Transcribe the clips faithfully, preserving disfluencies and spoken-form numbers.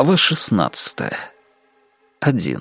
Глава шестнадцатая. Один.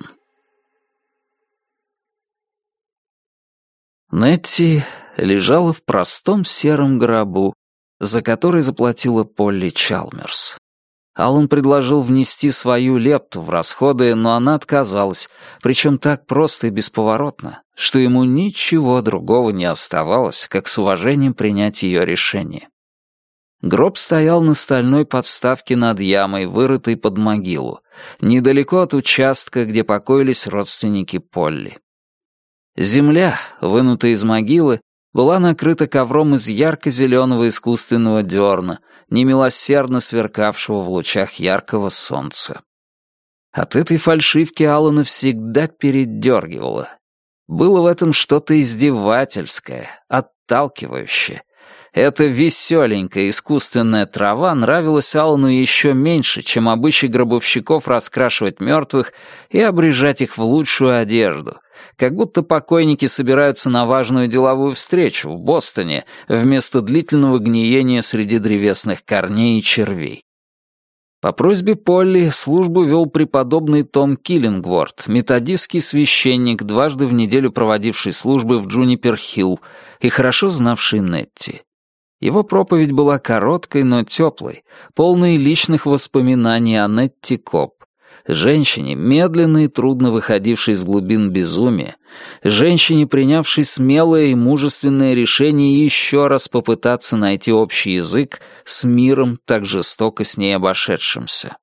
Нетти лежала в простом сером гробу, за который заплатила Полли Чалмерс. Аллан предложил внести свою лепту в расходы, но она отказалась, причем так просто и бесповоротно, что ему ничего другого не оставалось, как с уважением принять ее решение. Гроб стоял на стальной подставке над ямой, вырытой под могилу, недалеко от участка, где покоились родственники Полли. Земля, вынутая из могилы, была накрыта ковром из ярко-зеленого искусственного дерна, немилосердно сверкавшего в лучах яркого солнца. От этой фальшивки Алана всегда передергивало. Было в этом что-то издевательское, отталкивающее. Эта веселенькая искусственная трава нравилась Алану еще меньше, чем обычай гробовщиков раскрашивать мертвых и обрежать их в лучшую одежду, как будто покойники собираются на важную деловую встречу в Бостоне вместо длительного гниения среди древесных корней и червей. По просьбе Полли службу вел преподобный Том Киллингворт, методистский священник, дважды в неделю проводивший службы в Джунипер-Хилл и хорошо знавший Нетти. Его проповедь была короткой, но теплой, полной личных воспоминаний о Нетти Копп, женщине, медленно и трудно выходившей из глубин безумия, женщине, принявшей смелое и мужественное решение еще раз попытаться найти общий язык с миром, так жестоко с ней обошедшимся.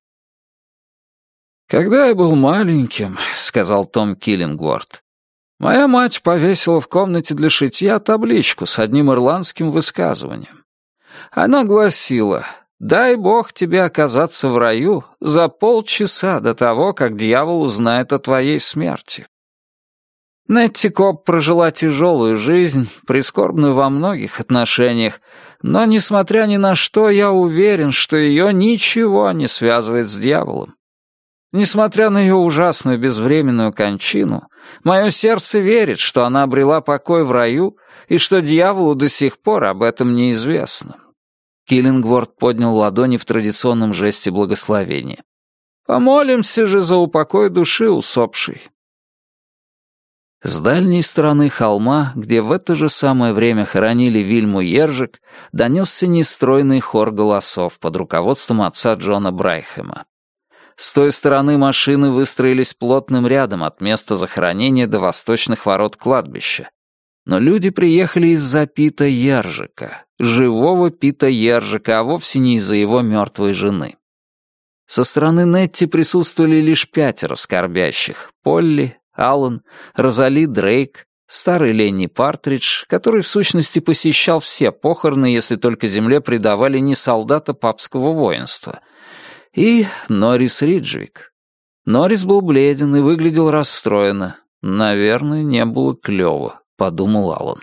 «Когда я был маленьким, — сказал Том Киллингворт, — моя мать повесила в комнате для шитья табличку с одним ирландским высказыванием. Она гласила: «Дай Бог тебе оказаться в раю за полчаса до того, как дьявол узнает о твоей смерти». Нетти Копп прожила тяжелую жизнь, прискорбную во многих отношениях, но, несмотря ни на что, я уверен, что ее ничего не связывает с дьяволом. Несмотря на ее ужасную безвременную кончину, мое сердце верит, что она обрела покой в раю и что дьяволу до сих пор об этом неизвестно. Киллингворт поднял ладони в традиционном жесте благословения. «Помолимся же за упокой души усопшей». С дальней стороны холма, где в это же самое время хоронили Вильму Ержик, донесся нестройный хор голосов под руководством отца Джона Брайхэма. С той стороны машины выстроились плотным рядом от места захоронения до восточных ворот кладбища. Но люди приехали из-за Пита Ержика, живого Пита Ержика, а вовсе не из-за его мертвой жены. Со стороны Нетти присутствовали лишь пятеро скорбящих — Полли, Аллан, Розали Дрейк, старый Ленни Партридж, который в сущности посещал все похороны, если только земле предавали не солдата папского воинства, и Норрис Риджвик. Норрис был бледен и выглядел расстроенно. «Наверное, не было клёво», — подумал Аллан.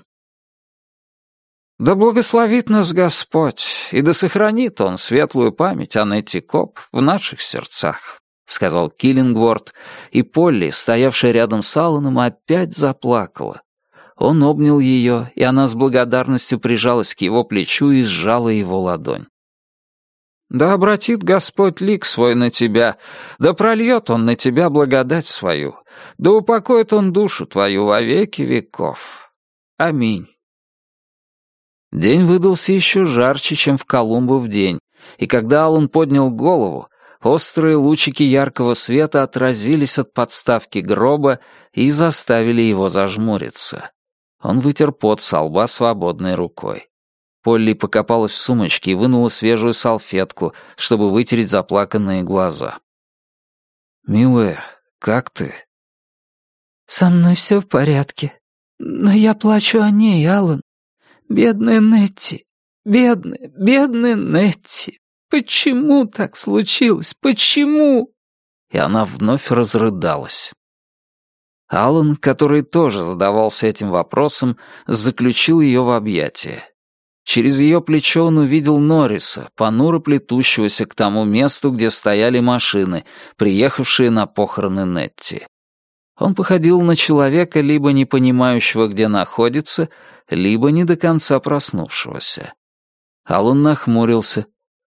«Да благословит нас Господь, и да сохранит Он светлую память о Нетти Копп в наших сердцах», — сказал Киллингворт, и Полли, стоявшая рядом с Алланом, опять заплакала. Он обнял ее, и она с благодарностью прижалась к его плечу и сжала его ладонь. «Да обратит Господь лик свой на тебя, да прольет Он на тебя благодать свою, да упокоит Он душу твою во веки веков. Аминь». День выдался еще жарче, чем в Колумбов день, и когда Аллан поднял голову, острые лучики яркого света отразились от подставки гроба и заставили его зажмуриться. Он вытер пот со лба свободной рукой. Полли покопалась в сумочке и вынула свежую салфетку, чтобы вытереть заплаканные глаза. «Милая, как ты?» «Со мной все в порядке. Но я плачу о ней, Аллан. Бедная Нетти, бедная, бедная Нетти. Почему так случилось? Почему?» И она вновь разрыдалась. Аллан, который тоже задавался этим вопросом, заключил ее в объятия. Через ее плечо он увидел Норриса, понуро плетущегося к тому месту, где стояли машины, приехавшие на похороны Нетти. Он походил на человека, либо не понимающего, где находится, либо не до конца проснувшегося. Аллан нахмурился.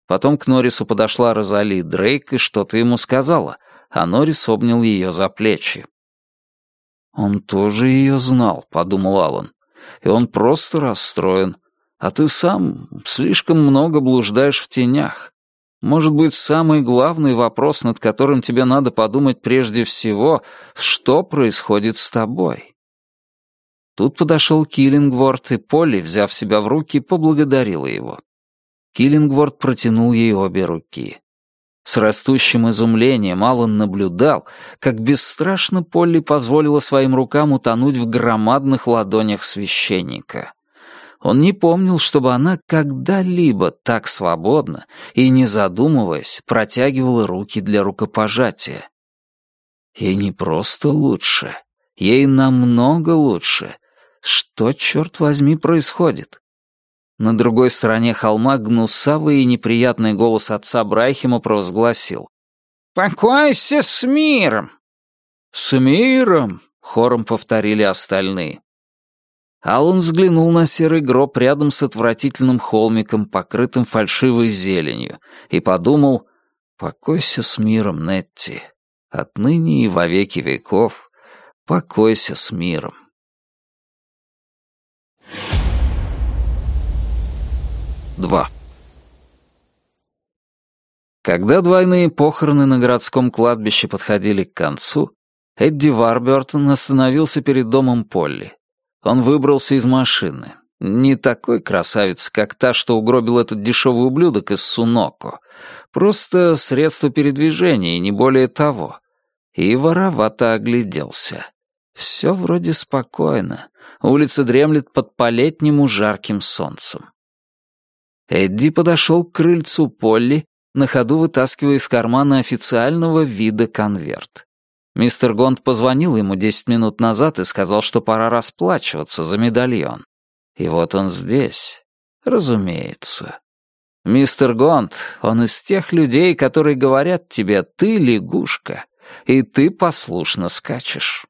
Потом к Норрису подошла Розали Дрейк и что-то ему сказала, а Норрис обнял ее за плечи. «Он тоже ее знал», — подумал Аллан, — «и он просто расстроен. А ты сам слишком много блуждаешь в тенях. Может быть, самый главный вопрос, над которым тебе надо подумать прежде всего, что происходит с тобой?» Тут подошел Киллингворт, и Полли, взяв себя в руки, поблагодарила его. Киллингворт протянул ей обе руки. С растущим изумлением Аллан наблюдал, как бесстрашно Полли позволила своим рукам утонуть в громадных ладонях священника. Он не помнил, чтобы она когда-либо так свободно и, не задумываясь, протягивала руки для рукопожатия. Ей не просто лучше, ей намного лучше. Что, черт возьми, происходит? На другой стороне холма гнусавый и неприятный голос отца Брайхема провозгласил: «Покойся с миром!» «С миром!» — хором повторили остальные. Аллан взглянул на серый гроб рядом с отвратительным холмиком, покрытым фальшивой зеленью, и подумал: «Покойся с миром, Нетти. Отныне и во веки веков покойся с миром». Два. Когда двойные похороны на городском кладбище подходили к концу, Эдди Варбёртон остановился перед домом Полли. Он выбрался из машины. Не такой красавец, как та, что угробил этот дешевый ублюдок из Суноко. Просто средство передвижения, и не более того. И воровато огляделся. Все вроде спокойно. Улица дремлет под по-летнему жарким солнцем. Эдди подошел к крыльцу Полли, на ходу вытаскивая из кармана официального вида конверт. Мистер Гонт позвонил ему десять минут назад и сказал, что пора расплачиваться за медальон. И вот он здесь. Разумеется. Мистер Гонт, он из тех людей, которые говорят тебе: «Ты лягушка, и ты послушно скачешь».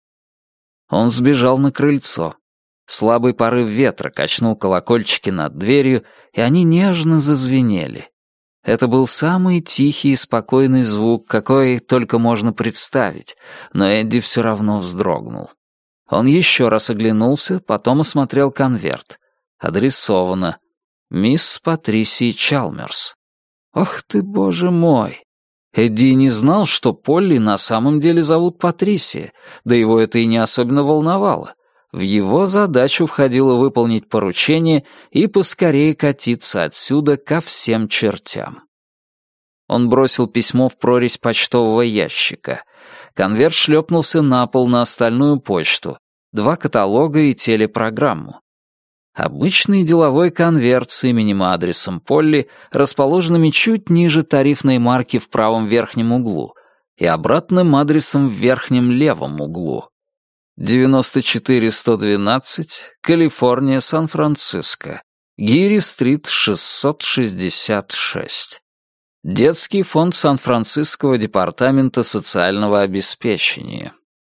Он сбежал на крыльцо. Слабый порыв ветра качнул колокольчики над дверью, и они нежно зазвенели. Это был самый тихий и спокойный звук, какой только можно представить, но Эдди все равно вздрогнул. Он еще раз оглянулся, потом осмотрел конверт. Адресовано: «Мисс Патрисии Чалмерс». Ох ты, боже мой! Эдди не знал, что Полли на самом деле зовут Патрисия, да его это и не особенно волновало. В его задачу входило выполнить поручение и поскорее катиться отсюда ко всем чертям. Он бросил письмо в прорезь почтового ящика. Конверт шлепнулся на пол на остальную почту, два каталога и телепрограмму. Обычный деловой конверт с именем и адресом Полли, расположенными чуть ниже тарифной марки в правом верхнем углу, и обратным адресом в верхнем левом углу. девяносто четыре сто двенадцать, Калифорния, Сан-Франциско, Гири-стрит, шестьсот шестьдесят шесть. Детский фонд Сан-Франциского департамента социального обеспечения.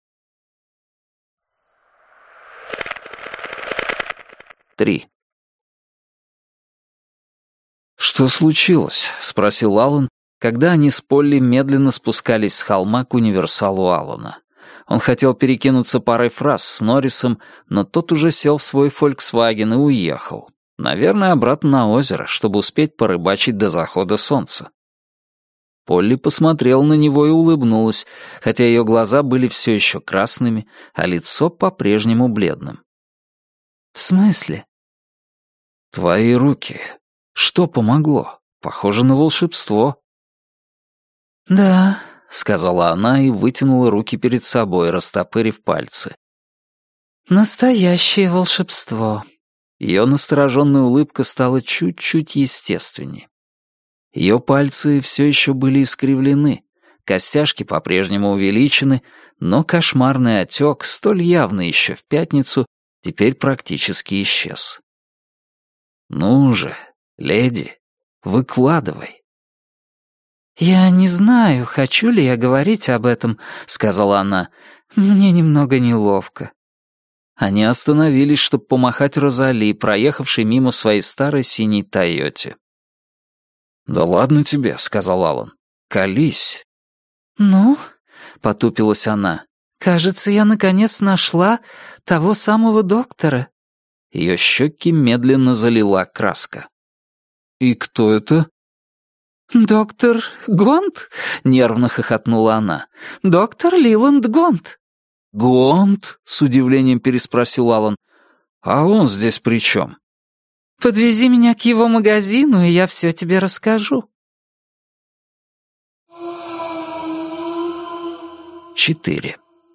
Три. «Что случилось?» — спросил Аллан, когда они с Полли медленно спускались с холма к универсалу Аллана. Он хотел перекинуться парой фраз с Норрисом, но тот уже сел в свой «Фольксваген» и уехал. Наверное, обратно на озеро, чтобы успеть порыбачить до захода солнца. Полли посмотрела на него и улыбнулась, хотя ее глаза были все еще красными, а лицо по-прежнему бледным. «В смысле?» «Твои руки. Что помогло? Похоже на волшебство». «Да», — сказала она и вытянула руки перед собой, растопырив пальцы. «Настоящее волшебство». Ее настороженная улыбка стала чуть-чуть естественнее. Ее пальцы все еще были искривлены, костяшки по-прежнему увеличены, но кошмарный отек, столь явный еще в пятницу, теперь практически исчез. «Ну же, леди, выкладывай». «Я не знаю, хочу ли я говорить об этом», — сказала она. «Мне немного неловко». Они остановились, чтобы помахать Розали, проехавшей мимо своей старой синей «Тойоте». «Да ладно тебе», — сказал Аллан. «Колись». «Ну?» — потупилась она. «Кажется, я наконец нашла того самого доктора». Ее щеки медленно залила краска. «И кто это?» «Доктор Гонт?» — нервно хохотнула она. «Доктор Лиланд Гонт». «Гонт?» — с удивлением переспросил Аллан. «А он здесь при чем?» «Подвези меня к его магазину, и я все тебе расскажу». Четыре.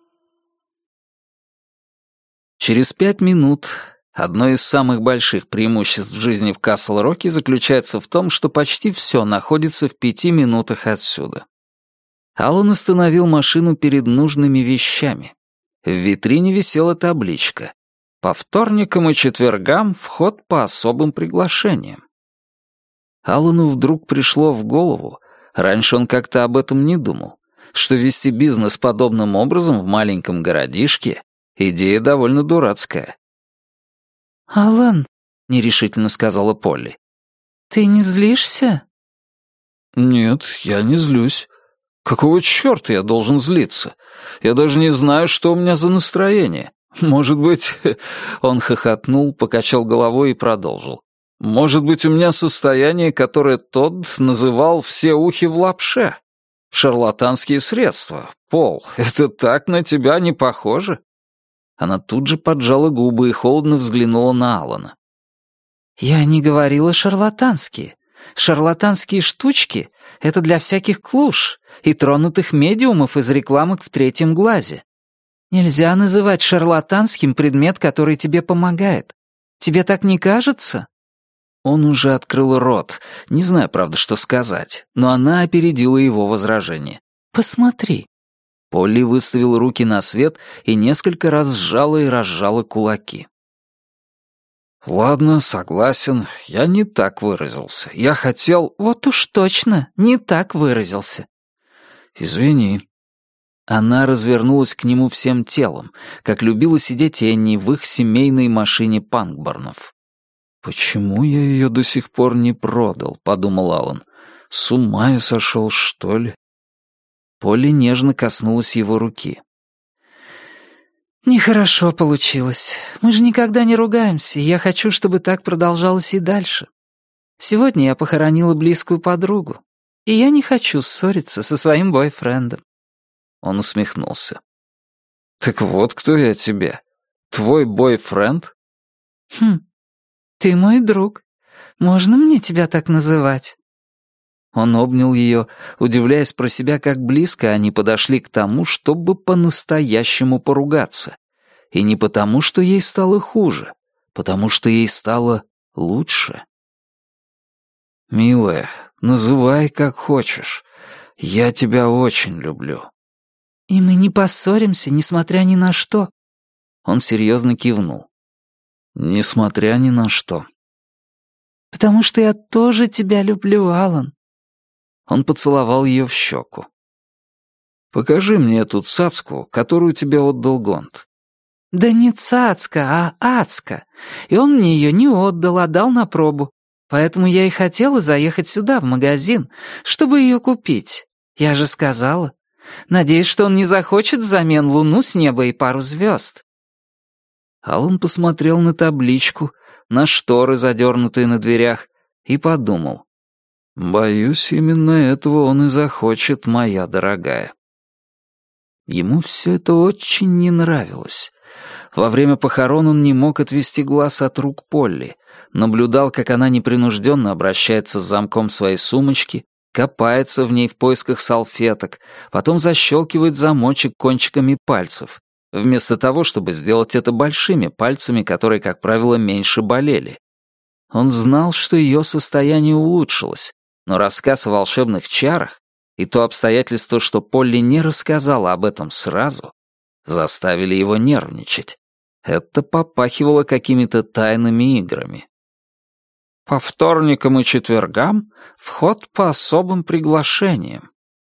Через пять минут одно из самых больших преимуществ жизни в Касл-Роке заключается в том, что почти все находится в пяти минутах отсюда. Аллан остановил машину перед нужными вещами. В витрине висела табличка: «По вторникам и четвергам вход по особым приглашениям». Аллану вдруг пришло в голову, раньше он как-то об этом не думал, что вести бизнес подобным образом в маленьком городишке — идея довольно дурацкая. «Аллан», — нерешительно сказала Полли, — «ты не злишься?» «Нет, я не злюсь. Какого черта я должен злиться? Я даже не знаю, что у меня за настроение. Может быть...» Он хохотнул, покачал головой и продолжил. «Может быть, у меня состояние, которое Тодд называл «все ухи в лапше». Шарлатанские средства. Пол, это так на тебя не похоже?» Она тут же поджала губы и холодно взглянула на Аллана. «Я не говорила шарлатанские. Шарлатанские штучки — это для всяких клуш и тронутых медиумов из рекламок в третьем глазе. Нельзя называть шарлатанским предмет, который тебе помогает. Тебе так не кажется?» Он уже открыл рот, не знаю, правда, что сказать, но она опередила его возражение. «Посмотри». Полли выставила руки на свет и несколько раз сжала и разжала кулаки. «Ладно, согласен, я не так выразился. Я хотел...» «Вот уж точно, не так выразился». «Извини». Она развернулась к нему всем телом, как любила сидеть Энни в их семейной машине Панкборнов. «Почему я ее до сих пор не продал?» — подумал Аллан. «С ума я сошел, что ли?» Полли нежно коснулась его руки. «Нехорошо получилось. Мы же никогда не ругаемся, и я хочу, чтобы так продолжалось и дальше. Сегодня я похоронила близкую подругу, и я не хочу ссориться со своим бойфрендом». Он усмехнулся. «Так вот кто я тебе. Твой бойфренд?» «Хм, ты мой друг. Можно мне тебя так называть?» Он обнял ее, удивляясь про себя, как близко они подошли к тому, чтобы по-настоящему поругаться. И не потому, что ей стало хуже, потому что ей стало лучше. «Милая, называй как хочешь. Я тебя очень люблю». «И мы не поссоримся, несмотря ни на что». Он серьезно кивнул. «Несмотря ни на что». «Потому что я тоже тебя люблю, Аллан». Он поцеловал ее в щеку. «Покажи мне эту цацку, которую тебе отдал Гонт». «Да не цацка, а ацка. И он мне ее не отдал, а дал на пробу. Поэтому я и хотела заехать сюда, в магазин, чтобы ее купить. Я же сказала. Надеюсь, что он не захочет взамен луну с неба и пару звезд». Аллан посмотрел на табличку, на шторы, задернутые на дверях, и подумал. «Боюсь, именно этого он и захочет, моя дорогая». Ему все это очень не нравилось. Во время похорон он не мог отвести глаз от рук Полли, наблюдал, как она непринужденно обращается с замком своей сумочки, копается в ней в поисках салфеток, потом защелкивает замочек кончиками пальцев, вместо того, чтобы сделать это большими пальцами, которые, как правило, меньше болели. Он знал, что ее состояние улучшилось, но рассказ о волшебных чарах и то обстоятельство, что Полли не рассказала об этом сразу, заставили его нервничать. Это попахивало какими-то тайными играми. По вторникам и четвергам вход по особым приглашениям.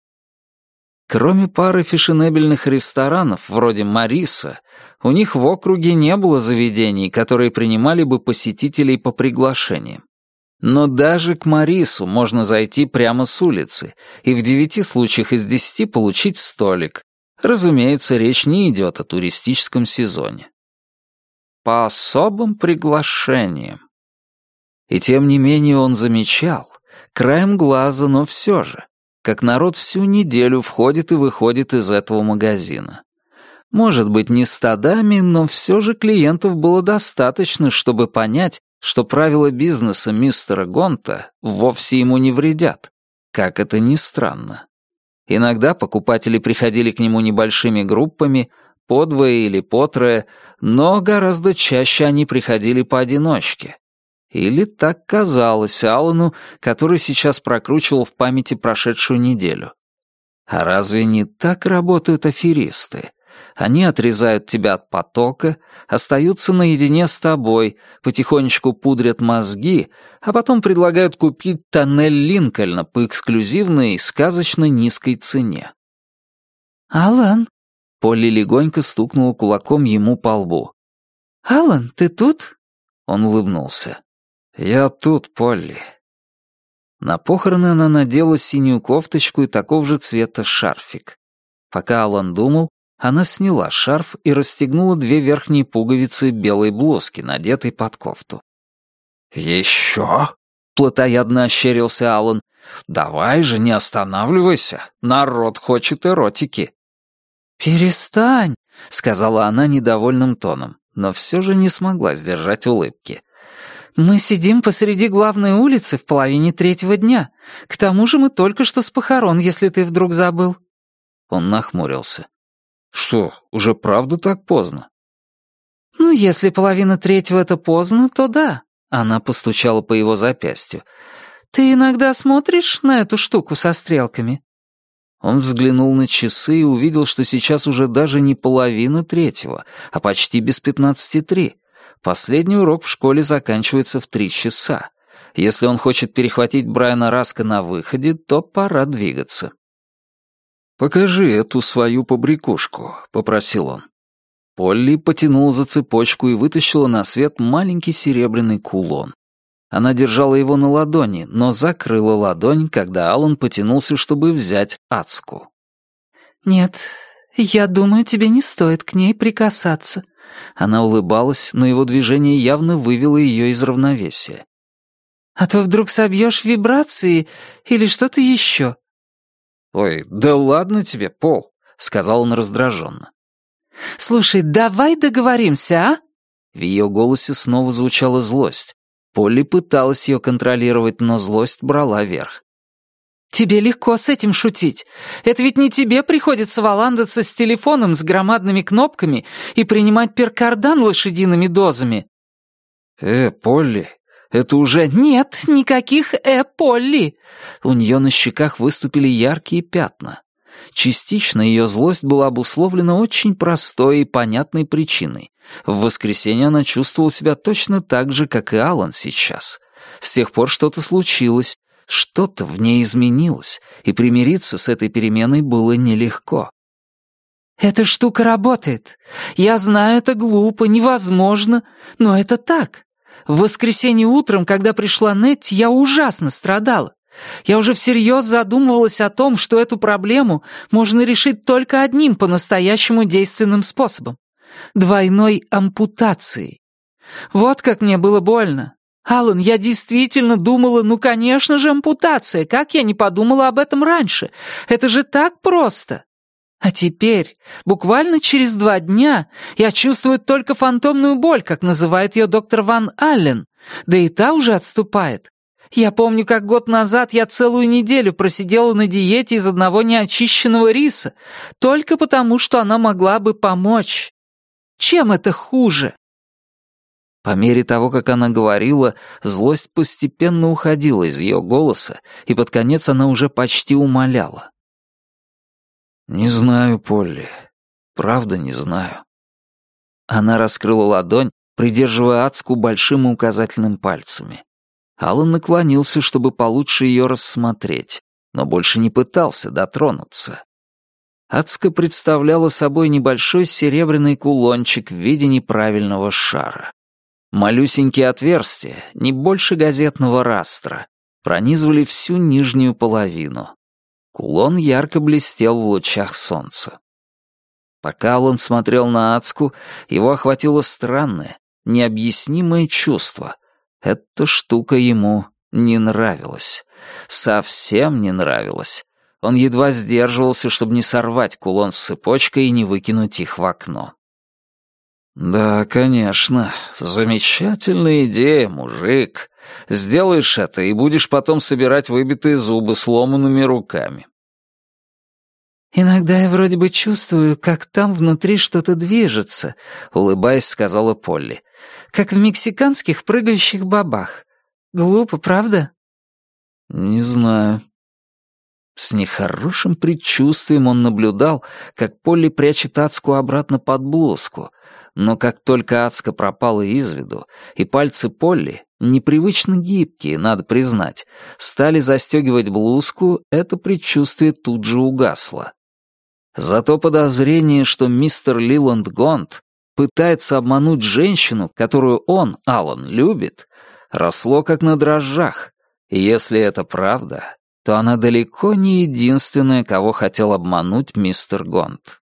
Кроме пары фешенебельных ресторанов, вроде Мариса, у них в округе не было заведений, которые принимали бы посетителей по приглашениям. Но даже к Марису можно зайти прямо с улицы и в девяти случаях из десяти получить столик. Разумеется, речь не идет о туристическом сезоне. По особым приглашениям. И тем не менее он замечал, краем глаза, но все же, как народ всю неделю входит и выходит из этого магазина. Может быть, не стадами, но все же клиентов было достаточно, чтобы понять, что правила бизнеса мистера Гонта вовсе ему не вредят, как это ни странно. Иногда покупатели приходили к нему небольшими группами, по двое или по трое, но гораздо чаще они приходили поодиночке. Или так казалось Аллану, который сейчас прокручивал в памяти прошедшую неделю. А разве не так работают аферисты? Они отрезают тебя от потока, остаются наедине с тобой, потихонечку пудрят мозги, а потом предлагают купить тоннель Линкольна по эксклюзивной, сказочно низкой цене. «Алан?» — Полли легонько стукнула кулаком ему по лбу. «Алан, ты тут?» Он улыбнулся. «Я тут, Полли». На похороны она надела синюю кофточку и такого же цвета шарфик. Пока Алан думал, она сняла шарф и расстегнула две верхние пуговицы белой блузки, надетой под кофту. «Еще?» — плотоядно ощерился Алан. «Давай же, не останавливайся. Народ хочет эротики». «Перестань», — сказала она недовольным тоном, но все же не смогла сдержать улыбки. «Мы сидим посреди главной улицы в половине третьего дня. К тому же мы только что с похорон, если ты вдруг забыл». Он нахмурился. «Что, уже правда так поздно?» «Ну, если половина третьего — это поздно, то да». Она постучала по его запястью. «Ты иногда смотришь на эту штуку со стрелками?» Он взглянул на часы и увидел, что сейчас уже даже не половина третьего, а почти без пятнадцати три. Последний урок в школе заканчивается в три часа. Если он хочет перехватить Брайана Раска на выходе, то пора двигаться. «Покажи эту свою побрякушку», — попросил он. Полли потянула за цепочку и вытащила на свет маленький серебряный кулон. Она держала его на ладони, но закрыла ладонь, когда Алан потянулся, чтобы взять Ацку. «Нет, я думаю, тебе не стоит к ней прикасаться». Она улыбалась, но его движение явно вывело ее из равновесия. «А то вдруг собьешь вибрации или что-то еще». «Ой, да ладно тебе, Пол», — сказал он раздраженно. «Слушай, давай договоримся, а?» В ее голосе снова звучала злость. Полли пыталась ее контролировать, но злость брала верх. «Тебе легко с этим шутить. Это ведь не тебе приходится валандаться с телефоном с громадными кнопками и принимать перкардан лошадиными дозами». «Э, Полли, это уже...» «Нет, никаких «э, Полли». У нее на щеках выступили яркие пятна. Частично ее злость была обусловлена очень простой и понятной причиной. В воскресенье она чувствовала себя точно так же, как и Алан сейчас. С тех пор что-то случилось, что-то в ней изменилось, и примириться с этой переменой было нелегко. «Эта штука работает. Я знаю, это глупо, невозможно, но это так. В воскресенье утром, когда пришла Нетти, я ужасно страдала. Я уже всерьез задумывалась о том, что эту проблему можно решить только одним по-настоящему действенным способом — двойной ампутацией. Вот как мне было больно. Алан, я действительно думала, ну, конечно же, ампутация. Как я не подумала об этом раньше? Это же так просто. А теперь, буквально через два дня, я чувствую только фантомную боль, как называет ее доктор Ван Аллен, да и та уже отступает. Я помню, как год назад я целую неделю просидела на диете из одного неочищенного риса, только потому, что она могла бы помочь. Чем это хуже?» По мере того, как она говорила, злость постепенно уходила из ее голоса, и под конец она уже почти умоляла. «Не знаю, Полли. Правда не знаю». Она раскрыла ладонь, придерживая Ацку большим и указательным пальцами. Алан наклонился, чтобы получше ее рассмотреть, но больше не пытался дотронуться. Ацка представляла собой небольшой серебряный кулончик в виде неправильного шара. Малюсенькие отверстия, не больше газетного растра, пронизывали всю нижнюю половину. Кулон ярко блестел в лучах солнца. Пока Алан смотрел на Ацку, его охватило странное, необъяснимое чувство. Эта штука ему не нравилась. Совсем не нравилась. Он едва сдерживался, чтобы не сорвать кулон с цепочкой и не выкинуть их в окно. «Да, конечно. Замечательная идея, мужик. Сделаешь это, и будешь потом собирать выбитые зубы сломанными руками». «Иногда я вроде бы чувствую, как там внутри что-то движется», — улыбаясь, сказала Полли. «Как в мексиканских прыгающих бабах. Глупо, правда?» «Не знаю». С нехорошим предчувствием он наблюдал, как Полли прячет Ацку обратно под блузку, но как только Ацка пропала из виду, и пальцы Полли, непривычно гибкие, надо признать, стали застегивать блузку, это предчувствие тут же угасло. Зато подозрение, что мистер Лиланд Гонт пытается обмануть женщину, которую он, Алан, любит, росло как на дрожжах, и если это правда, то она далеко не единственная, кого хотел обмануть мистер Гонт.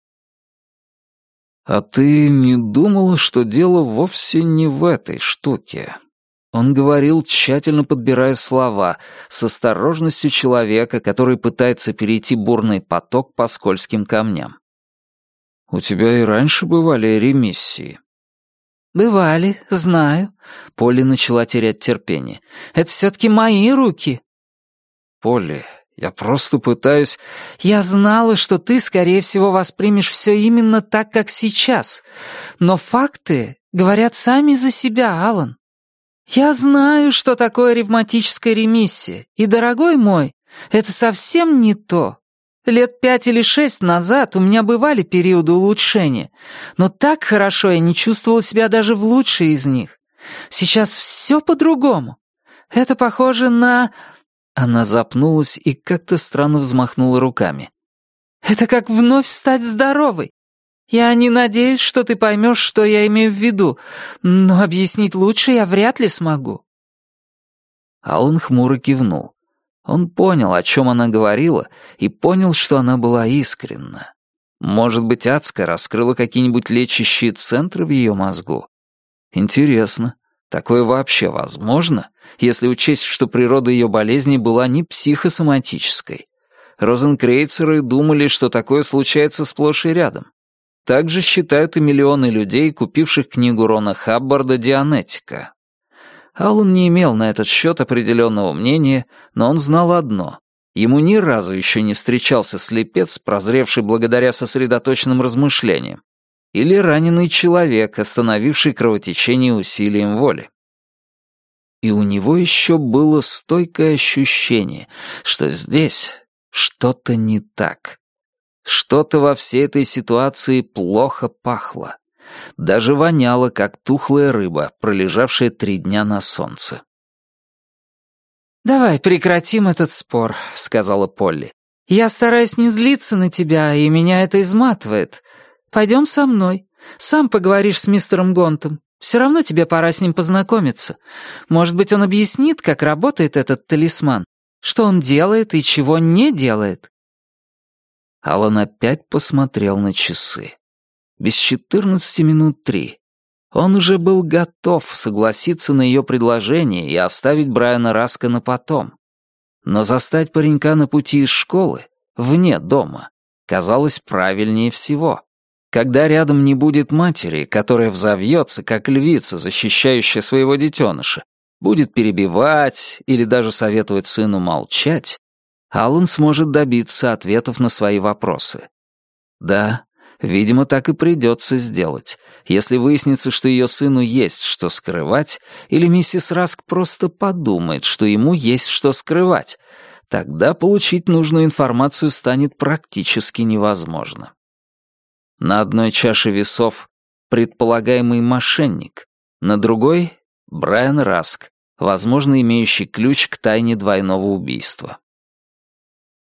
«А ты не думала, что дело вовсе не в этой штуке?» Он говорил, тщательно подбирая слова, с осторожностью человека, который пытается перейти бурный поток по скользким камням. «У тебя и раньше бывали ремиссии?» «Бывали, знаю». Полли начала терять терпение. «Это все-таки мои руки». «Полли, я просто пытаюсь...» «Я знала, что ты, скорее всего, воспримешь все именно так, как сейчас. Но факты говорят сами за себя, Алан. Я знаю, что такое ревматическая ремиссия, и, дорогой мой, это совсем не то. Лет пять или шесть назад у меня бывали периоды улучшения, но так хорошо я не чувствовала себя даже в лучшие из них. Сейчас все по-другому. Это похоже на...» Она запнулась и как-то странно взмахнула руками. «Это как вновь стать здоровой. Я не надеюсь, что ты поймешь, что я имею в виду, но объяснить лучше я вряд ли смогу». Алан хмуро кивнул. Он понял, о чем она говорила, и понял, что она была искренна. Может быть, Ацка раскрыла какие-нибудь лечащие центры в ее мозгу? Интересно, такое вообще возможно, если учесть, что природа ее болезни была не психосоматической? Розенкрейцеры думали, что такое случается сплошь и рядом. Так же считают и миллионы людей, купивших книгу Рона Хаббарда «Дианетика». Аллан не имел на этот счет определенного мнения, но он знал одно. Ему ни разу еще не встречался слепец, прозревший благодаря сосредоточенным размышлениям, или раненый человек, остановивший кровотечение усилием воли. И у него еще было стойкое ощущение, что здесь что-то не так. Что-то во всей этой ситуации плохо пахло. Даже воняло, как тухлая рыба, пролежавшая три дня на солнце. «Давай прекратим этот спор», — сказала Полли. «Я стараюсь не злиться на тебя, и меня это изматывает. Пойдем со мной. Сам поговоришь с мистером Гонтом. Все равно тебе пора с ним познакомиться. Может быть, он объяснит, как работает этот талисман, что он делает и чего не делает». Алан опять посмотрел на часы. Без четырнадцати минут три. Он уже был готов согласиться на ее предложение и оставить Брайана Раска на потом. Но застать паренька на пути из школы, вне дома, казалось правильнее всего. Когда рядом не будет матери, которая взовьется, как львица, защищающая своего детеныша, будет перебивать или даже советовать сыну молчать, Алан сможет добиться ответов на свои вопросы. Да, видимо, так и придется сделать, если выяснится, что ее сыну есть что скрывать, или миссис Раск просто подумает, что ему есть что скрывать. Тогда получить нужную информацию станет практически невозможно. На одной чаше весов предполагаемый мошенник, на другой — Брайан Раск, возможно, имеющий ключ к тайне двойного убийства.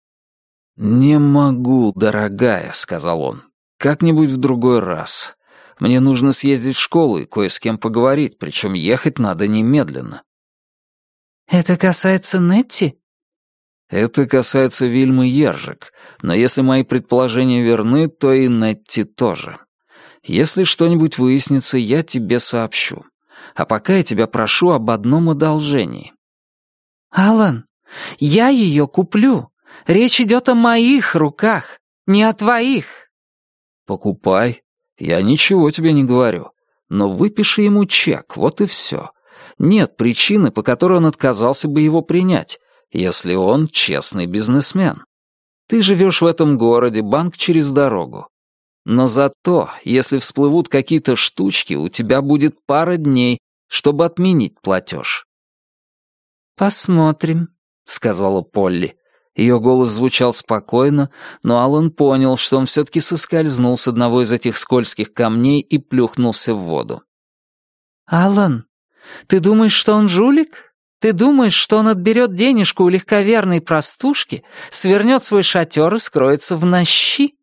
«Не могу, дорогая», — сказал он. «Как-нибудь в другой раз. Мне нужно съездить в школу и кое с кем поговорить, причем ехать надо немедленно». «Это касается Нетти?» «Это касается Вильмы Ержик, но если мои предположения верны, то и Нетти тоже. Если что-нибудь выяснится, я тебе сообщу. А пока я тебя прошу об одном одолжении». «Алан, я ее куплю. Речь идет о моих руках, не о твоих». «Покупай. Я ничего тебе не говорю. Но выпиши ему чек, вот и все. Нет причины, по которой он отказался бы его принять, если он честный бизнесмен. Ты живешь в этом городе, банк через дорогу. Но зато, если всплывут какие-то штучки, у тебя будет пара дней, чтобы отменить платеж». «Посмотрим», — сказала Полли. Ее голос звучал спокойно, но Алан понял, что он все-таки соскользнул с одного из этих скользких камней и плюхнулся в воду. «Алан, ты думаешь, что он жулик? Ты думаешь, что он отберет денежку у легковерной простушки, свернет свой шатер и скроется в нощи?»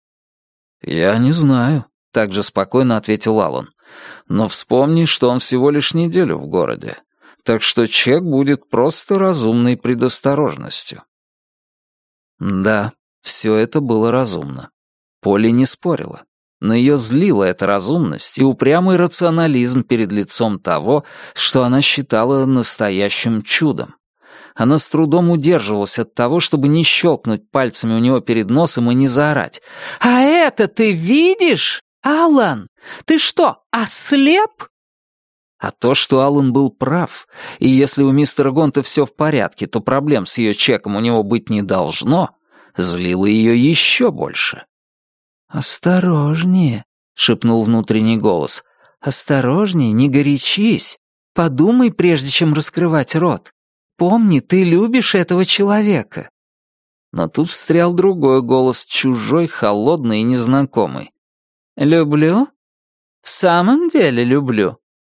«Я не знаю», — также спокойно ответил Алан. «Но вспомни, что он всего лишь неделю в городе, так что чек будет просто разумной предосторожностью». Да, все это было разумно. Полли не спорила. Но ее злила эта разумность и упрямый рационализм перед лицом того, что она считала настоящим чудом. Она с трудом удерживалась от того, чтобы не щелкнуть пальцами у него перед носом и не заорать. «А это ты видишь, Алан? Ты что, ослеп?» А то, что Алан был прав, и если у мистера Гонта все в порядке, то проблем с ее чеком у него быть не должно, злило ее еще больше. «Осторожнее», — шепнул внутренний голос. «Осторожнее, не горячись. Подумай, прежде чем раскрывать рот. Помни, ты любишь этого человека». Но тут встрял другой голос, чужой, холодный и незнакомый. «Люблю? В самом деле люблю».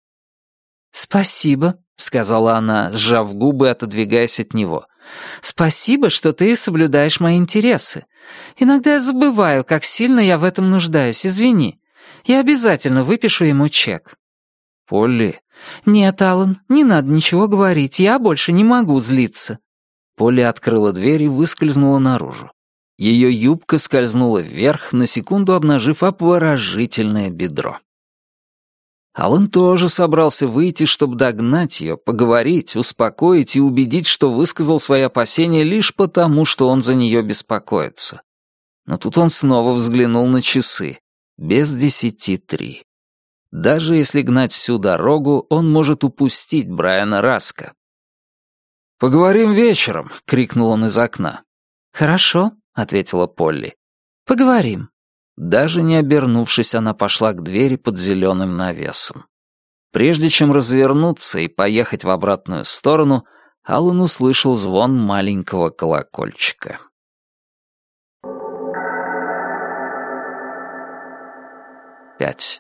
«Спасибо», — сказала она, сжав губы, отодвигаясь от него. «Спасибо, что ты соблюдаешь мои интересы. Иногда я забываю, как сильно я в этом нуждаюсь, извини. Я обязательно выпишу ему чек». «Полли...» «Нет, Алан, не надо ничего говорить, я больше не могу злиться». Полли открыла дверь и выскользнула наружу. Ее юбка скользнула вверх, на секунду обнажив обворожительное бедро. Алан тоже собрался выйти, чтобы догнать ее, поговорить, успокоить и убедить, что высказал свои опасения лишь потому, что он за нее беспокоится. Но тут он снова взглянул на часы. Без десяти три. Даже если гнать всю дорогу, он может упустить Брайана Раска. «Поговорим вечером», — крикнул он из окна. «Хорошо», — ответила Полли. «Поговорим». Даже не обернувшись, она пошла к двери под зеленым навесом. Прежде чем развернуться и поехать в обратную сторону, Алан услышал звон маленького колокольчика. Пять.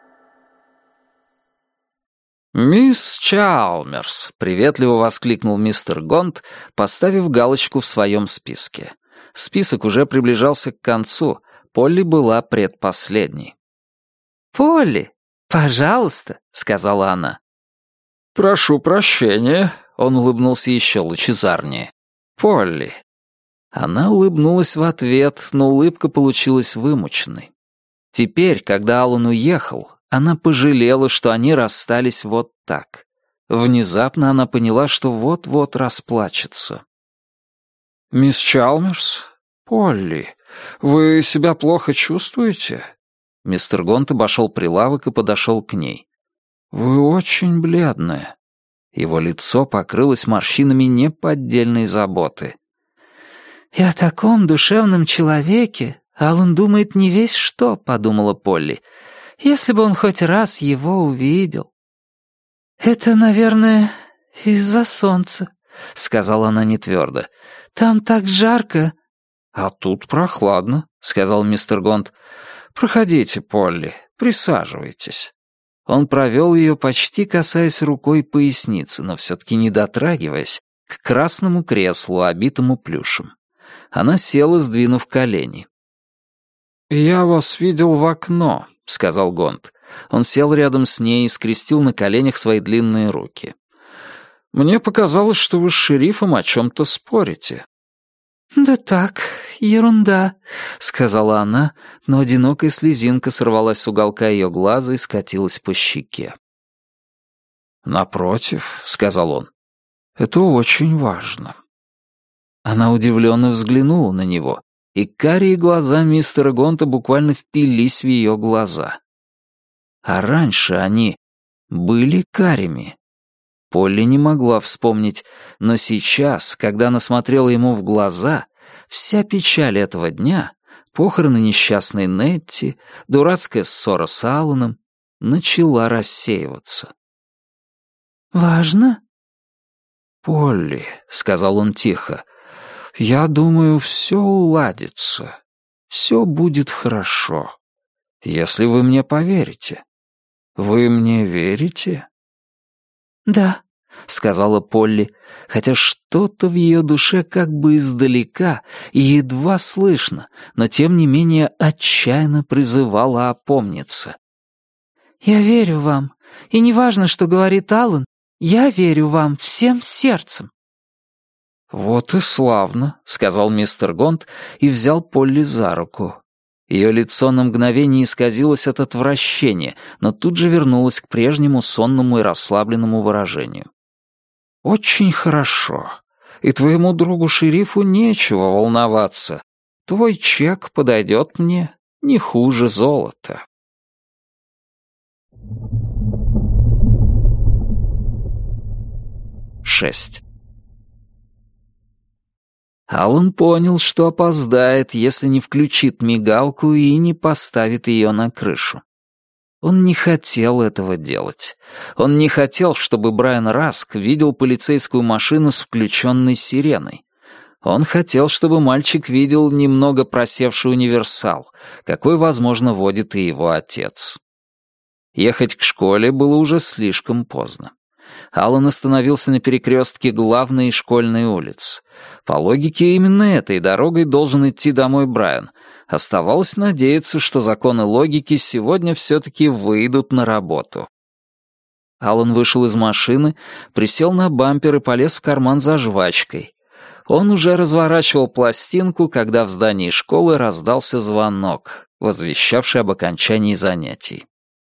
«Мисс Чалмерс!» — приветливо воскликнул мистер Гонт, поставив галочку в своем списке. Список уже приближался к концу, Полли была предпоследней. «Полли, пожалуйста», — сказала она. «Прошу прощения», — он улыбнулся еще лучезарнее. «Полли». Она улыбнулась в ответ, но улыбка получилась вымученной. Теперь, когда Алан уехал, она пожалела, что они расстались вот так. Внезапно она поняла, что вот-вот расплачется. «Мисс Чалмерс? Полли, вы себя плохо чувствуете?» Мистер Гонт обошел прилавок и подошел к ней. «Вы очень бледная». Его лицо покрылось морщинами неподдельной заботы. «И о таком душевном человеке Алан думает не весь что», — подумала Полли. «Если бы он хоть раз его увидел». «Это, наверное, из-за солнца», — сказала она нетвердо. «Там так жарко». «А тут прохладно», — сказал мистер Гонт. «Проходите, Полли, присаживайтесь». Он провел ее, почти касаясь рукой поясницы, но все-таки не дотрагиваясь, к красному креслу, обитому плюшем. Она села, сдвинув колени. «Я вас видел в окно», — сказал Гонт. Он сел рядом с ней и скрестил на коленях свои длинные руки. «Мне показалось, что вы с шерифом о чем-то спорите». «Да так, ерунда», — сказала она, но одинокая слезинка сорвалась с уголка ее глаза и скатилась по щеке. «Напротив», — сказал он, — «это очень важно». Она удивленно взглянула на него, и карие глаза мистера Гонта буквально впились в ее глаза. А раньше они были карими. Полли не могла вспомнить, но сейчас, когда она смотрела ему в глаза, вся печаль этого дня, похороны несчастной Нетти, дурацкая ссора с Алланом, начала рассеиваться. «Важно?» «Полли», — сказал он тихо, — «я думаю, все уладится. Все будет хорошо. Если вы мне поверите. Вы мне верите?» «Да», — сказала Полли, хотя что-то в ее душе как бы издалека и едва слышно, но тем не менее отчаянно призывала опомниться. «Я верю вам, и неважно, что говорит Аллан, я верю вам всем сердцем». «Вот и славно», — сказал мистер Гонт и взял Полли за руку. Ее лицо на мгновение исказилось от отвращения, но тут же вернулось к прежнему сонному и расслабленному выражению. «Очень хорошо. И твоему другу-шерифу нечего волноваться. Твой чек подойдет мне не хуже золота». Шесть. Аллан понял, что опоздает, если не включит мигалку и не поставит ее на крышу. Он не хотел этого делать. Он не хотел, чтобы Брайан Раск видел полицейскую машину с включенной сиреной. Он хотел, чтобы мальчик видел немного просевший универсал, какой, возможно, водит и его отец. Ехать к школе было уже слишком поздно. Аллан остановился на перекрестке главной и школьной улиц. По логике, именно этой дорогой должен идти домой Брайан. Оставалось надеяться, что законы логики сегодня все-таки выйдут на работу. Аллан вышел из машины, присел на бампер и полез в карман за жвачкой. Он уже разворачивал пластинку, когда в здании школы раздался звонок, возвещавший об окончании занятий.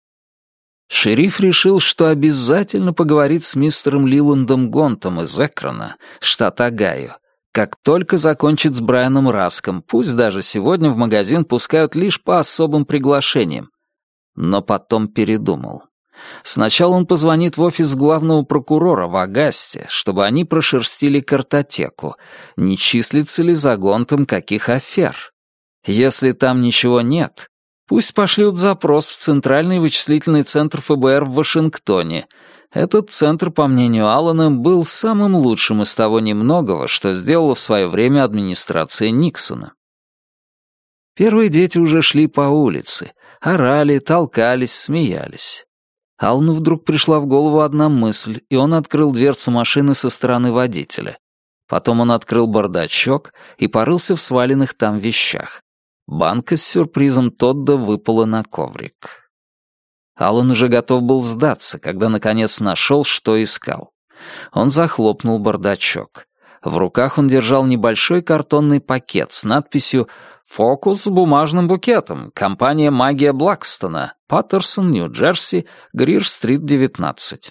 Шериф решил, что обязательно поговорит с мистером Лиландом Гонтом из Экрона, штат Огайо, как только закончит с Брайаном Раском, пусть даже сегодня в магазин пускают лишь по особым приглашениям. Но потом передумал. Сначала он позвонит в офис главного прокурора в Агасте, чтобы они прошерстили картотеку, не числится ли за Гонтом каких афер. Если там ничего нет, пусть пошлют запрос в Центральный вычислительный центр эф бэ эр в Вашингтоне. Этот центр, по мнению Аллана, был самым лучшим из того немногого, что сделала в свое время администрация Никсона. Первые дети уже шли по улице, орали, толкались, смеялись. Аллану вдруг пришла в голову одна мысль, и он открыл дверцу машины со стороны водителя. Потом он открыл бардачок и порылся в сваленных там вещах. Банка с сюрпризом Тодда выпала на коврик. Аллан уже готов был сдаться, когда наконец нашел, что искал. Он захлопнул бардачок. В руках он держал небольшой картонный пакет с надписью «Фокус с бумажным букетом. Компания «Магия Блакстона. Паттерсон, Нью-Джерси. Грир-стрит, девятнадцать».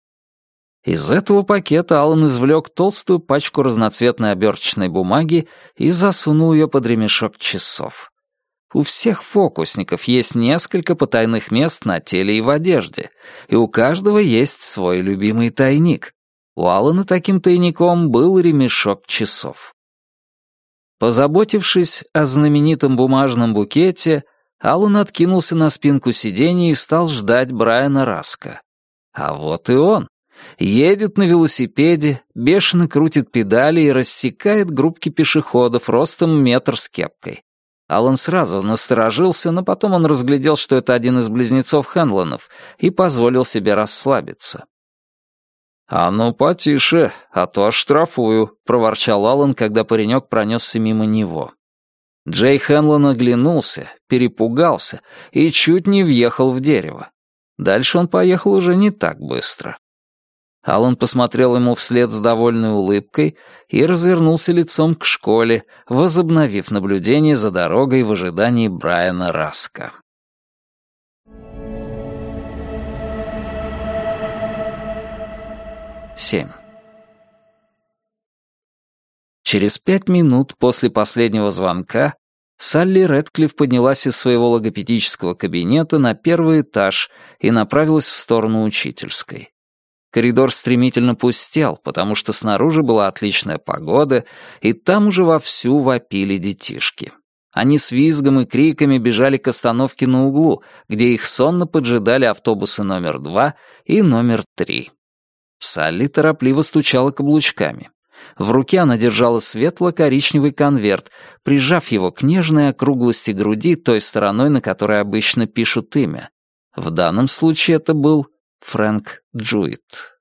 Из этого пакета Аллан извлек толстую пачку разноцветной оберточной бумаги и засунул ее под ремешок часов. У всех фокусников есть несколько потайных мест на теле и в одежде, и у каждого есть свой любимый тайник. У Аллана таким тайником был ремешок часов. Позаботившись о знаменитом бумажном букете, Аллан откинулся на спинку сиденья и стал ждать Брайана Раска. А вот и он. Едет на велосипеде, бешено крутит педали и рассекает группки пешеходов ростом метр с кепкой. Аллан сразу насторожился, но потом он разглядел, что это один из близнецов Хенлонов, и позволил себе расслабиться. «А ну, потише, а то оштрафую», — проворчал Аллан, когда паренек пронесся мимо него. Джей Хенлон оглянулся, перепугался и чуть не въехал в дерево. Дальше он поехал уже не так быстро. Аллан посмотрел ему вслед с довольной улыбкой и развернулся лицом к школе, возобновив наблюдение за дорогой в ожидании Брайана Раска. семь. Через пять минут после последнего звонка Салли Рэдклифф поднялась из своего логопедического кабинета на первый этаж и направилась в сторону учительской. Коридор стремительно пустел, потому что снаружи была отличная погода, и там уже вовсю вопили детишки. Они с визгом и криками бежали к остановке на углу, где их сонно поджидали автобусы номер два и номер три. Салли торопливо стучала каблучками. В руке она держала светло-коричневый конверт, прижав его к нежной округлости груди той стороной, на которой обычно пишут имя. В данном случае это был Фрэнк Джуит.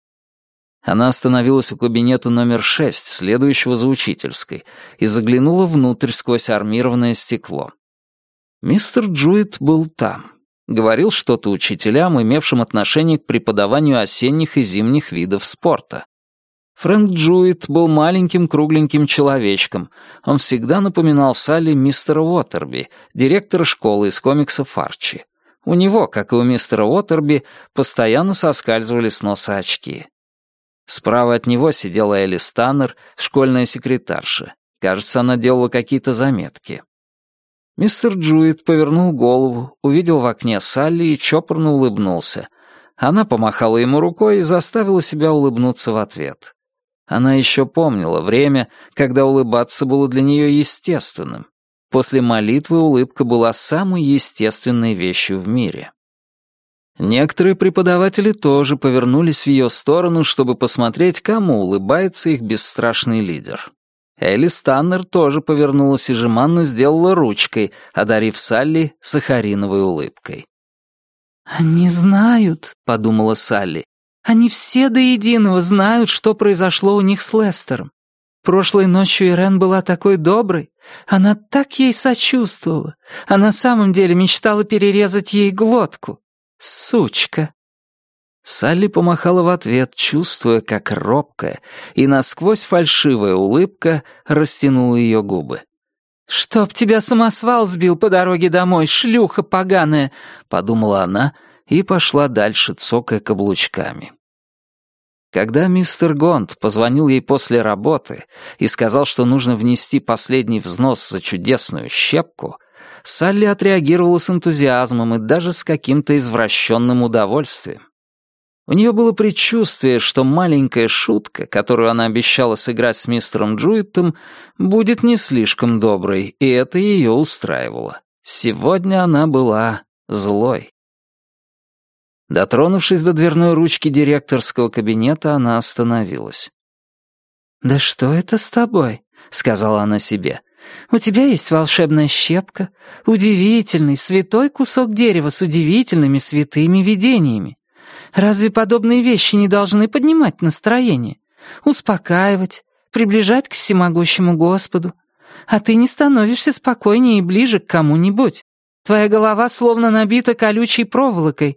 Она остановилась у кабинета номер шесть, следующего за учительской, и заглянула внутрь сквозь армированное стекло. Мистер Джуит был там. Говорил что-то учителям, имевшим отношение к преподаванию осенних и зимних видов спорта. Фрэнк Джуит был маленьким кругленьким человечком. Он всегда напоминал Салли мистера Уотерби, директора школы из комиксов Арчи. У него, как и у мистера Уотерби, постоянно соскальзывали с носа очки. Справа от него сидела Элли Станнер, школьная секретарша. Кажется, она делала какие-то заметки. Мистер Джуит повернул голову, увидел в окне Салли и чопорно улыбнулся. Она помахала ему рукой и заставила себя улыбнуться в ответ. Она еще помнила время, когда улыбаться было для нее естественным. После молитвы улыбка была самой естественной вещью в мире. Некоторые преподаватели тоже повернулись в ее сторону, чтобы посмотреть, кому улыбается их бесстрашный лидер. Элли Станнер тоже повернулась и жеманно сделала ручкой, одарив Салли сахариновой улыбкой. «Они знают», — подумала Салли. «Они все до единого знают, что произошло у них с Лестером. Прошлой ночью Ирен была такой доброй. Она так ей сочувствовала. А на самом деле мечтала перерезать ей глотку. Сучка». Салли помахала в ответ, чувствуя, как робкая и насквозь фальшивая улыбка растянула ее губы. «Чтоб тебя самосвал сбил по дороге домой, шлюха поганая!» — подумала она и пошла дальше, цокая каблучками. Когда мистер Гонт позвонил ей после работы и сказал, что нужно внести последний взнос за чудесную щепку, Салли отреагировала с энтузиазмом и даже с каким-то извращенным удовольствием. У нее было предчувствие, что маленькая шутка, которую она обещала сыграть с мистером Джуитом, будет не слишком доброй, и это ее устраивало. Сегодня она была злой. Дотронувшись до дверной ручки директорского кабинета, она остановилась. «Да что это с тобой?» — сказала она себе. «У тебя есть волшебная щепка, удивительный, святой кусок дерева с удивительными святыми видениями. Разве подобные вещи не должны поднимать настроение, успокаивать, приближать к всемогущему Господу? А ты не становишься спокойнее и ближе к кому-нибудь. Твоя голова словно набита колючей проволокой».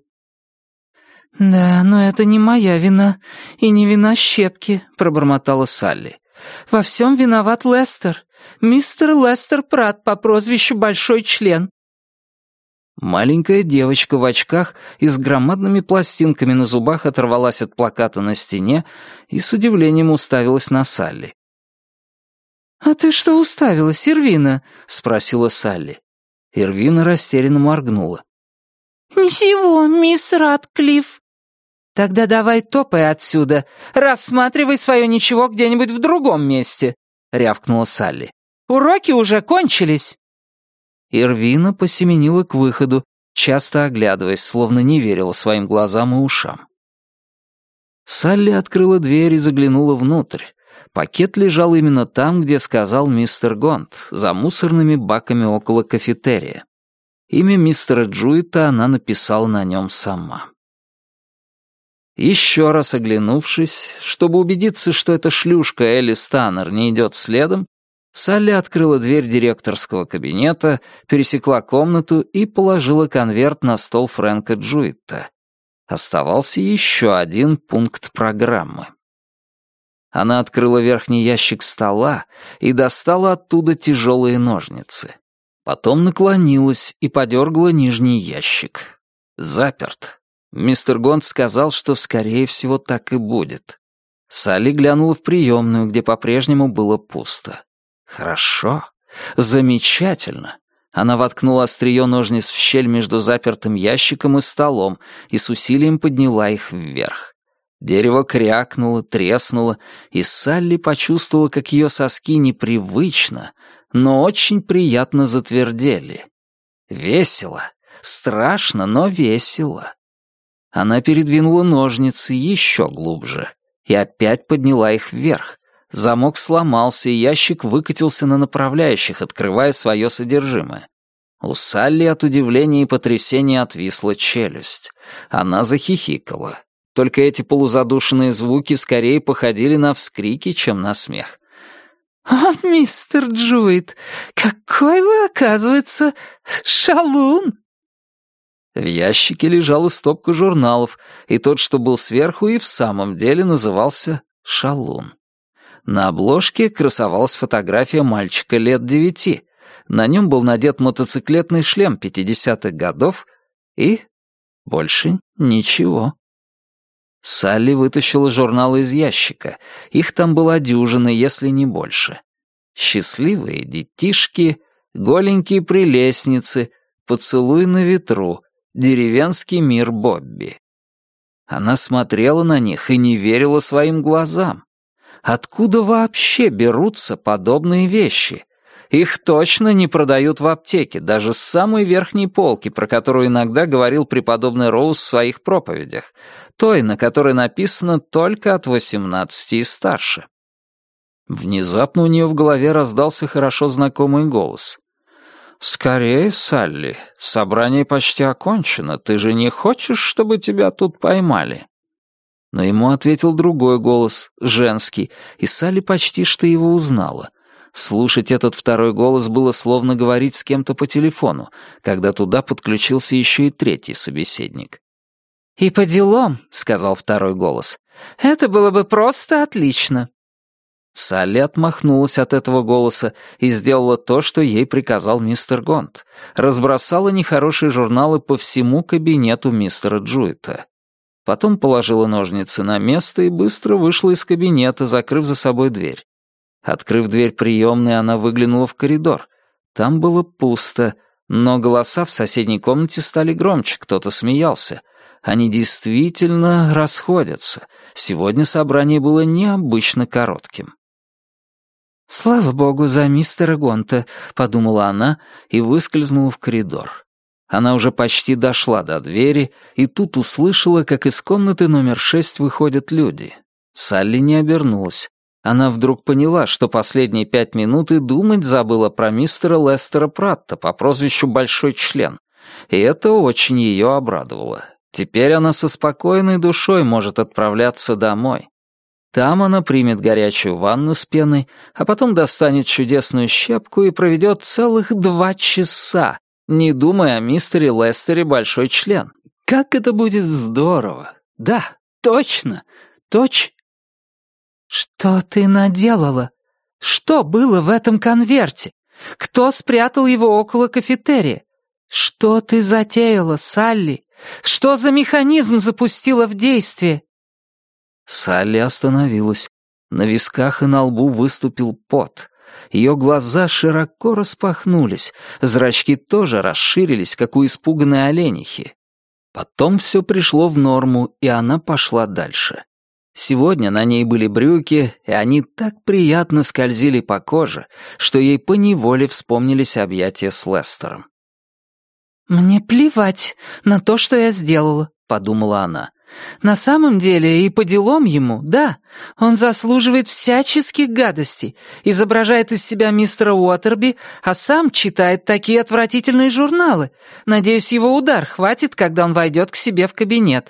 «Да, но это не моя вина и не вина щепки», — пробормотала Салли. «Во всем виноват Лестер, мистер Лестер Пратт по прозвищу Большой Член». Маленькая девочка в очках и с громадными пластинками на зубах оторвалась от плаката на стене и с удивлением уставилась на Салли. «А ты что уставилась, Ирвина?» — спросила Салли. Ирвина растерянно моргнула. «Ничего, мисс Ратклифф». «Тогда давай топай отсюда, рассматривай свое ничего где-нибудь в другом месте», — рявкнула Салли. «Уроки уже кончились». Ирвина посеменила к выходу, часто оглядываясь, словно не верила своим глазам и ушам. Салли открыла дверь и заглянула внутрь. Пакет лежал именно там, где сказал мистер Гонт, за мусорными баками около кафетерия. Имя мистера Джуита она написала на нем сама. Еще раз оглянувшись, чтобы убедиться, что эта шлюшка Элли Станнер не идет следом, Салли открыла дверь директорского кабинета, пересекла комнату и положила конверт на стол Фрэнка Джуитта. Оставался еще один пункт программы. Она открыла верхний ящик стола и достала оттуда тяжелые ножницы. Потом наклонилась и подергала нижний ящик. Заперт. Мистер Гонт сказал, что, скорее всего, так и будет. Салли глянула в приемную, где по-прежнему было пусто. Хорошо. Замечательно. Она воткнула острие ножниц в щель между запертым ящиком и столом и с усилием подняла их вверх. Дерево крякнуло, треснуло, и Салли почувствовала, как ее соски непривычно, но очень приятно затвердели. Весело. Страшно, но весело. Она передвинула ножницы еще глубже и опять подняла их вверх. Замок сломался, и ящик выкатился на направляющих, открывая свое содержимое. У Салли от удивления и потрясения отвисла челюсть. Она захихикала. Только эти полузадушенные звуки скорее походили на вскрики, чем на смех. «О, мистер Джуит, какой вы, оказывается, шалун!» В ящике лежала стопка журналов, и тот, что был сверху, и в самом деле назывался «Шалун». На обложке красовалась фотография мальчика лет девяти. На нем был надет мотоциклетный шлем пятидесятых годов и больше ничего. Салли вытащила журналы из ящика. Их там была дюжина, если не больше. «Счастливые детишки», «Голенькие прелестницы», «Поцелуй на ветру», «Деревенский мир Бобби». Она смотрела на них и не верила своим глазам. Откуда вообще берутся подобные вещи? Их точно не продают в аптеке, даже с самой верхней полки, про которую иногда говорил преподобный Роуз в своих проповедях, той, на которой написано только от восемнадцати и старше. Внезапно у нее в голове раздался хорошо знакомый голос. «Скорее, Салли, собрание почти окончено, ты же не хочешь, чтобы тебя тут поймали?» Но ему ответил другой голос, женский, и Салли почти что его узнала. Слушать этот второй голос было словно говорить с кем-то по телефону, когда туда подключился еще и третий собеседник. «И по делам», — сказал второй голос, — «это было бы просто отлично». Салли отмахнулась от этого голоса и сделала то, что ей приказал мистер Гонт. Разбросала нехорошие журналы по всему кабинету мистера Джуита. Потом положила ножницы на место и быстро вышла из кабинета, закрыв за собой дверь. Открыв дверь приемной, она выглянула в коридор. Там было пусто, но голоса в соседней комнате стали громче, кто-то смеялся. Они действительно расходятся. Сегодня собрание было необычно коротким. «Слава богу за мистера Гонта», — подумала она и выскользнула в коридор. Она уже почти дошла до двери, и тут услышала, как из комнаты номер шесть выходят люди. Салли не обернулась. Она вдруг поняла, что последние пять минут и думать забыла про мистера Лестера Пратта по прозвищу «Большой член». И это очень ее обрадовало. Теперь она со спокойной душой может отправляться домой. Там она примет горячую ванну с пеной, а потом достанет чудесную щепку и проведет целых два часа, не думая о мистере Лестере Большой Член. Как это будет здорово! Да, точно, точно. «Что ты наделала? Что было в этом конверте? Кто спрятал его около кафетерия? Что ты затеяла, Салли? Что за механизм запустила в действие?» Салли остановилась. На висках и на лбу выступил пот. Ее глаза широко распахнулись, зрачки тоже расширились, как у испуганной оленихи. Потом все пришло в норму, и она пошла дальше. Сегодня на ней были брюки, и они так приятно скользили по коже, что ей поневоле вспомнились объятия с Лестером. «Мне плевать на то, что я сделала», — подумала она. «На самом деле и по делам ему, да, он заслуживает всяческих гадостей, изображает из себя мистера Уотерби, а сам читает такие отвратительные журналы. Надеюсь, его удар хватит, когда он войдет к себе в кабинет».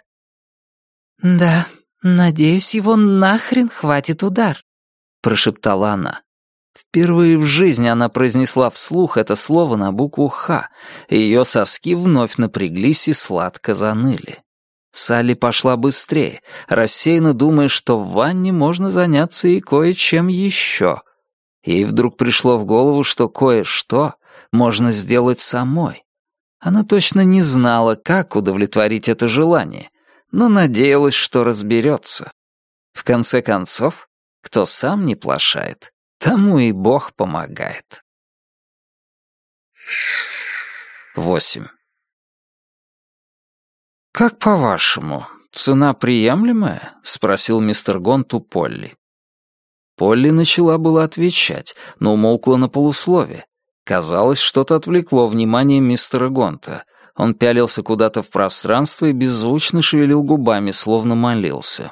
«Да, надеюсь, его нахрен хватит удар», — прошептала она. Впервые в жизни она произнесла вслух это слово на букву «Х», и ее соски вновь напряглись и сладко заныли. Салли пошла быстрее, рассеянно думая, что в ванне можно заняться и кое-чем еще. Ей вдруг пришло в голову, что кое-что можно сделать самой. Она точно не знала, как удовлетворить это желание, но надеялась, что разберется. В конце концов, кто сам не плашает, тому и Бог помогает. Восемь. «Как по-вашему, цена приемлемая?» — спросил мистер Гонт у Полли. Полли начала было отвечать, но умолкла на полуслове. Казалось, что-то отвлекло внимание мистера Гонта. Он пялился куда-то в пространство и беззвучно шевелил губами, словно молился.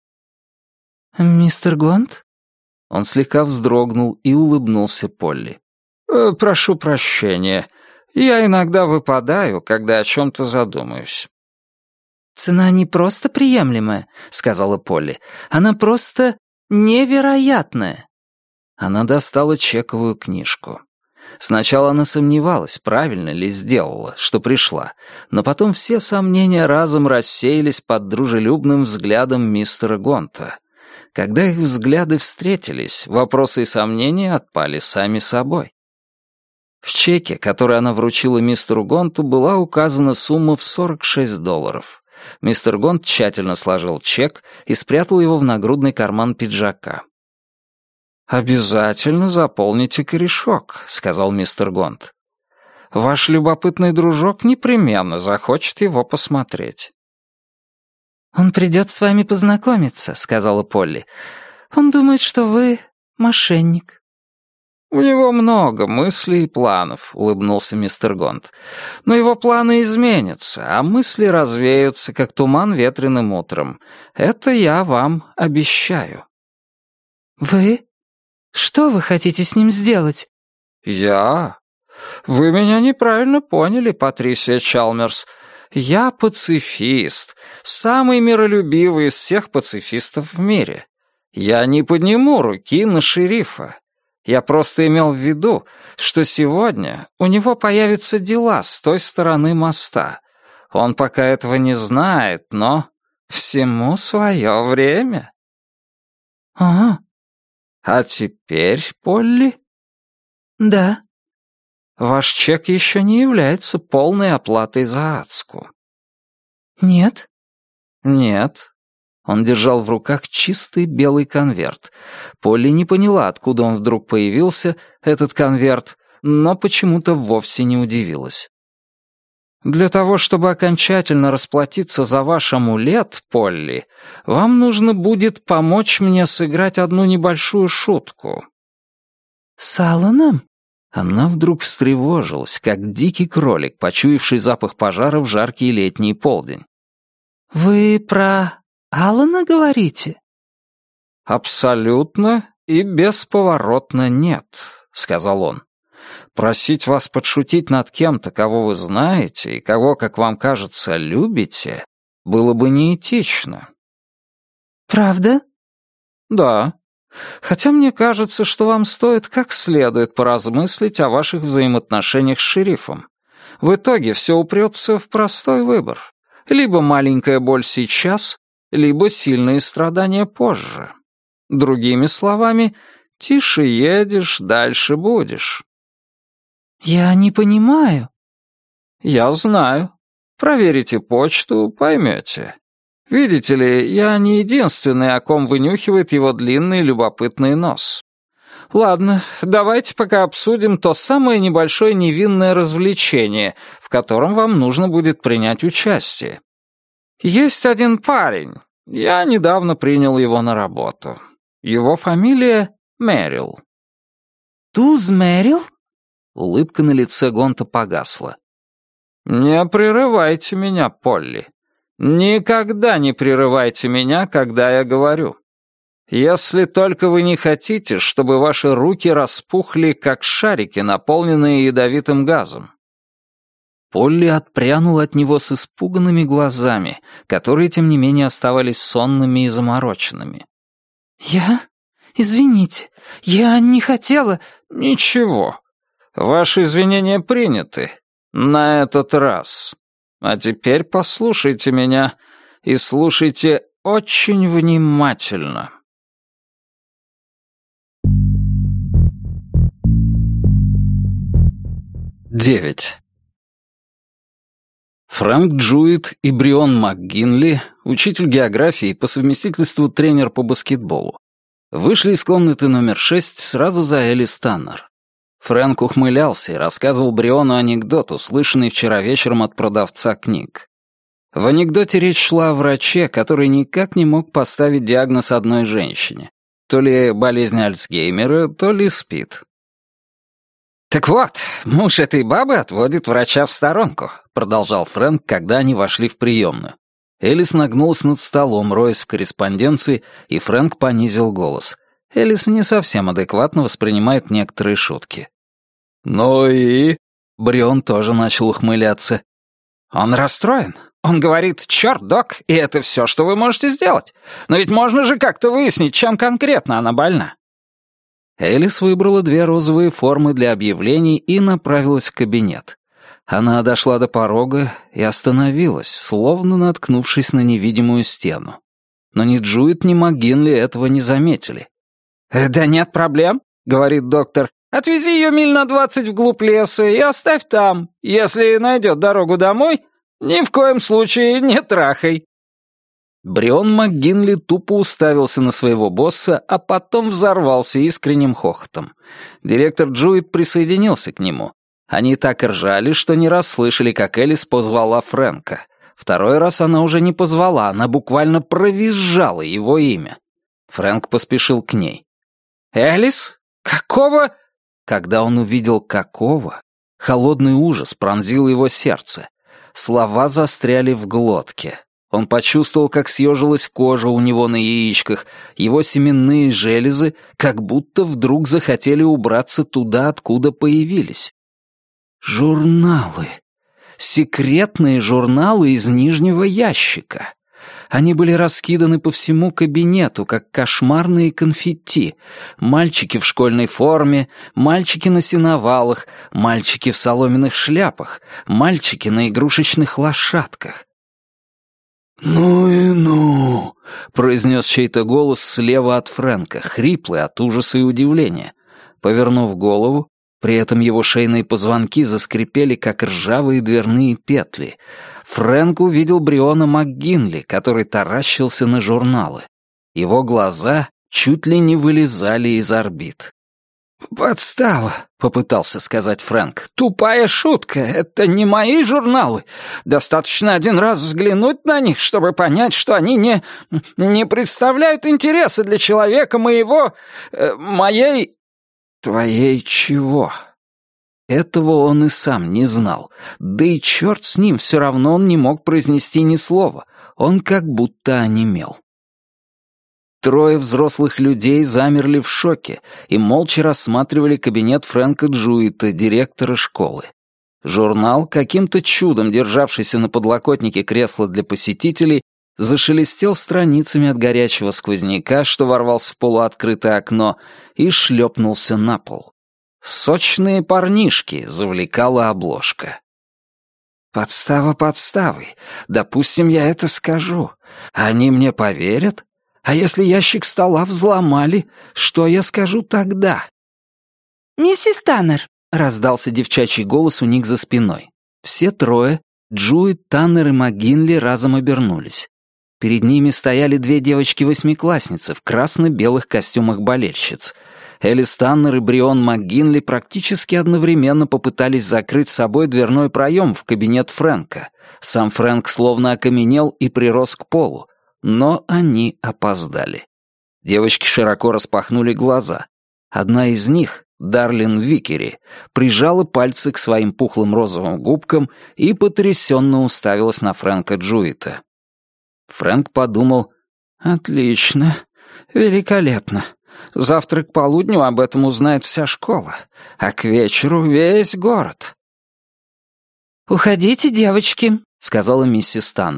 «Мистер Гонт?» Он слегка вздрогнул и улыбнулся Полли. «Э, «Прошу прощения. Я иногда выпадаю, когда о чем-то задумаюсь». «Цена не просто приемлемая», — сказала Полли. «Она просто невероятная». Она достала чековую книжку. Сначала она сомневалась, правильно ли сделала, что пришла, но потом все сомнения разом рассеялись под дружелюбным взглядом мистера Гонта. Когда их взгляды встретились, вопросы и сомнения отпали сами собой. В чеке, который она вручила мистеру Гонту, была указана сумма в сорок шесть долларов. Мистер Гонт тщательно сложил чек и спрятал его в нагрудный карман пиджака. «Обязательно заполните корешок», — сказал мистер Гонт. «Ваш любопытный дружок непременно захочет его посмотреть». «Он придет с вами познакомиться», — сказала Полли. «Он думает, что вы мошенник». «У него много мыслей и планов», — улыбнулся мистер Гонт. «Но его планы изменятся, а мысли развеются, как туман ветреным утром. Это я вам обещаю». «Вы? Что вы хотите с ним сделать?» «Я? Вы меня неправильно поняли, Патрисия Чалмерс. Я пацифист, самый миролюбивый из всех пацифистов в мире. Я не подниму руки на шерифа. Я просто имел в виду, что сегодня у него появятся дела с той стороны моста. Он пока этого не знает, но всему свое время». «Ага». «А теперь, Полли?» «Да». «Ваш чек еще не является полной оплатой за адску». «Нет?» «Нет». Он держал в руках чистый белый конверт. Полли не поняла, откуда он вдруг появился, этот конверт, но почему-то вовсе не удивилась. «Для того, чтобы окончательно расплатиться за ваш амулет, Полли, вам нужно будет помочь мне сыграть одну небольшую шутку». «С Алланом?» Она вдруг встревожилась, как дикий кролик, почуявший запах пожара в жаркий летний полдень. «Вы про Аллана говорите?» «Абсолютно и бесповоротно нет», — сказал он. «Просить вас подшутить над кем-то, кого вы знаете и кого, как вам кажется, любите, было бы неэтично». «Правда?» «Да. Хотя мне кажется, что вам стоит как следует поразмыслить о ваших взаимоотношениях с шерифом. В итоге все упрется в простой выбор. Либо маленькая боль сейчас, либо сильные страдания позже. Другими словами, тише едешь, дальше будешь». «Я не понимаю». «Я знаю. Проверите почту, поймете. Видите ли, я не единственный, о ком вынюхивает его длинный любопытный нос. Ладно, давайте пока обсудим то самое небольшое невинное развлечение, в котором вам нужно будет принять участие. Есть один парень. Я недавно принял его на работу. Его фамилия Мэрил». «Туз Мэрил?» Улыбка на лице Гонта погасла. «Не прерывайте меня, Полли. Никогда не прерывайте меня, когда я говорю. Если только вы не хотите, чтобы ваши руки распухли, как шарики, наполненные ядовитым газом». Полли отпрянула от него с испуганными глазами, которые, тем не менее, оставались сонными и замороченными. «Я... Извините, я не хотела...» «Ничего. Ваши извинения приняты. На этот раз. А теперь послушайте меня и слушайте очень внимательно». девять. Фрэнк Джуит и Брион МакГинли, учитель географии и по совместительству тренер по баскетболу, вышли из комнаты номер шесть сразу за Элис Таннер. Фрэнк ухмылялся и рассказывал Бриону анекдот, услышанный вчера вечером от продавца книг. В анекдоте речь шла о враче, который никак не мог поставить диагноз одной женщине. То ли болезнь Альцгеймера, то ли СПИД. «Так вот, муж этой бабы отводит врача в сторонку», — продолжал Фрэнк, когда они вошли в приемную. Элис нагнулась над столом, роясь в корреспонденции, и Фрэнк понизил голос. Элис не совсем адекватно воспринимает некоторые шутки. «Ну и...» — Брион тоже начал ухмыляться. «Он расстроен. Он говорит, черт, док, и это все, что вы можете сделать. Но ведь можно же как-то выяснить, чем конкретно она больна». Элис выбрала две розовые формы для объявлений и направилась в кабинет. Она дошла до порога и остановилась, словно наткнувшись на невидимую стену. Но ни Джуит, ни МакГинли этого не заметили. «Да нет проблем», — говорит доктор. «Отвези ее миль на двадцать вглубь леса и оставь там. Если найдет дорогу домой, ни в коем случае не трахай». Брион МакГинли тупо уставился на своего босса, а потом взорвался искренним хохотом. Директор Джуит присоединился к нему. Они так ржали, что не раз слышали, как Элис позвала Фрэнка. Второй раз она уже не позвала, она буквально провизжала его имя. Фрэнк поспешил к ней. «Элис? Какого?» Когда он увидел «какого», холодный ужас пронзил его сердце. Слова застряли в глотке. Он почувствовал, как съежилась кожа у него на яичках, его семенные железы как будто вдруг захотели убраться туда, откуда появились. Журналы. Секретные журналы из нижнего ящика. Они были раскиданы по всему кабинету, как кошмарные конфетти. Мальчики в школьной форме, мальчики на сеновалах, мальчики в соломенных шляпах, мальчики на игрушечных лошадках. «Ну и ну!» — произнес чей-то голос слева от Фрэнка, хриплый от ужаса и удивления. Повернув голову, при этом его шейные позвонки заскрипели, как ржавые дверные петли. Фрэнк увидел Бриона МакГинли, который таращился на журналы. Его глаза чуть ли не вылезали из орбит. «Подстава», — попытался сказать Фрэнк. «Тупая шутка. Это не мои журналы. Достаточно один раз взглянуть на них, чтобы понять, что они не... не представляют интереса для человека моего... Э, моей... твоей чего?» Этого он и сам не знал. Да и черт с ним, все равно он не мог произнести ни слова. Он как будто онемел. Трое взрослых людей замерли в шоке и молча рассматривали кабинет Фрэнка Джуита, директора школы. Журнал, каким-то чудом державшийся на подлокотнике кресла для посетителей, зашелестел страницами от горячего сквозняка, что ворвался в полуоткрытое окно, и шлепнулся на пол. «Сочные парнишки», — завлекала обложка. «Подстава подставой. Допустим, я это скажу. Они мне поверят? А если ящик стола взломали, что я скажу тогда?» «Миссис Таннер», — раздался девчачий голос у них за спиной. Все трое, Джуит, Таннер и МакГинли, разом обернулись. Перед ними стояли две девочки-восьмиклассницы в красно-белых костюмах болельщиц. Элис Таннер и Брион МакГинли практически одновременно попытались закрыть собой дверной проем в кабинет Фрэнка. Сам Фрэнк словно окаменел и прирос к полу. Но они опоздали. Девочки широко распахнули глаза. Одна из них, Дарлин Викери, прижала пальцы к своим пухлым розовым губкам и потрясенно уставилась на Фрэнка Джуита. Фрэнк подумал: «Отлично, великолепно. Завтра к полудню об этом узнает вся школа, а к вечеру весь город». «Уходите, девочки», — сказала миссис Таннер.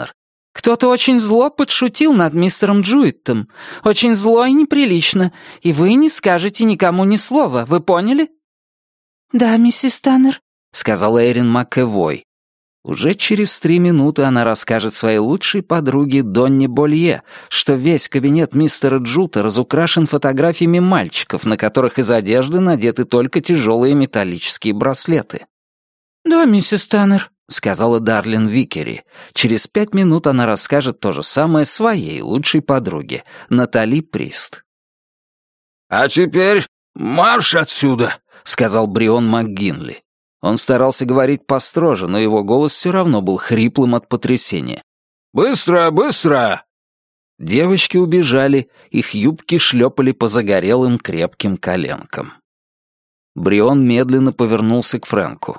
Кто-то очень зло подшутил над мистером Джуиттом. Очень зло и неприлично. И вы не скажете никому ни слова, вы поняли?» «Да, миссис Таннер», — сказала Эрин МакЭвой. Уже через три минуты она расскажет своей лучшей подруге Донне Болье, что весь кабинет мистера Джута разукрашен фотографиями мальчиков, на которых из одежды надеты только тяжелые металлические браслеты. «Да, миссис Таннер», — сказала Дарлин Викери. Через пять минут она расскажет то же самое своей лучшей подруге, Натали Прист. «А теперь марш отсюда», — сказал Брион МакГинли. Он старался говорить построже, но его голос все равно был хриплым от потрясения. «Быстро, быстро!» Девочки убежали, их юбки шлепали по загорелым крепким коленкам. Брион медленно повернулся к Фрэнку.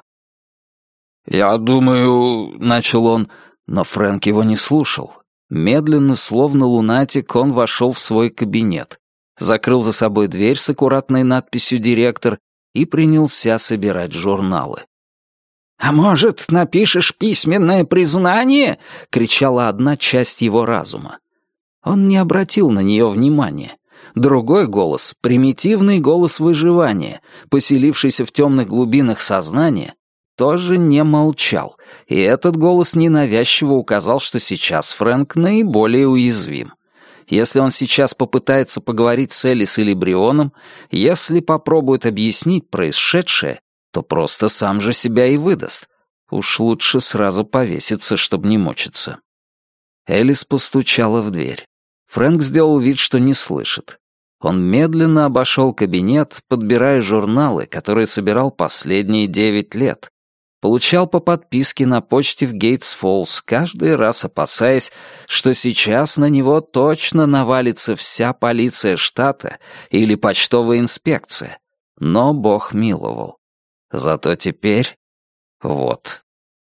«Я думаю...» — начал он, но Фрэнк его не слушал. Медленно, словно лунатик, он вошел в свой кабинет, закрыл за собой дверь с аккуратной надписью «Директор» и принялся собирать журналы. «А может, напишешь письменное признание?» — кричала одна часть его разума. Он не обратил на нее внимания. Другой голос, примитивный голос выживания, поселившийся в темных глубинах сознания, тоже не молчал, и этот голос ненавязчиво указал, что сейчас Фрэнк наиболее уязвим. Если он сейчас попытается поговорить с Элис или Брионом, если попробует объяснить происшедшее, то просто сам же себя и выдаст. Уж лучше сразу повеситься, чтобы не мучиться. Элис постучала в дверь. Фрэнк сделал вид, что не слышит. Он медленно обошел кабинет, подбирая журналы, которые собирал последние девять лет. Получал по подписке на почте в Гейтс-Фоллс, каждый раз опасаясь, что сейчас на него точно навалится вся полиция штата или почтовая инспекция. Но Бог миловал. Зато теперь... вот.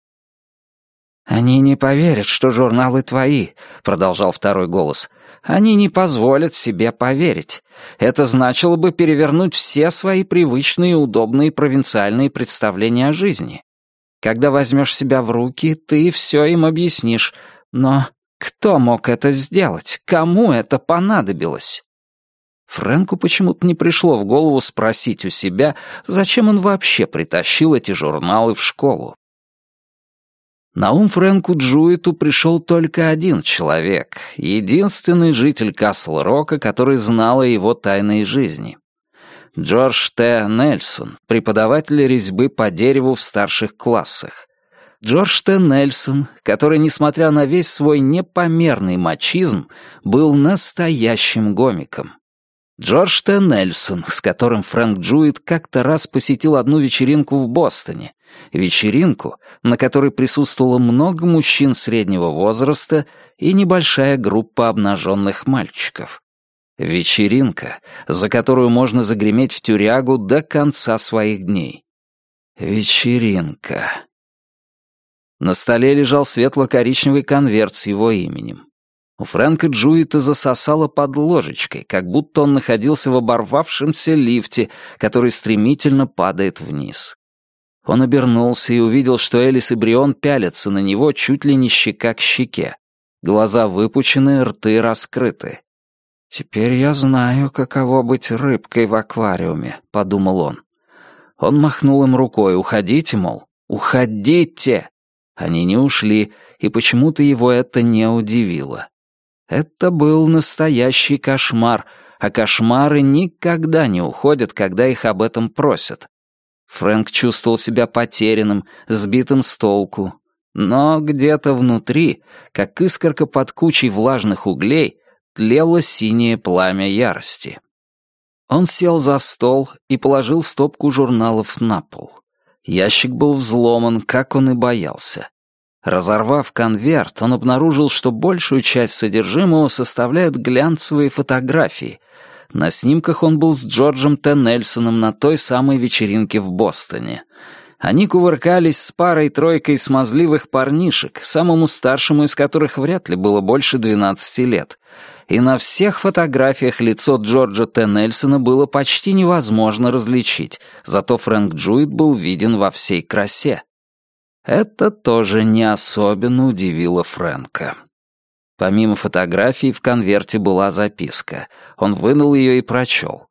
«Они не поверят, что журналы твои», — продолжал второй голос. «Они не позволят себе поверить. Это значило бы перевернуть все свои привычные и удобные провинциальные представления о жизни. Когда возьмешь себя в руки, ты все им объяснишь. Но кто мог это сделать? Кому это понадобилось?» Фрэнку почему-то не пришло в голову спросить у себя, зачем он вообще притащил эти журналы в школу. На ум Фрэнку Джуиту пришел только один человек, единственный житель Касл-Рока, который знал о его тайной жизни. Джордж Т. Нельсон, преподаватель резьбы по дереву в старших классах. Джордж Т. Нельсон, который, несмотря на весь свой непомерный мачизм, был настоящим гомиком. Джордж Т. Нельсон, с которым Фрэнк Джуит как-то раз посетил одну вечеринку в Бостоне. Вечеринку, на которой присутствовало много мужчин среднего возраста и небольшая группа обнаженных мальчиков. Вечеринка, за которую можно загреметь в тюрягу до конца своих дней. Вечеринка. На столе лежал светло-коричневый конверт с его именем. У Фрэнка Джуита засосало под ложечкой, как будто он находился в оборвавшемся лифте, который стремительно падает вниз. Он обернулся и увидел, что Элис и Брион пялятся на него чуть ли не щека к щеке. Глаза выпучены, рты раскрыты. «Теперь я знаю, каково быть рыбкой в аквариуме», — подумал он. Он махнул им рукой: «Уходите, мол, уходите!» Они не ушли, и почему-то его это не удивило. Это был настоящий кошмар, а кошмары никогда не уходят, когда их об этом просят. Фрэнк чувствовал себя потерянным, сбитым с толку. Но где-то внутри, как искорка под кучей влажных углей, тлело синее пламя ярости. Он сел за стол и положил стопку журналов на пол. Ящик был взломан, как он и боялся. Разорвав конверт, он обнаружил, что большую часть содержимого составляют глянцевые фотографии. На снимках он был с Джорджем Т. Нельсоном на той самой вечеринке в Бостоне. Они кувыркались с парой-тройкой смазливых парнишек, самому старшему из которых вряд ли было больше двенадцати лет. И на всех фотографиях лицо Джорджа Т. Нельсона было почти невозможно различить, зато Фрэнк Джуит был виден во всей красе. Это тоже не особенно удивило Фрэнка. Помимо фотографий в конверте была записка. Он вынул ее и прочел.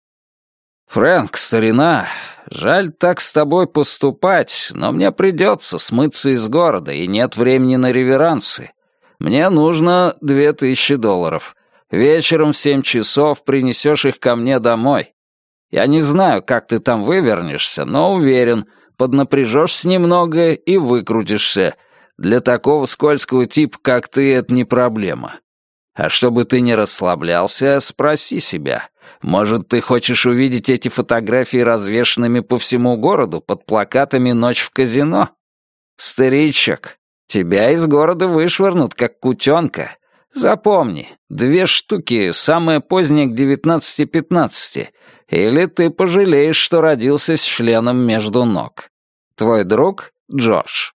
«Фрэнк, старина, жаль так с тобой поступать, но мне придется смыться из города, и нет времени на реверансы. Мне нужно две тысячи долларов. Вечером в семь часов принесешь их ко мне домой. Я не знаю, как ты там вывернешься, но уверен, поднапряжешься немного и выкрутишься. Для такого скользкого типа, как ты, это не проблема. А чтобы ты не расслаблялся, спроси себя, может, ты хочешь увидеть эти фотографии развешанными по всему городу под плакатами «Ночь в казино»? Старичок, тебя из города вышвырнут, как кутенка. Запомни, две штуки, самое позднее к девятнадцати пятнадцати, или ты пожалеешь, что родился с членом между ног. Твой друг Джордж.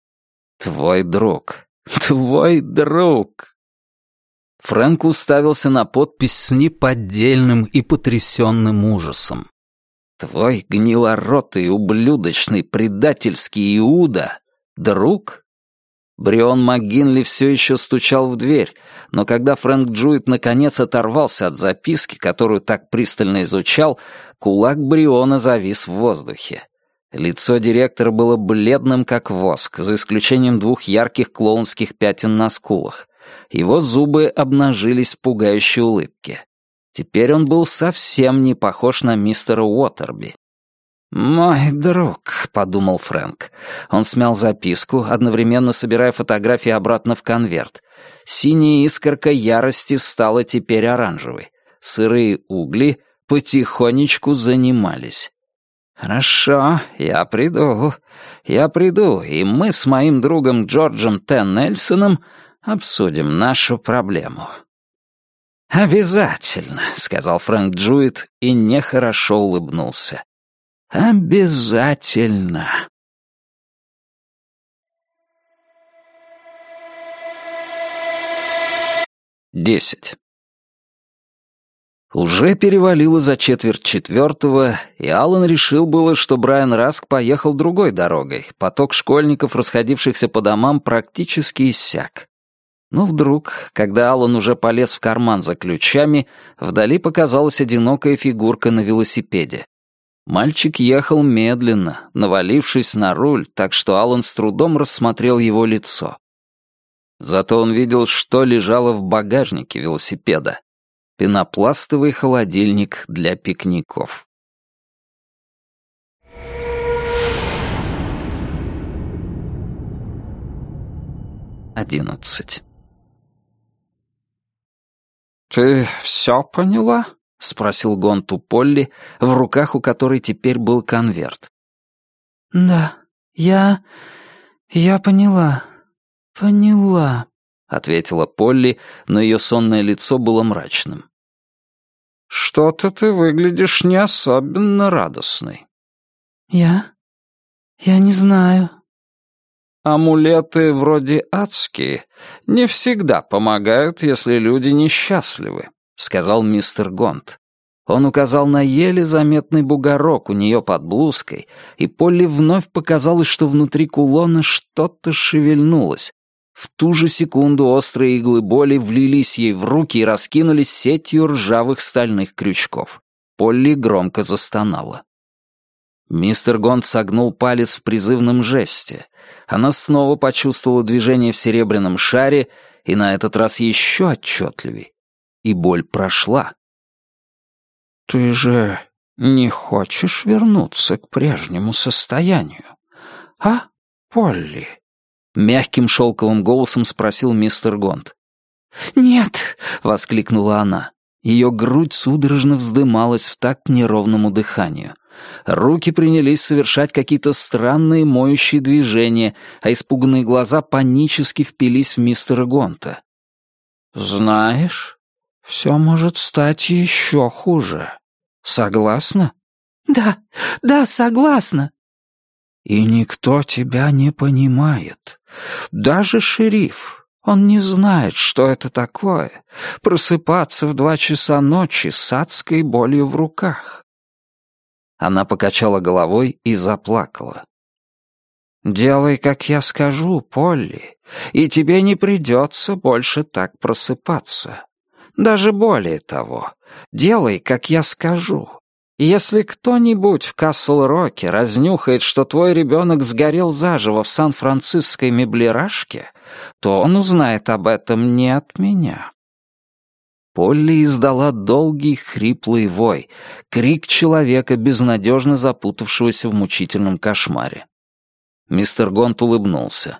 Твой друг. Твой друг. Фрэнк уставился на подпись с неподдельным и потрясенным ужасом. Твой гнилоротый, ублюдочный, предательский Иуда. Друг? Брион МакГинли все еще стучал в дверь, но когда Фрэнк Джуит наконец оторвался от записки, которую так пристально изучал, кулак Бриона завис в воздухе. Лицо директора было бледным, как воск, за исключением двух ярких клоунских пятен на скулах. Его зубы обнажились в пугающей улыбке. Теперь он был совсем не похож на мистера Уотерби. «Мой друг», — подумал Фрэнк. Он смял записку, одновременно собирая фотографии обратно в конверт. Синяя искорка ярости стала теперь оранжевой. Сырые угли потихонечку занимались. «Хорошо, я приду. Я приду, и мы с моим другом Джорджем Т. Нельсоном обсудим нашу проблему». «Обязательно», — сказал Фрэнк Джуит и нехорошо улыбнулся. «Обязательно». Десять. Уже перевалило за четверть четвертого, и Аллан решил было, что Брайан Раск поехал другой дорогой. Поток школьников, расходившихся по домам, практически иссяк. Но вдруг, когда Аллан уже полез в карман за ключами, вдали показалась одинокая фигурка на велосипеде. Мальчик ехал медленно, навалившись на руль, так что Аллан с трудом рассмотрел его лицо. Зато он видел, что лежало в багажнике велосипеда. Пенопластовый холодильник для пикников. Одиннадцать. «Ты все поняла?» — спросил Гонт у Полли, в руках у которой теперь был конверт. «Да, я... я поняла, поняла», — ответила Полли, но ее сонное лицо было мрачным. «Что-то ты выглядишь не особенно радостной». «Я? Я не знаю». «Амулеты вроде адские не всегда помогают, если люди несчастливы», — сказал мистер Гонт. Он указал на еле заметный бугорок у нее под блузкой, и Полли вновь показалось, что внутри кулона что-то шевельнулось. В ту же секунду острые иглы боли влились ей в руки и раскинулись сетью ржавых стальных крючков. Полли громко застонала. Мистер Гонт согнул палец в призывном жесте. Она снова почувствовала движение в серебряном шаре, и на этот раз еще отчетливей. И боль прошла. «Ты же не хочешь вернуться к прежнему состоянию, а, Полли?» Мягким шелковым голосом спросил мистер Гонт. «Нет!» — воскликнула она. Ее грудь судорожно вздымалась в такт неровному дыханию. Руки принялись совершать какие-то странные моющие движения, а испуганные глаза панически впились в мистера Гонта. «Знаешь, все может стать еще хуже. Согласна?» «Да, да, согласна». «И никто тебя не понимает. Даже шериф. Он не знает, что это такое — просыпаться в два часа ночи с адской болью в руках». Она покачала головой и заплакала. «Делай, как я скажу, Полли, и тебе не придется больше так просыпаться. Даже более того, делай, как я скажу. Если кто-нибудь в Касл-Роке разнюхает, что твой ребенок сгорел заживо в сан-франциской меблерашке, то он узнает об этом не от меня». Полли издала долгий хриплый вой, крик человека, безнадежно запутавшегося в мучительном кошмаре. Мистер Гонт улыбнулся.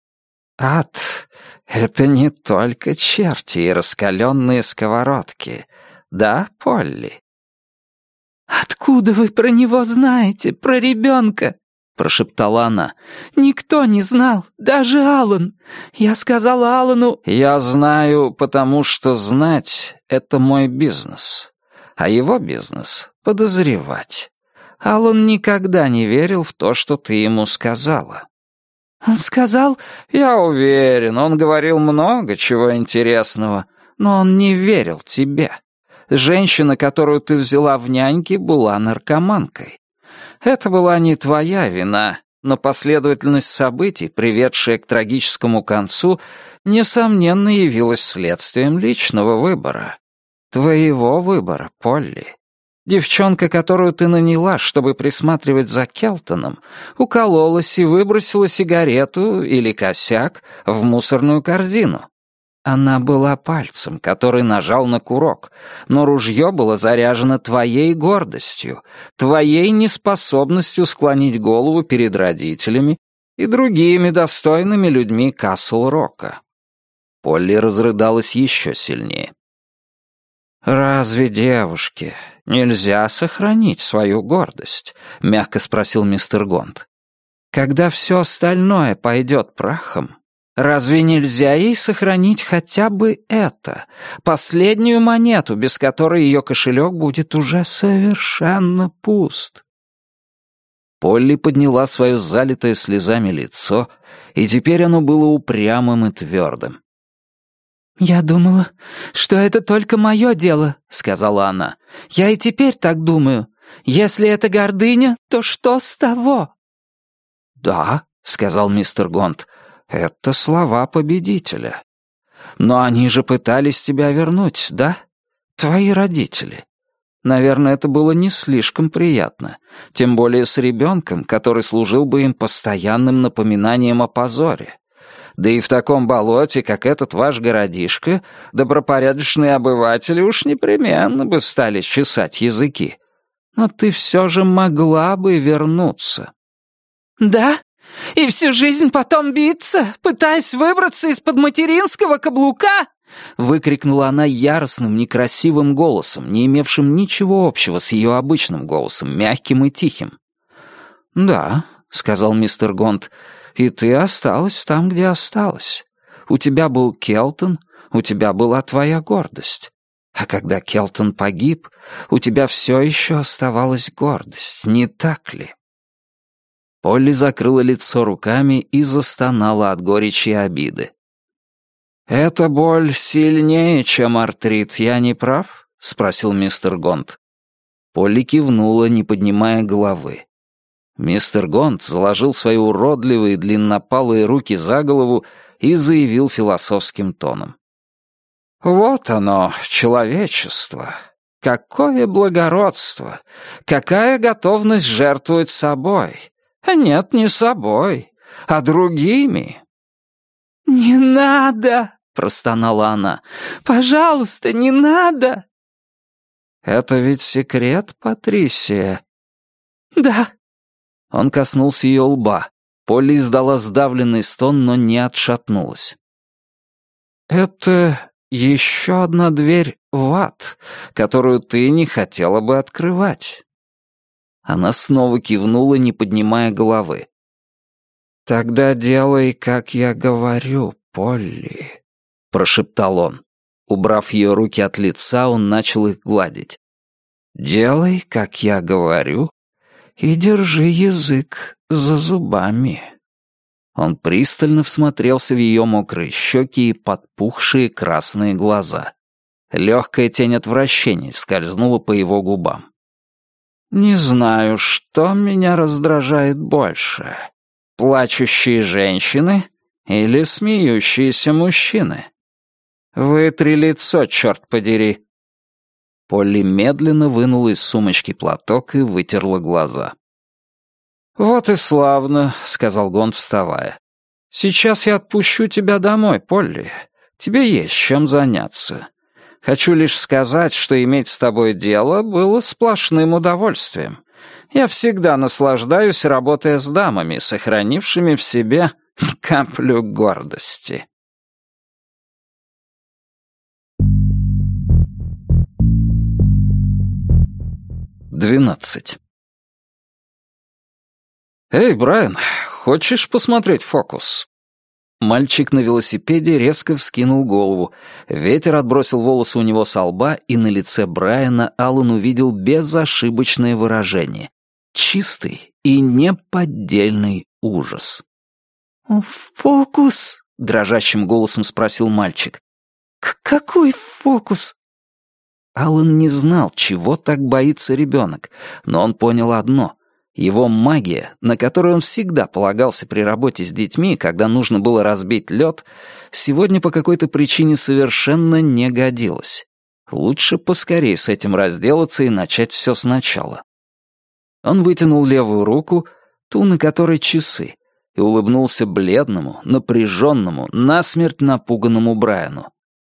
«Ад — это не только черти и раскаленные сковородки, да, Полли?» «Откуда вы про него знаете, про ребенка?» — прошептала она. «Никто не знал, даже Аллан. Я сказала Аллану...» «Я знаю, потому что знать — это мой бизнес, а его бизнес — подозревать. Аллан никогда не верил в то, что ты ему сказала». «Он сказал...» «Я уверен, он говорил много чего интересного, но он не верил тебе. Женщина, которую ты взяла в няньки, была наркоманкой. Это была не твоя вина, но последовательность событий, приведшая к трагическому концу, несомненно явилась следствием личного выбора. Твоего выбора, Полли. Девчонка, которую ты наняла, чтобы присматривать за Келтоном, укололась и выбросила сигарету или косяк в мусорную корзину. Она была пальцем, который нажал на курок, но ружье было заряжено твоей гордостью, твоей неспособностью склонить голову перед родителями и другими достойными людьми Касл-Рока. Полли разрыдалась еще сильнее. «Разве девушке нельзя сохранить свою гордость?» — мягко спросил мистер Гонт. «Когда все остальное пойдет прахом, разве нельзя ей сохранить хотя бы это, последнюю монету, без которой ее кошелек будет уже совершенно пуст?» Полли подняла свое залитое слезами лицо, и теперь оно было упрямым и твердым. «Я думала, что это только мое дело», — сказала она. «Я и теперь так думаю. Если это гордыня, то что с того?» «Да», — сказал мистер Гонт, — «это слова победителя. Но они же пытались тебя вернуть, да? Твои родители. Наверное, это было не слишком приятно, тем более с ребенком, который служил бы им постоянным напоминанием о позоре. Да и в таком болоте, как этот ваш городишко, добропорядочные обыватели уж непременно бы стали чесать языки. Но ты все же могла бы вернуться». «Да? И всю жизнь потом биться, пытаясь выбраться из-под материнского каблука?» — выкрикнула она яростным, некрасивым голосом, не имевшим ничего общего с ее обычным голосом, мягким и тихим. «Да», — сказал мистер Гонт, — «и ты осталась там, где осталась. У тебя был Келтон, у тебя была твоя гордость. А когда Келтон погиб, у тебя все еще оставалась гордость, не так ли?» Полли закрыла лицо руками и застонала от горечи и обиды. «Эта боль сильнее, чем артрит, я не прав?» — спросил мистер Гонт. Полли кивнула, не поднимая головы. Мистер Гонт заложил свои уродливые длиннопалые руки за голову и заявил философским тоном. «Вот оно, человечество. Какое благородство! Какая готовность жертвовать собой! А нет, не собой, а другими!» «Не надо!» — простонала она. «Пожалуйста, не надо!» «Это ведь секрет, Патрисия?» «Да». Он коснулся ее лба. Полли издала сдавленный стон, но не отшатнулась. «Это еще одна дверь в ад, которую ты не хотела бы открывать». Она снова кивнула, не поднимая головы. «Тогда делай, как я говорю, Полли», — прошептал он. Убрав ее руки от лица, он начал их гладить. «Делай, как я говорю, и держи язык за зубами». Он пристально всмотрелся в ее мокрые щеки и подпухшие красные глаза. Легкая тень отвращения скользнула по его губам. «Не знаю, что меня раздражает больше. Плачущие женщины или смеющиеся мужчины? Вытри лицо, черт подери!» Полли медленно вынула из сумочки платок и вытерла глаза. «Вот и славно», — сказал Гонд, вставая. «Сейчас я отпущу тебя домой, Полли. Тебе есть чем заняться. Хочу лишь сказать, что иметь с тобой дело было сплошным удовольствием. Я всегда наслаждаюсь, работая с дамами, сохранившими в себе каплю гордости». Двенадцать. «Эй, Брайан, хочешь посмотреть фокус?» Мальчик на велосипеде резко вскинул голову. Ветер отбросил волосы у него со лба, и на лице Брайана Аллан увидел безошибочное выражение. Чистый и неподдельный ужас. «Фокус?» — дрожащим голосом спросил мальчик. К «Какой фокус?» Аллан не знал, чего так боится ребенок, но он понял одно. Его магия, на которую он всегда полагался при работе с детьми, когда нужно было разбить лед, сегодня по какой-то причине совершенно не годилась. Лучше поскорее с этим разделаться и начать все сначала. Он вытянул левую руку, ту, на которой часы, и улыбнулся бледному, напряженному, насмерть напуганному Брайану.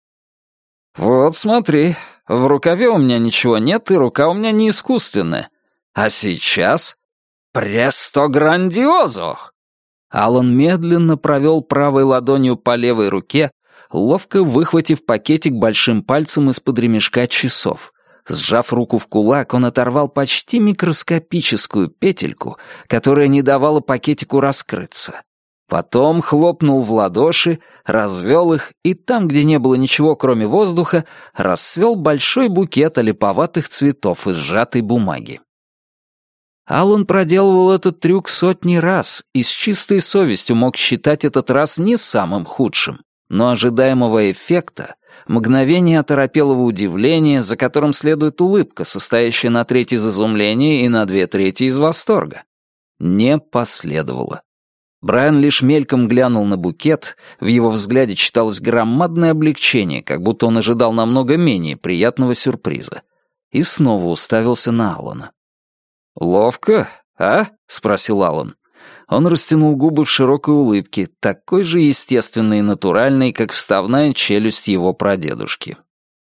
«Вот смотри, в рукаве у меня ничего нет, и рука у меня не искусственная. А сейчас... престо грандиозо!» Аллан медленно провел правой ладонью по левой руке, ловко выхватив пакетик большим пальцем из-под ремешка часов. Сжав руку в кулак, он оторвал почти микроскопическую петельку, которая не давала пакетику раскрыться. Потом хлопнул в ладоши, развел их, и там, где не было ничего, кроме воздуха, расцвел большой букет олиповатых цветов из сжатой бумаги. Аллан проделывал этот трюк сотни раз и с чистой совестью мог считать этот раз не самым худшим, но ожидаемого эффекта, мгновение оторопелого удивления, за которым следует улыбка, состоящая на треть из изумления и на две трети из восторга, не последовало. Брайан лишь мельком глянул на букет, в его взгляде читалось громадное облегчение, как будто он ожидал намного менее приятного сюрприза, и снова уставился на Аллана. «Ловко, а?» — спросил Аллан. Он растянул губы в широкой улыбке, такой же естественной и натуральной, как вставная челюсть его прадедушки.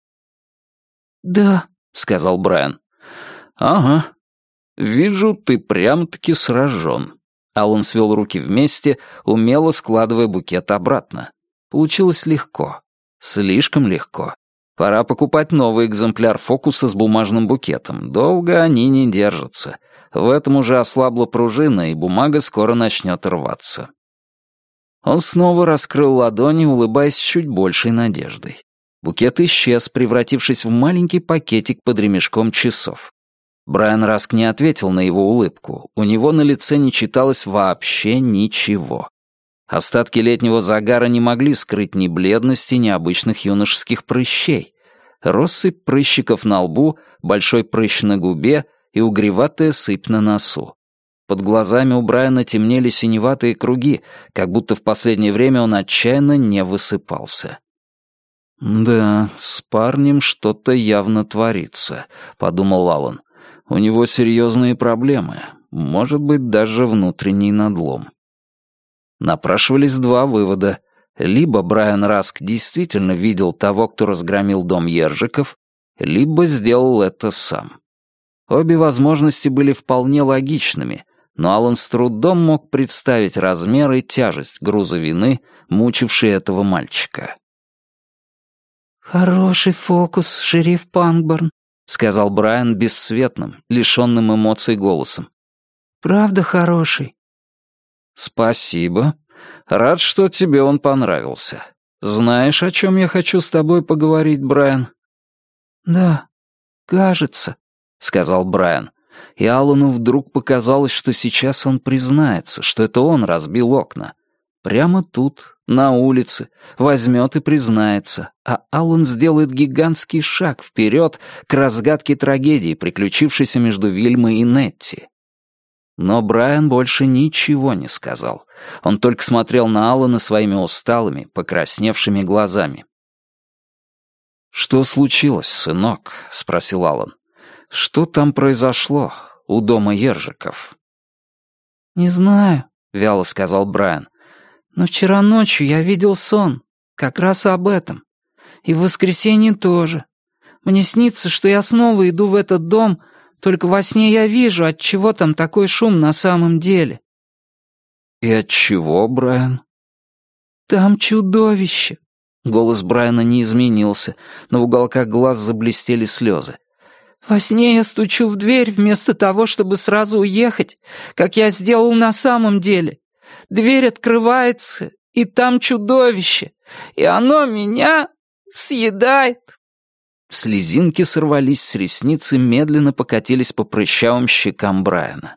«Да», — сказал Брайан. «Ага. Вижу, ты прям-таки сражен». Аллан свел руки вместе, умело складывая букет обратно. Получилось легко. Слишком легко. Пора покупать новый экземпляр фокуса с бумажным букетом. Долго они не держатся. В этом уже ослабла пружина, и бумага скоро начнет рваться. Он снова раскрыл ладони, улыбаясь с чуть большей надеждой. Букет исчез, превратившись в маленький пакетик под ремешком часов. Брайан Раск не ответил на его улыбку. У него на лице не читалось вообще ничего. Остатки летнего загара не могли скрыть ни бледности, ни обычных юношеских прыщей. Россыпь прыщиков на лбу, большой прыщ на губе и угреватая сыпь на носу. Под глазами у Брайана темнели синеватые круги, как будто в последнее время он отчаянно не высыпался. «Да, с парнем что-то явно творится», — подумал Аллан. «У него серьезные проблемы, может быть, даже внутренний надлом». Напрашивались два вывода. Либо Брайан Раск действительно видел того, кто разгромил дом Ержиков, либо сделал это сам. Обе возможности были вполне логичными, но Аллан с трудом мог представить размер и тяжесть груза вины, мучившей этого мальчика. «Хороший фокус, шериф Пангборн», — сказал Брайан бесцветным, лишенным эмоций голосом. «Правда хороший». «Спасибо. Рад, что тебе он понравился. Знаешь, о чем я хочу с тобой поговорить, Брайан?» «Да, кажется», — сказал Брайан. И Аллану вдруг показалось, что сейчас он признается, что это он разбил окна. Прямо тут, на улице, возьмет и признается, а Аллан сделает гигантский шаг вперед к разгадке трагедии, приключившейся между Вильмой и Нетти. Но Брайан больше ничего не сказал. Он только смотрел на Алана своими усталыми, покрасневшими глазами. «Что случилось, сынок?» — спросил Алан. «Что там произошло у дома Ержиков?» «Не знаю», — вяло сказал Брайан. «Но вчера ночью я видел сон, как раз об этом. И в воскресенье тоже. Мне снится, что я снова иду в этот дом, только во сне я вижу, отчего там такой шум на самом деле». «И отчего, Брайан?» «Там чудовище». Голос Брайана не изменился, но в уголках глаз заблестели слезы. «Во сне я стучу в дверь вместо того, чтобы сразу уехать, как я сделал на самом деле. Дверь открывается, и там чудовище, и оно меня съедает». Слезинки сорвались с ресниц и медленно покатились по прыщавым щекам Брайана.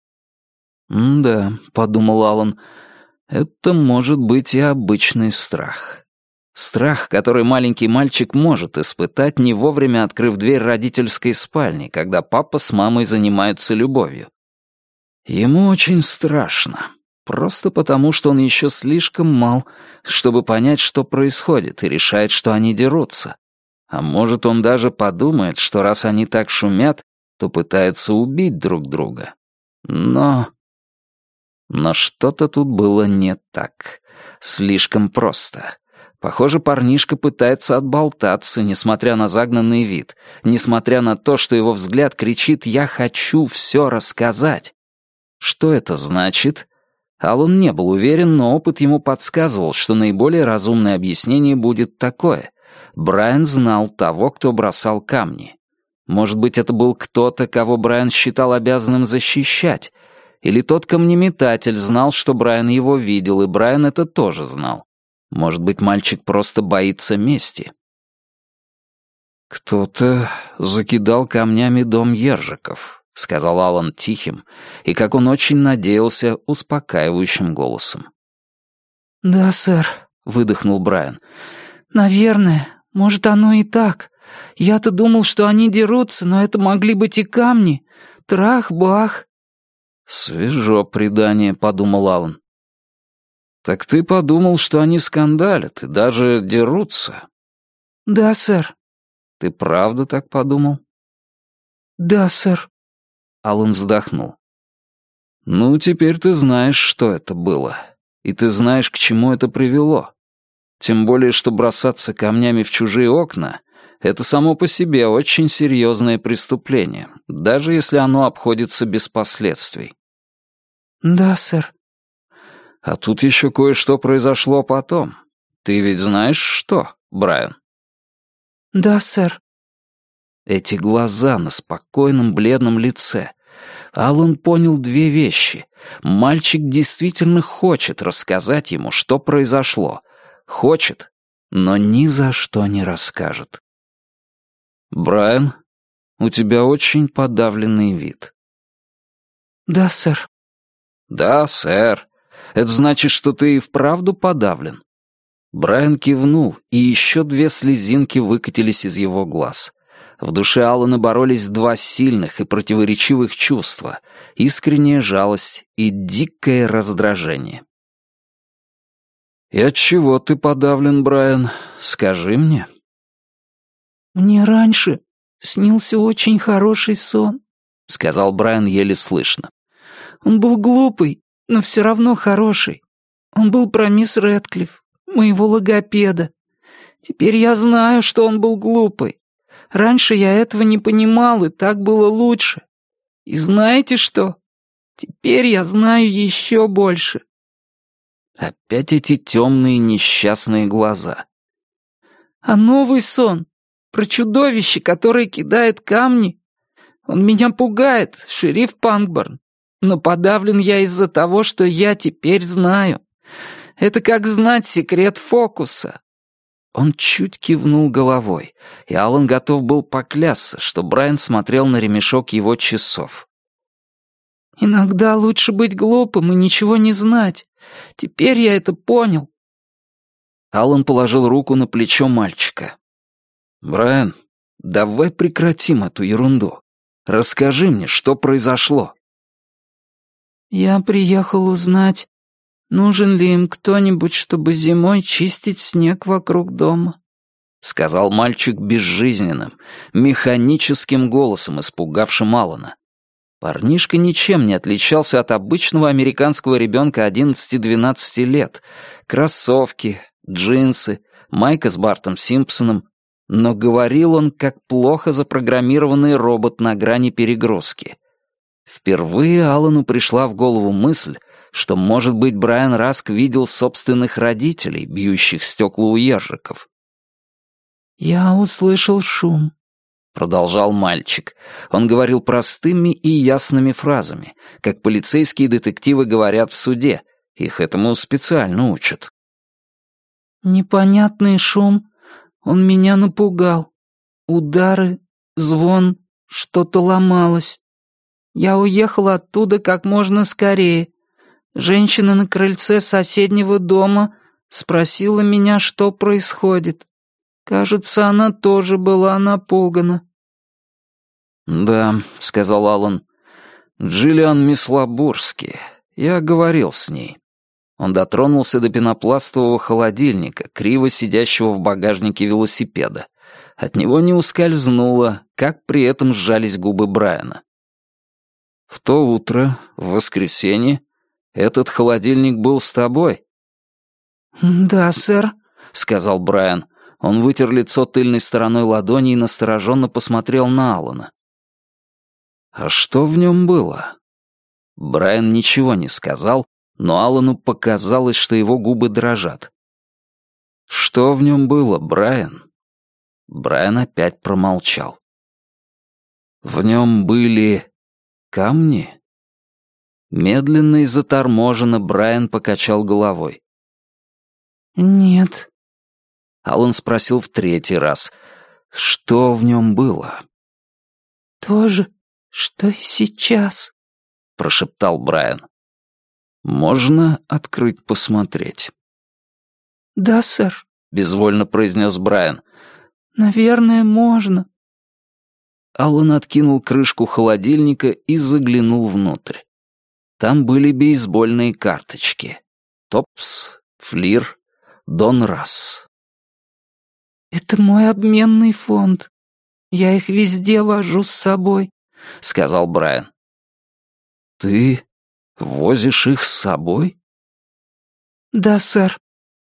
«Да», — подумал Алан, — «это может быть и обычный страх». Страх, который маленький мальчик может испытать, не вовремя открыв дверь родительской спальни, когда папа с мамой занимаются любовью. Ему очень страшно, просто потому, что он еще слишком мал, чтобы понять, что происходит, и решает, что они дерутся. А может, он даже подумает, что раз они так шумят, то пытаются убить друг друга. Но... Но что-то тут было не так. Слишком просто. Похоже, парнишка пытается отболтаться, несмотря на загнанный вид, несмотря на то, что его взгляд кричит «Я хочу все рассказать». Что это значит? Алан не был уверен, но опыт ему подсказывал, что наиболее разумное объяснение будет такое. Брайан знал того, кто бросал камни. Может быть, это был кто-то, кого Брайан считал обязанным защищать. Или тот камнеметатель знал, что Брайан его видел, и Брайан это тоже знал. Может быть, мальчик просто боится мести. «Кто-то закидал камнями дом Ержиков», — сказал Алан тихим и, как он очень надеялся, успокаивающим голосом. «Да, сэр», — выдохнул Брайан. «Наверное. Может, оно и так. Я-то думал, что они дерутся, но это могли быть и камни. Трах-бах». «Свежо предание», — подумал Алан. «Так ты подумал, что они скандалят и даже дерутся?» «Да, сэр». «Ты правда так подумал?» «Да, сэр». Алан вздохнул. «Ну, теперь ты знаешь, что это было. И ты знаешь, к чему это привело. Тем более, что бросаться камнями в чужие окна — это само по себе очень серьезное преступление, даже если оно обходится без последствий». «Да, сэр». «А тут еще кое-что произошло потом. Ты ведь знаешь, что, Брайан?» «Да, сэр». Эти глаза на спокойном бледном лице. Алан понял две вещи. Мальчик действительно хочет рассказать ему, что произошло. Хочет, но ни за что не расскажет. «Брайан, у тебя очень подавленный вид». «Да, сэр». «Да, сэр. Это значит, что ты и вправду подавлен?» Брайан кивнул, и еще две слезинки выкатились из его глаз. В душе Алана боролись два сильных и противоречивых чувства — искренняя жалость и дикое раздражение. «И отчего ты подавлен, Брайан? Скажи мне». «Мне раньше снился очень хороший сон», — сказал Брайан еле слышно. «Он был глупый, но все равно хороший. Он был про мисс Рэдклифф, моего логопеда. Теперь я знаю, что он был глупый. Раньше я этого не понимал, и так было лучше. И знаете что? Теперь я знаю еще больше». Опять эти темные несчастные глаза. «А новый сон про чудовище, которое кидает камни. Он меня пугает, шериф Панкборн. Но подавлен я из-за того, что я теперь знаю. Это как знать секрет фокуса». Он чуть кивнул головой, и Алан готов был поклясться, что Брайан смотрел на ремешок его часов. «Иногда лучше быть глупым и ничего не знать. Теперь я это понял». Алан положил руку на плечо мальчика. «Брайан, давай прекратим эту ерунду. Расскажи мне, что произошло». Я приехал узнать, нужен ли им кто-нибудь, чтобы зимой чистить снег вокруг дома», — сказал мальчик безжизненным, механическим голосом, испугавшим Алана. Парнишка ничем не отличался от обычного американского ребенка одиннадцати-двенадцати лет. Кроссовки, джинсы, майка с Бартом Симпсоном. Но говорил он, как плохо запрограммированный робот на грани перегрузки. Впервые Алану пришла в голову мысль, что, может быть, Брайан Раск видел собственных родителей, бьющих стекла у ежиков. «Я услышал шум», — продолжал мальчик. Он говорил простыми и ясными фразами, как полицейские детективы говорят в суде. Их этому специально учат. «Непонятный шум. Он меня напугал. Удары, звон, что-то ломалось. Я уехал оттуда как можно скорее. Женщина на крыльце соседнего дома спросила меня, что происходит. Кажется, она тоже была напугана». «Да», — сказал Алан, — «Джиллиан Мислобурски. Я говорил с ней». Он дотронулся до пенопластового холодильника, криво сидящего в багажнике велосипеда. От него не ускользнуло, как при этом сжались губы Брайана. «В то утро, в воскресенье, этот холодильник был с тобой?» «Да, сэр», — сказал Брайан. Он вытер лицо тыльной стороной ладони и настороженно посмотрел на Алана. «А что в нем было?» Брайан ничего не сказал, но Алану показалось, что его губы дрожат. «Что в нем было, Брайан?» Брайан опять промолчал. «В нем были камни?» Медленно и заторможенно Брайан покачал головой. «Нет». Алан спросил в третий раз, что в нем было. «То же, что и сейчас», — прошептал Брайан. «Можно открыть, посмотреть?» «Да, сэр», — безвольно произнес Брайан. «Наверное, можно». Алан откинул крышку холодильника и заглянул внутрь. Там были бейсбольные карточки. Топс, Флир, Дон Расс. «Это мой обменный фонд. Я их везде вожу с собой», — сказал Брайан. «Ты возишь их с собой?» «Да, сэр».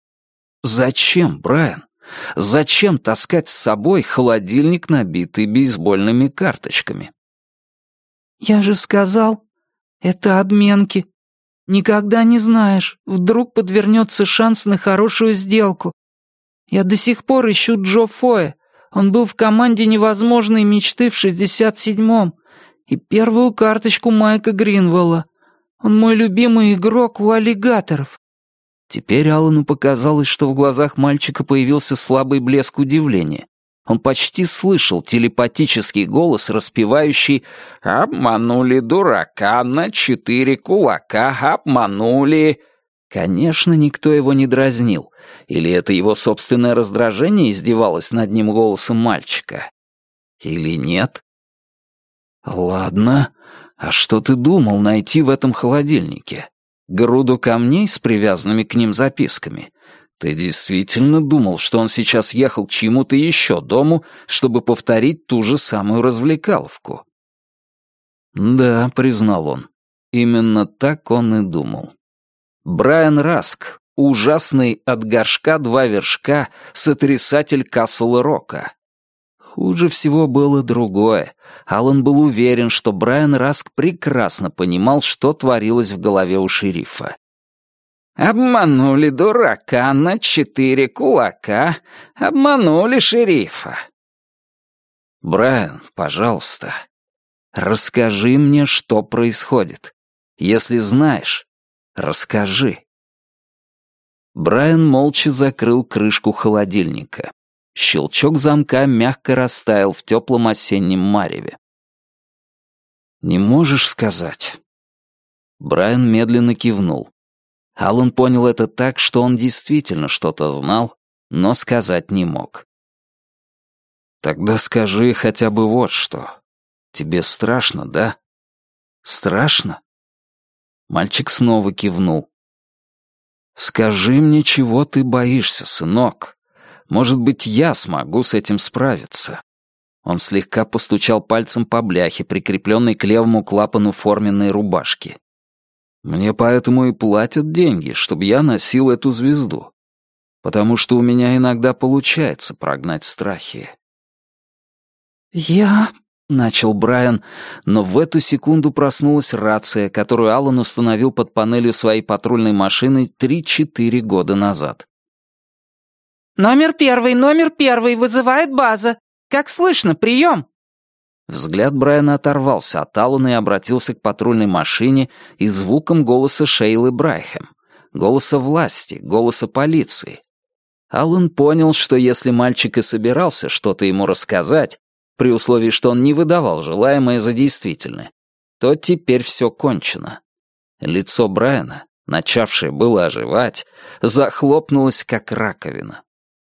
«Зачем, Брайан? Зачем таскать с собой холодильник, набитый бейсбольными карточками?» «Я же сказал, это обменки. Никогда не знаешь, вдруг подвернется шанс на хорошую сделку. Я до сих пор ищу Джо Фоя. Он был в команде «Невозможные мечты» в шестьдесят седьмом. И первую карточку Майка Гринвелла. Он мой любимый игрок у аллигаторов». Теперь Алану показалось, что в глазах мальчика появился слабый блеск удивления. Он почти слышал телепатический голос, распевающий «Обманули дурака на четыре кулака, обманули». Конечно, никто его не дразнил. Или это его собственное раздражение издевалось над ним голосом мальчика? Или нет? «Ладно, а что ты думал найти в этом холодильнике? Груду камней с привязанными к ним записками? Ты действительно думал, что он сейчас ехал к чьему-то еще дому, чтобы повторить ту же самую развлекаловку?» «Да», — признал он, — именно так он и думал. Брайан Раск, ужасный от горшка два вершка, сотрясатель Касл-Рока. Хуже всего было другое. Алан был уверен, что Брайан Раск прекрасно понимал, что творилось в голове у шерифа. «Обманули дурака на четыре кулака, обманули шерифа». «Брайан, пожалуйста, расскажи мне, что происходит. Если знаешь, расскажи». Брайан молча закрыл крышку холодильника. Щелчок замка мягко растаял в теплом осеннем мареве. «Не можешь сказать?» Брайан медленно кивнул. Алан понял это так, что он действительно что-то знал, но сказать не мог. «Тогда скажи хотя бы вот что. Тебе страшно, да? Страшно?» Мальчик снова кивнул. «Скажи мне, чего ты боишься, сынок? Может быть, я смогу с этим справиться?» Он слегка постучал пальцем по бляхе, прикрепленной к левому клапану форменной рубашки. «Мне поэтому и платят деньги, чтобы я носил эту звезду. Потому что у меня иногда получается прогнать страхи». «Я...» — начал Брайан, но в эту секунду проснулась рация, которую Аллан установил под панелью своей патрульной машины три-четыре года назад. «Номер первый, номер первый, вызывает база. Как слышно, прием!» Взгляд Брайана оторвался от Аллана и обратился к патрульной машине и звуком голоса Шейлы Брайхэм, голоса власти, голоса полиции. Аллан понял, что если мальчик и собирался что-то ему рассказать, при условии, что он не выдавал желаемое за действительное, то теперь все кончено. Лицо Брайана, начавшее было оживать, захлопнулось, как раковина.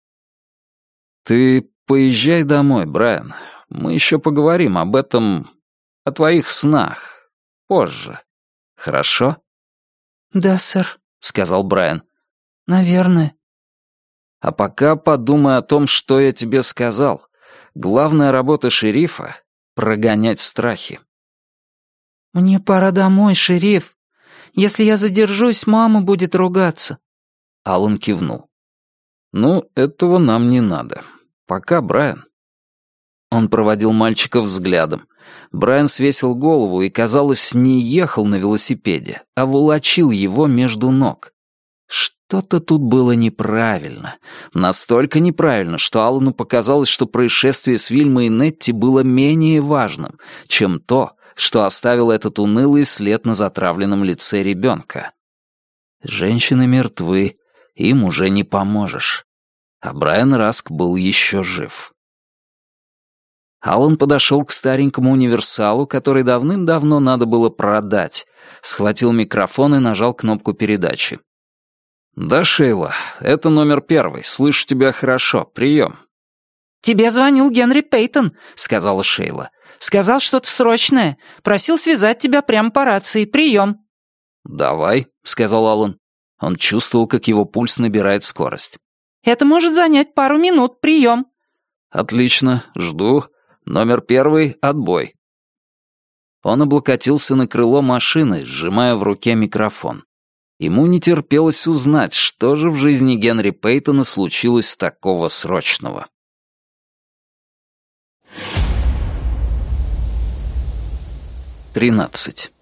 «Ты поезжай домой, Брайан. Мы еще поговорим об этом, о твоих снах, позже. Хорошо?» «Да, сэр», — сказал Брайан. «Наверное». «А пока подумай о том, что я тебе сказал. Главная работа шерифа — прогонять страхи». «Мне пора домой, шериф. Если я задержусь, мама будет ругаться». Аллан кивнул. «Ну, этого нам не надо. Пока, Брайан». Он проводил мальчика взглядом. Брайан свесил голову и, казалось, не ехал на велосипеде, а волочил его между ног. Что-то тут было неправильно. Настолько неправильно, что Аллану показалось, что происшествие с Вильмой и Нетти было менее важным, чем то, что оставило этот унылый след на затравленном лице ребенка. Женщины мертвы, им уже не поможешь. А Брайан Раск был еще жив. Аллан подошел к старенькому универсалу, который давным-давно надо было продать, схватил микрофон и нажал кнопку передачи. «Да, Шейла, это номер первый. Слышу тебя хорошо. Прием». «Тебе звонил Генри Пейтон», — сказала Шейла. «Сказал что-то срочное. Просил связать тебя прямо по рации. Прием». «Давай», — сказал Аллан. Он чувствовал, как его пульс набирает скорость. «Это может занять пару минут. Прием». «Отлично. Жду. Номер первый. Отбой». Он облокотился на крыло машины, сжимая в руке микрофон. Ему не терпелось узнать, что же в жизни Генри Пейтона случилось такого срочного. тринадцать.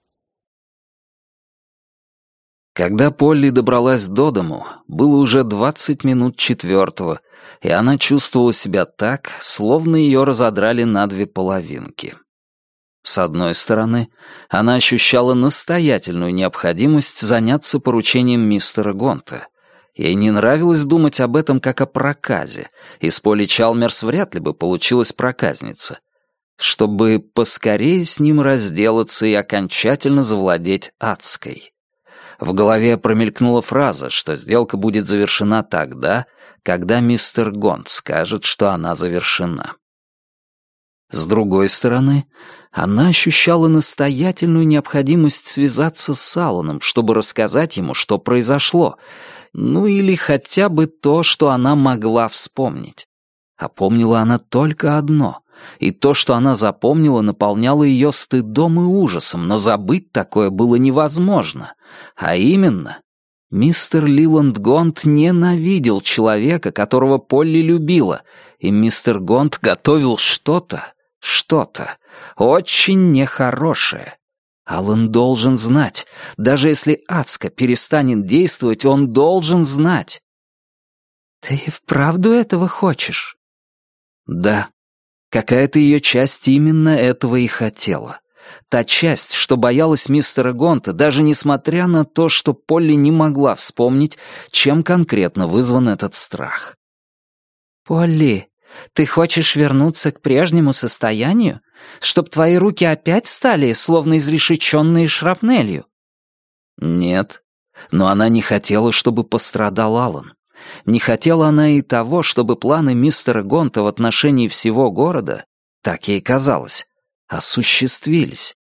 Когда Полли добралась до дому, было уже двадцать минут четвертого, и она чувствовала себя так, словно ее разодрали на две половинки. С одной стороны, она ощущала настоятельную необходимость заняться поручением мистера Гонта. Ей не нравилось думать об этом как о проказе, и с Полли Чалмерс вряд ли бы получилась проказница. Чтобы поскорее с ним разделаться и окончательно завладеть адской. В голове промелькнула фраза, что сделка будет завершена тогда, когда мистер Гонт скажет, что она завершена. С другой стороны, она ощущала настоятельную необходимость связаться с Алланом, чтобы рассказать ему, что произошло, ну или хотя бы то, что она могла вспомнить. А помнила она только одно, и то, что она запомнила, наполняло ее стыдом и ужасом, но забыть такое было невозможно. А именно, мистер Лиланд Гонт ненавидел человека, которого Полли любила, и мистер Гонт готовил что-то, что-то очень нехорошее. Аллан должен знать. Даже если адска перестанет действовать, он должен знать. «Ты вправду этого хочешь?» Да. Какая-то ее часть именно этого и хотела. Та часть, что боялась мистера Гонта, даже несмотря на то, что Полли не могла вспомнить, чем конкретно вызван этот страх. «Полли, ты хочешь вернуться к прежнему состоянию? Чтоб твои руки опять стали, словно изрешеченные шрапнелью?» Нет. Но она не хотела, чтобы пострадал Аллан. Не хотела она и того, чтобы планы мистера Гонта в отношении всего города, так ей казалось, осуществились.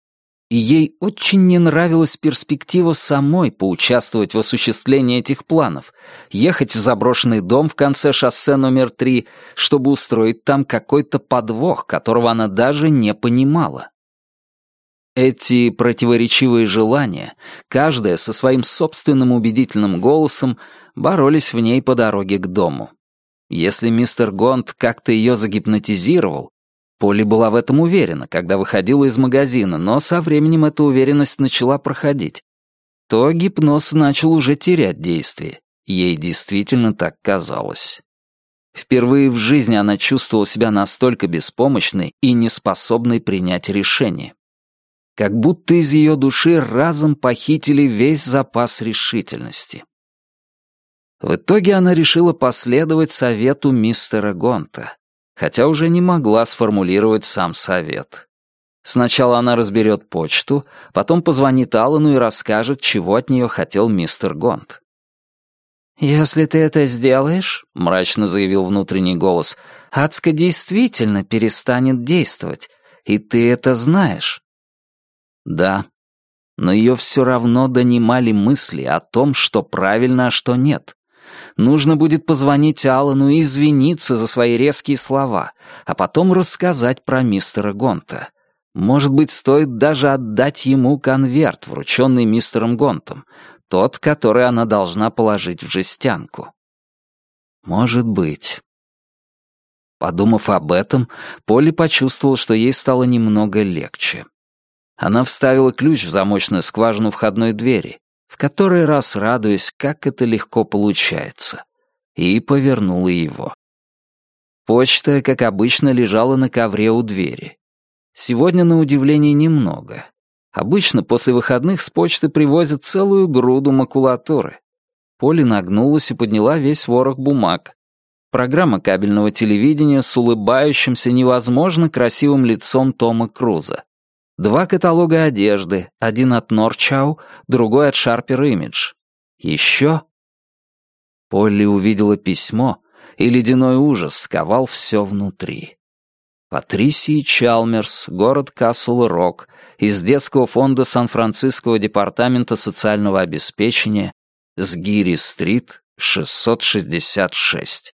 и ей очень не нравилась перспектива самой поучаствовать в осуществлении этих планов, ехать в заброшенный дом в конце шоссе номер три, чтобы устроить там какой-то подвох, которого она даже не понимала. Эти противоречивые желания, каждая со своим собственным убедительным голосом, боролись в ней по дороге к дому. Если мистер Гонт как-то ее загипнотизировал, Полли была в этом уверена, когда выходила из магазина, но со временем эта уверенность начала проходить. То гипноз начал уже терять действие. Ей действительно так казалось. Впервые в жизни она чувствовала себя настолько беспомощной и неспособной принять решение. Как будто из ее души разом похитили весь запас решительности. В итоге она решила последовать совету мистера Гонта, хотя уже не могла сформулировать сам совет. Сначала она разберет почту, потом позвонит Аллану и расскажет, чего от нее хотел мистер Гонт. «Если ты это сделаешь, — мрачно заявил внутренний голос, — Ацка действительно перестанет действовать, и ты это знаешь». Да, но ее все равно донимали мысли о том, что правильно, а что нет. Нужно будет позвонить Аллану и извиниться за свои резкие слова, а потом рассказать про мистера Гонта. Может быть, стоит даже отдать ему конверт, врученный мистером Гонтом, тот, который она должна положить в жестянку. Может быть. Подумав об этом, Полли почувствовала, что ей стало немного легче. Она вставила ключ в замочную скважину входной двери, в который раз радуясь, как это легко получается, и повернула его. Почта, как обычно, лежала на ковре у двери. Сегодня, на удивление, немного. Обычно после выходных с почты привозят целую груду макулатуры. Полли нагнулась и подняла весь ворох бумаг. Программа кабельного телевидения с улыбающимся невозможно красивым лицом Тома Круза. Два каталога одежды, один от Норчау, другой от Sharper Image. Еще... Полли увидела письмо, и ледяной ужас сковал все внутри. Патрисии Чалмерс, город Касл-Рок, из детского фонда Сан-Франциского департамента социального обеспечения, с Гири-стрит, шестьсот шестьдесят шесть.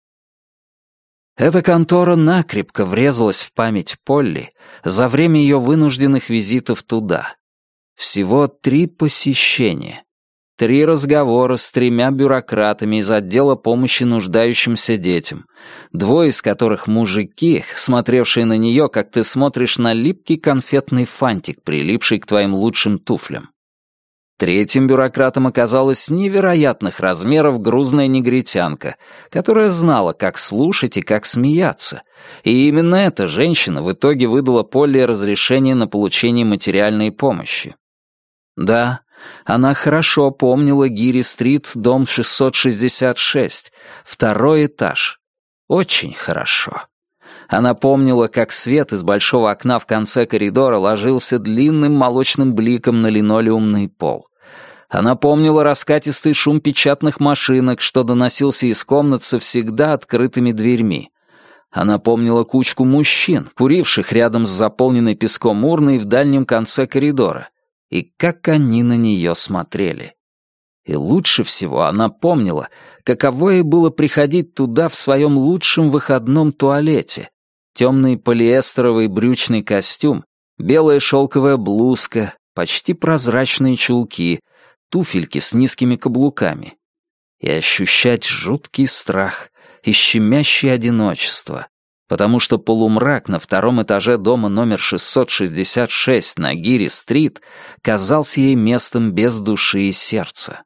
Эта контора накрепко врезалась в память Полли за время ее вынужденных визитов туда. Всего три посещения. Три разговора с тремя бюрократами из отдела помощи нуждающимся детям, двое из которых мужики, смотревшие на нее, как ты смотришь на липкий конфетный фантик, прилипший к твоим лучшим туфлям. Третьим бюрократом оказалась невероятных размеров грузная негритянка, которая знала, как слушать и как смеяться. И именно эта женщина в итоге выдала Полли разрешение на получение материальной помощи. Да, она хорошо помнила Гири-стрит, дом шестьсот шестьдесят шесть, второй этаж. Очень хорошо. Она помнила, как свет из большого окна в конце коридора ложился длинным молочным бликом на линолеумный пол. Она помнила раскатистый шум печатных машинок, что доносился из комнат со всегда открытыми дверьми. Она помнила кучку мужчин, куривших рядом с заполненной песком урной в дальнем конце коридора, и как они на нее смотрели. И лучше всего она помнила, каково ей было приходить туда в своем лучшем выходном туалете. Темный полиэстеровый брючный костюм, белая шелковая блузка, почти прозрачные чулки, туфельки с низкими каблуками. И ощущать жуткий страх и щемящее одиночество, потому что полумрак на втором этаже дома номер шестьсот шестьдесят шесть на Гири-стрит казался ей местом без души и сердца.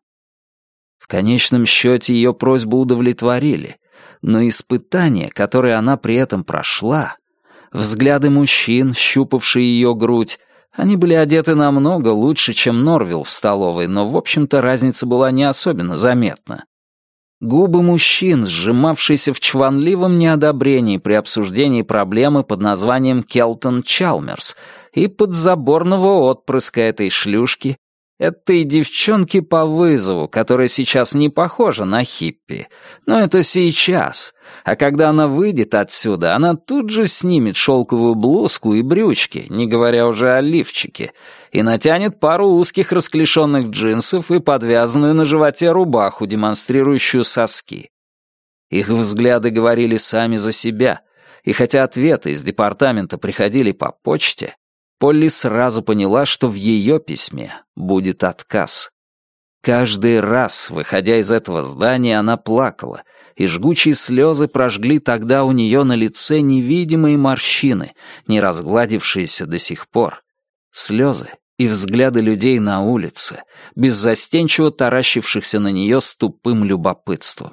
В конечном счете ее просьбу удовлетворили, но испытания, которые она при этом прошла, взгляды мужчин, щупавшие ее грудь, они были одеты намного лучше, чем Норвилл в столовой, но, в общем-то, разница была не особенно заметна. Губы мужчин, сжимавшиеся в чванливом неодобрении при обсуждении проблемы под названием Келтон Чалмерс и подзаборного отпрыска этой шлюшки, Этой девчонке по вызову, которая сейчас не похожа на хиппи. Но это сейчас. А когда она выйдет отсюда, она тут же снимет шелковую блузку и брючки, не говоря уже о лифчике, и натянет пару узких расклешенных джинсов и подвязанную на животе рубаху, демонстрирующую соски. Их взгляды говорили сами за себя, и хотя ответы из департамента приходили по почте, Полли сразу поняла, что в ее письме будет отказ. Каждый раз, выходя из этого здания, она плакала, и жгучие слезы прожгли тогда у нее на лице невидимые морщины, не разгладившиеся до сих пор. Слезы и взгляды людей на улице, беззастенчиво таращившихся на нее с тупым любопытством.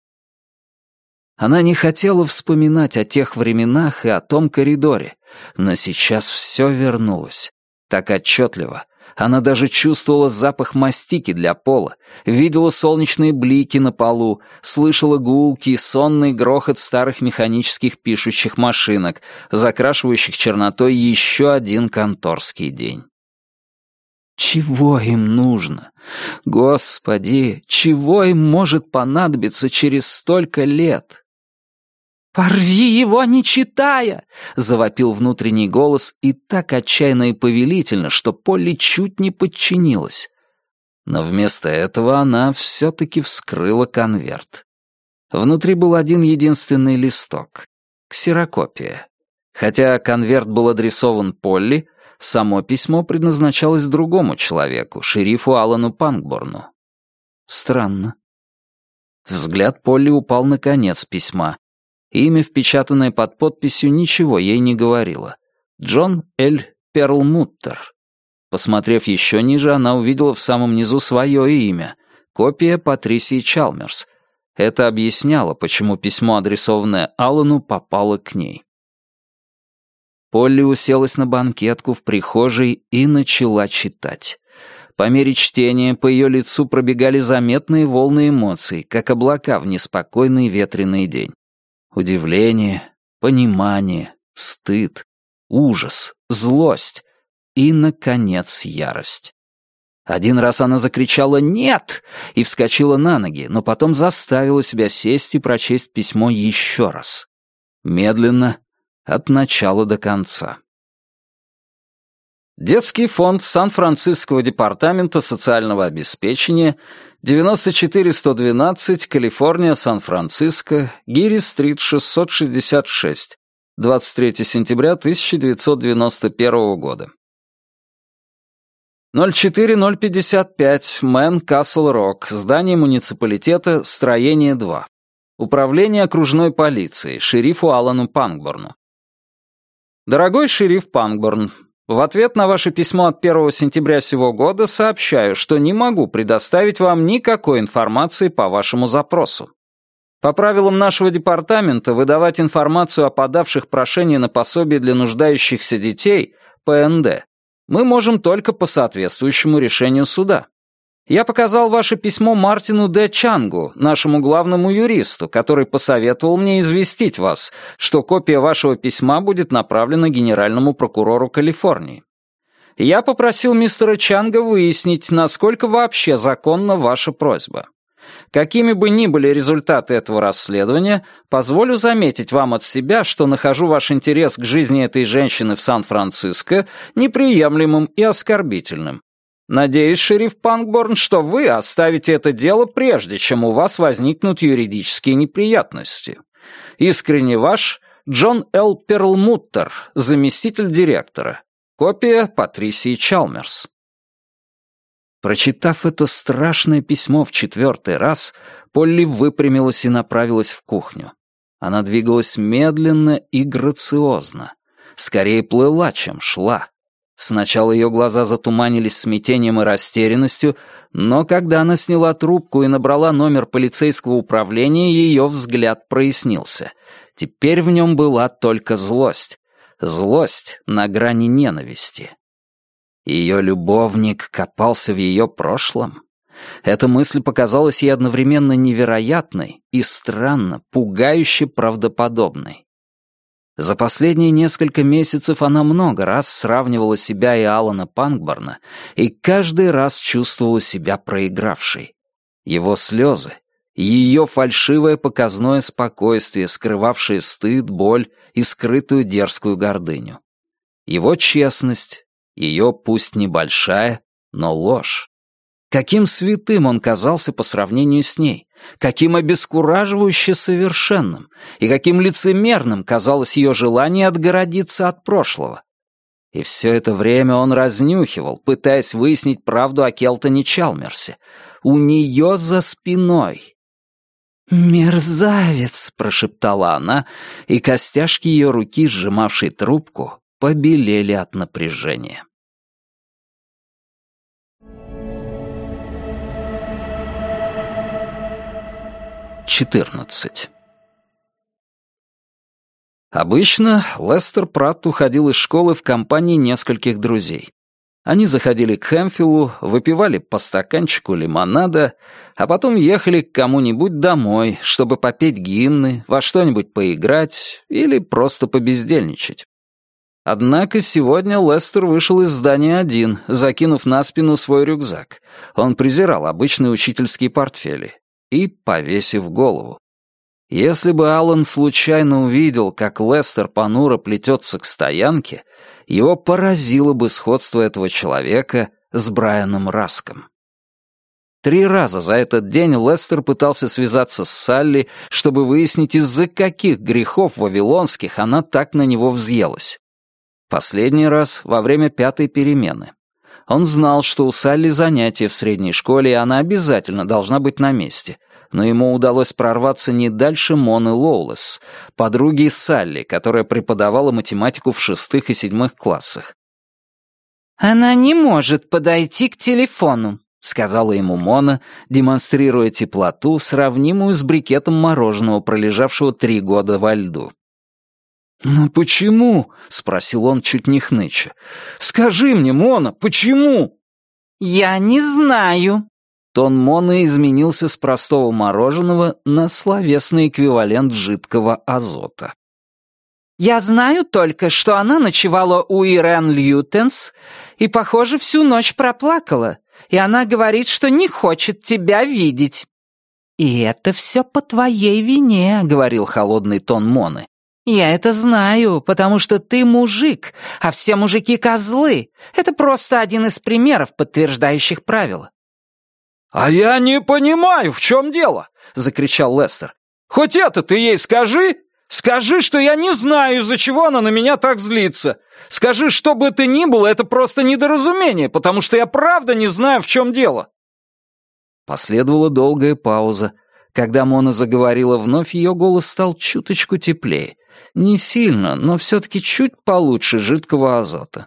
Она не хотела вспоминать о тех временах и о том коридоре, но сейчас все вернулось. Так отчетливо. Она даже чувствовала запах мастики для пола, видела солнечные блики на полу, слышала гулкий, сонный грохот старых механических пишущих машинок, закрашивающих чернотой еще один конторский день. Чего им нужно? Господи, чего им может понадобиться через столько лет? «Порви его, не читая!» — завопил внутренний голос и так отчаянно и повелительно, что Полли чуть не подчинилась. Но вместо этого она все-таки вскрыла конверт. Внутри был один единственный листок — ксерокопия. Хотя конверт был адресован Полли, само письмо предназначалось другому человеку, шерифу Алану Пангборну. Странно. Взгляд Полли упал на конец письма. Имя, впечатанное под подписью, ничего ей не говорило. Джон Л. Перлмуттер. Посмотрев еще ниже, она увидела в самом низу свое имя. Копия Патрисии Чалмерс. Это объясняло, почему письмо, адресованное Аллану, попало к ней. Полли уселась на банкетку в прихожей и начала читать. По мере чтения по ее лицу пробегали заметные волны эмоций, как облака в неспокойный ветреный день. Удивление, понимание, стыд, ужас, злость и, наконец, ярость. Один раз она закричала «Нет!» и вскочила на ноги, но потом заставила себя сесть и прочесть письмо еще раз. Медленно, от начала до конца. Детский фонд Сан-Франциского департамента социального обеспечения, девяносто четыре сто двенадцать, Калифорния, Сан-Франциско, Гири-стрит, шестьсот шестьдесят шесть, двадцать третьего сентября тысяча девятьсот девяносто первого года. ноль четыре ноль пятьдесят пять, Мэн, Касл-Рок, здание муниципалитета, строение два. Управление окружной полиции, шерифу Алану Пангборну. Дорогой шериф Пангборн, в ответ на ваше письмо от первого сентября сего года сообщаю, что не могу предоставить вам никакой информации по вашему запросу. По правилам нашего департамента выдавать информацию о подавших прошение на пособие для нуждающихся детей, П Н Д, мы можем только по соответствующему решению суда. Я показал ваше письмо Мартину Д. Чангу, нашему главному юристу, который посоветовал мне известить вас, что копия вашего письма будет направлена генеральному прокурору Калифорнии. Я попросил мистера Чанга выяснить, насколько вообще законна ваша просьба. Какими бы ни были результаты этого расследования, позволю заметить вам от себя, что нахожу ваш интерес к жизни этой женщины в Сан-Франциско неприемлемым и оскорбительным. Надеюсь, шериф Пангборн, что вы оставите это дело прежде, чем у вас возникнут юридические неприятности. Искренне ваш, Джон Л. Перлмуттер, заместитель директора. Копия Патрисии Чалмерс. Прочитав это страшное письмо в четвертый раз, Полли выпрямилась и направилась в кухню. Она двигалась медленно и грациозно. Скорее плыла, чем шла. Сначала ее глаза затуманились смятением и растерянностью, но когда она сняла трубку и набрала номер полицейского управления, ее взгляд прояснился. Теперь в нем была только злость. Злость на грани ненависти. Ее любовник копался в ее прошлом. Эта мысль показалась ей одновременно невероятной и странно, пугающе правдоподобной. За последние несколько месяцев она много раз сравнивала себя и Алана Пангборна и каждый раз чувствовала себя проигравшей. Его слезы, ее фальшивое показное спокойствие, скрывавшее стыд, боль и скрытую дерзкую гордыню. Его честность, ее пусть небольшая, но ложь. Каким святым он казался по сравнению с ней, каким обескураживающе совершенным и каким лицемерным казалось ее желание отгородиться от прошлого. И все это время он разнюхивал, пытаясь выяснить правду о Келтоне Чалмерсе. У нее за спиной. «Мерзавец!» — прошептала она, и костяшки ее руки, сжимавшей трубку, побелели от напряжения. четырнадцать. Обычно Лестер Пратт уходил из школы в компании нескольких друзей. Они заходили к Хэмфиллу, выпивали по стаканчику лимонада, а потом ехали к кому-нибудь домой, чтобы попеть гимны, во что-нибудь поиграть или просто побездельничать. Однако сегодня Лестер вышел из здания один, закинув на спину свой рюкзак. Он презирал обычные учительские портфели. И повесив голову. Если бы Аллан случайно увидел, как Лестер понуро плетется к стоянке, его поразило бы сходство этого человека с Брайаном Раском. Три раза за этот день Лестер пытался связаться с Салли, чтобы выяснить, из-за каких грехов вавилонских она так на него взъелась. Последний раз во время пятой перемены. Он знал, что у Салли занятия в средней школе, и она обязательно должна быть на месте, но ему удалось прорваться не дальше Моны Лоулес, подруги Салли, которая преподавала математику в шестых и седьмых классах. «Она не может подойти к телефону», — сказала ему Мона, демонстрируя теплоту, сравнимую с брикетом мороженого, пролежавшего три года во льду. «Ну почему?» — спросил он, чуть не хныча. «Скажи мне, Мона, почему?» «Я не знаю». Тон Моны изменился с простого мороженого на словесный эквивалент жидкого азота. «Я знаю только, что она ночевала у Ирен Льютенс и, похоже, всю ночь проплакала, и она говорит, что не хочет тебя видеть». «И это все по твоей вине», — говорил холодный тон Моны. «Я это знаю, потому что ты мужик, а все мужики козлы. Это просто один из примеров, подтверждающих правила». «А я не понимаю, в чем дело!» — закричал Лестер. «Хоть это ты ей скажи! Скажи, что я не знаю, из-за чего она на меня так злится! Скажи, что бы это ни было, это просто недоразумение, потому что я правда не знаю, в чем дело!» Последовала долгая пауза. Когда Мона заговорила вновь, ее голос стал чуточку теплее. Не сильно, но все-таки чуть получше жидкого азота.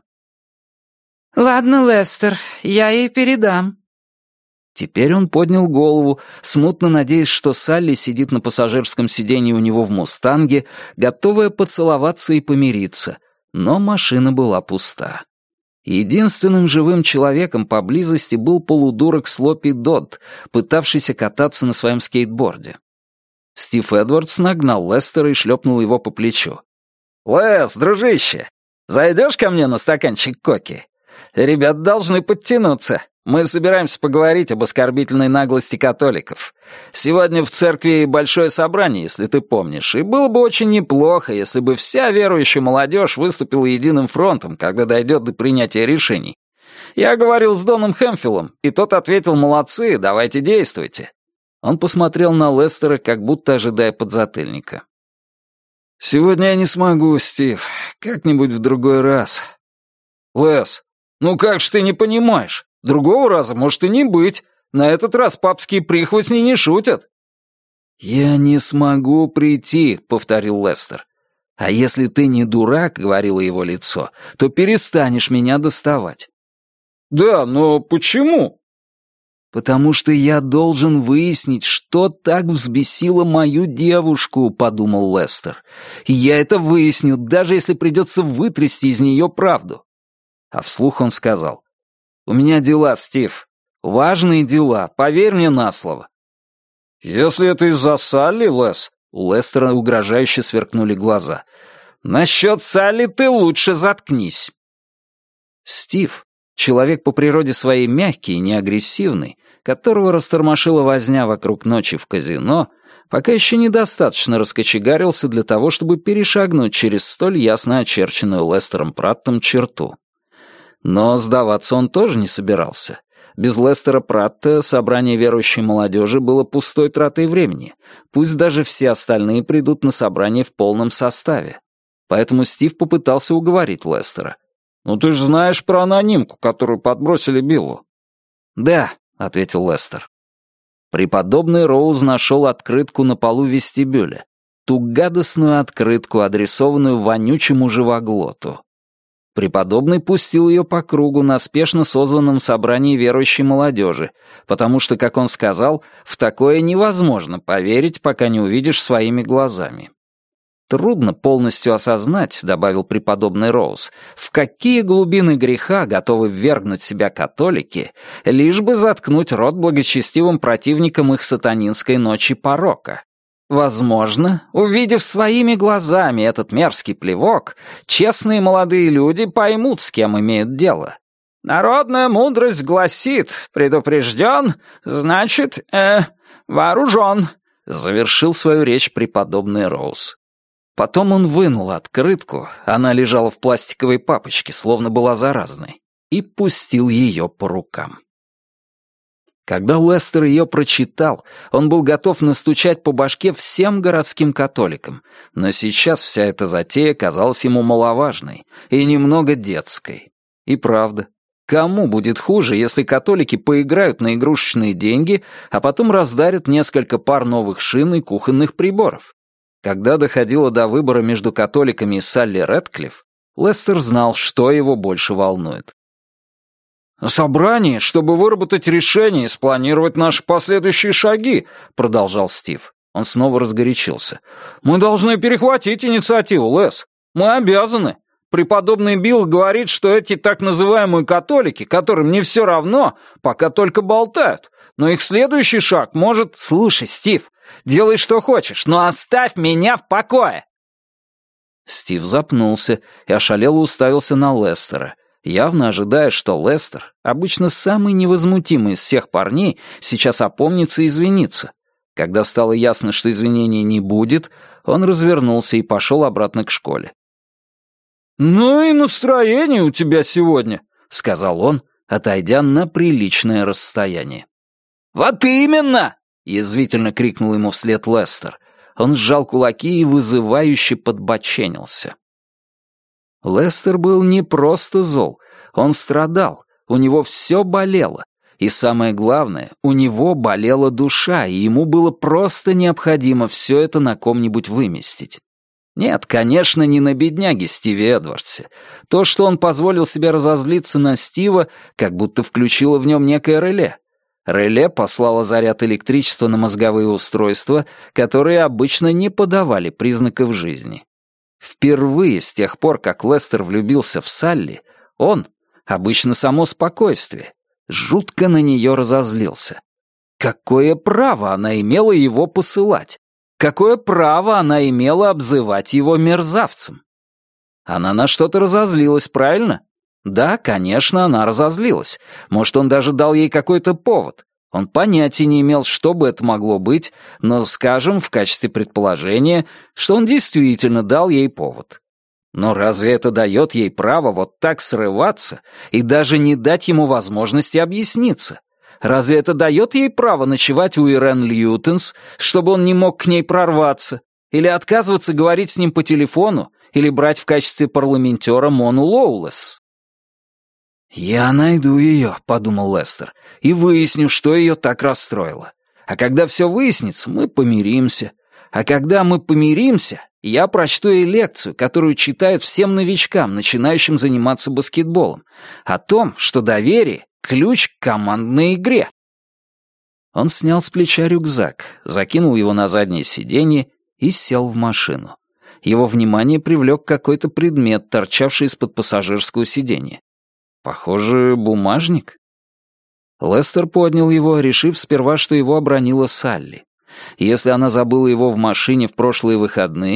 «Ладно, Лестер, я ей передам». Теперь он поднял голову, смутно надеясь, что Салли сидит на пассажирском сиденье у него в «Мустанге», готовая поцеловаться и помириться, но машина была пуста. Единственным живым человеком поблизости был полудурок Слопи Додд, пытавшийся кататься на своем скейтборде. Стив Эдвардс нагнал Лестера и шлепнул его по плечу. «Лес, дружище, зайдешь ко мне на стаканчик коки? Ребята должны подтянуться. Мы собираемся поговорить об оскорбительной наглости католиков. Сегодня в церкви большое собрание, если ты помнишь, и было бы очень неплохо, если бы вся верующая молодежь выступила единым фронтом, когда дойдет до принятия решений. Я говорил с Доном Хэмфиллом, и тот ответил: молодцы, давайте действуйте». Он посмотрел на Лестера, как будто ожидая подзатыльника. «Сегодня я не смогу, Стив. Как-нибудь в другой раз». «Лес, ну как ж ты не понимаешь? Другого раза может и не быть. На этот раз папские прихвостни не шутят». «Я не смогу прийти», — повторил Лестер. «А если ты не дурак», — говорило его лицо, — «то перестанешь меня доставать». «Да, но почему?» «Потому что я должен выяснить, что так взбесило мою девушку», — подумал Лестер. «И я это выясню, даже если придется вытрясти из нее правду». А вслух он сказал: «У меня дела, Стив. Важные дела, поверь мне на слово». «Если это из-за Салли, Лес», — у Лестера угрожающе сверкнули глаза, Насчет Салли ты лучше заткнись». Стив, человек по природе своей мягкий и неагрессивный, которого растормошила возня вокруг ночи в казино, пока еще недостаточно раскочегарился для того, чтобы перешагнуть через столь ясно очерченную Лестером Праттом черту. Но сдаваться он тоже не собирался. Без Лестера Пратта собрание верующей молодежи было пустой тратой времени, пусть даже все остальные придут на собрание в полном составе. Поэтому Стив попытался уговорить Лестера. «Ну ты же знаешь про анонимку, которую подбросили Биллу». «Да», — ответил Лестер. Преподобный Роуз нашел открытку на полу вестибюля. Ту гадостную открытку, адресованную вонючему живоглоту. Преподобный пустил ее по кругу на спешно созванном собрании верующей молодежи, потому что, как он сказал, в такое невозможно поверить, пока не увидишь своими глазами. «Трудно полностью осознать», — добавил преподобный Роуз, «в какие глубины греха готовы ввергнуть себя католики, лишь бы заткнуть рот благочестивым противникам их сатанинской ночи порока. Возможно, увидев своими глазами этот мерзкий плевок, честные молодые люди поймут, с кем имеют дело. Народная мудрость гласит: предупрежден, значит, э, вооружен», — завершил свою речь преподобный Роуз. Потом он вынул открытку, она лежала в пластиковой папочке, словно была заразной, и пустил ее по рукам. Когда Лестер ее прочитал, он был готов настучать по башке всем городским католикам, но сейчас вся эта затея казалась ему маловажной и немного детской. И правда, кому будет хуже, если католики поиграют на игрушечные деньги, а потом раздарят несколько пар новых шин и кухонных приборов? Когда доходило до выбора между католиками и Салли Рэдклифф, Лестер знал, что его больше волнует. «Собрание, чтобы выработать решение и спланировать наши последующие шаги», — продолжал Стив. Он снова разгорячился. «Мы должны перехватить инициативу, Лес. Мы обязаны. Преподобный Билл говорит, что эти так называемые католики, которым не все равно, пока только болтают. Но их следующий шаг может...» «Слушай, Стив, делай, что хочешь, но оставь меня в покое!» Стив запнулся и ошалело уставился на Лестера, явно ожидая, что Лестер, обычно самый невозмутимый из всех парней, сейчас опомнится и извинится. Когда стало ясно, что извинений не будет, он развернулся и пошел обратно к школе. «Ну и настроение у тебя сегодня», — сказал он, отойдя на приличное расстояние. «Вот именно!» — язвительно крикнул ему вслед Лестер. Он сжал кулаки и вызывающе подбоченился. Лестер был не просто зол, он страдал, у него все болело. И самое главное, у него болела душа, и ему было просто необходимо все это на ком-нибудь выместить. Нет, конечно, не на бедняге Стиве Эдвардсе. То, что он позволил себе разозлиться на Стива, как будто включило в нем некое реле. Реле послало заряд электричества на мозговые устройства, которые обычно не подавали признаков жизни. Впервые с тех пор, как Лестер влюбился в Салли, он, обычно само спокойствие, жутко на нее разозлился. Какое право она имела его посылать? Какое право она имела обзывать его мерзавцем? Она на что-то разозлилась, правильно? Да, конечно, она разозлилась. Может, он даже дал ей какой-то повод. Он понятия не имел, что бы это могло быть, но скажем, в качестве предположения, что он действительно дал ей повод. Но разве это дает ей право вот так срываться и даже не дать ему возможности объясниться? Разве это дает ей право ночевать у Ирен Льютенс, чтобы он не мог к ней прорваться? Или отказываться говорить с ним по телефону? Или брать в качестве парламентера Мону Лоулес? «Я найду ее», — подумал Лестер, — «и выясню, что ее так расстроило. А когда все выяснится, мы помиримся. А когда мы помиримся, я прочту ей лекцию, которую читают всем новичкам, начинающим заниматься баскетболом, о том, что доверие — ключ к командной игре». Он снял с плеча рюкзак, закинул его на заднее сиденье и сел в машину. Его внимание привлек какой-то предмет, торчавший из-под пассажирского сиденья. Похоже, бумажник. Лестер поднял его, решив сперва, что его обронила Салли. Если она забыла его в машине в прошлые выходные,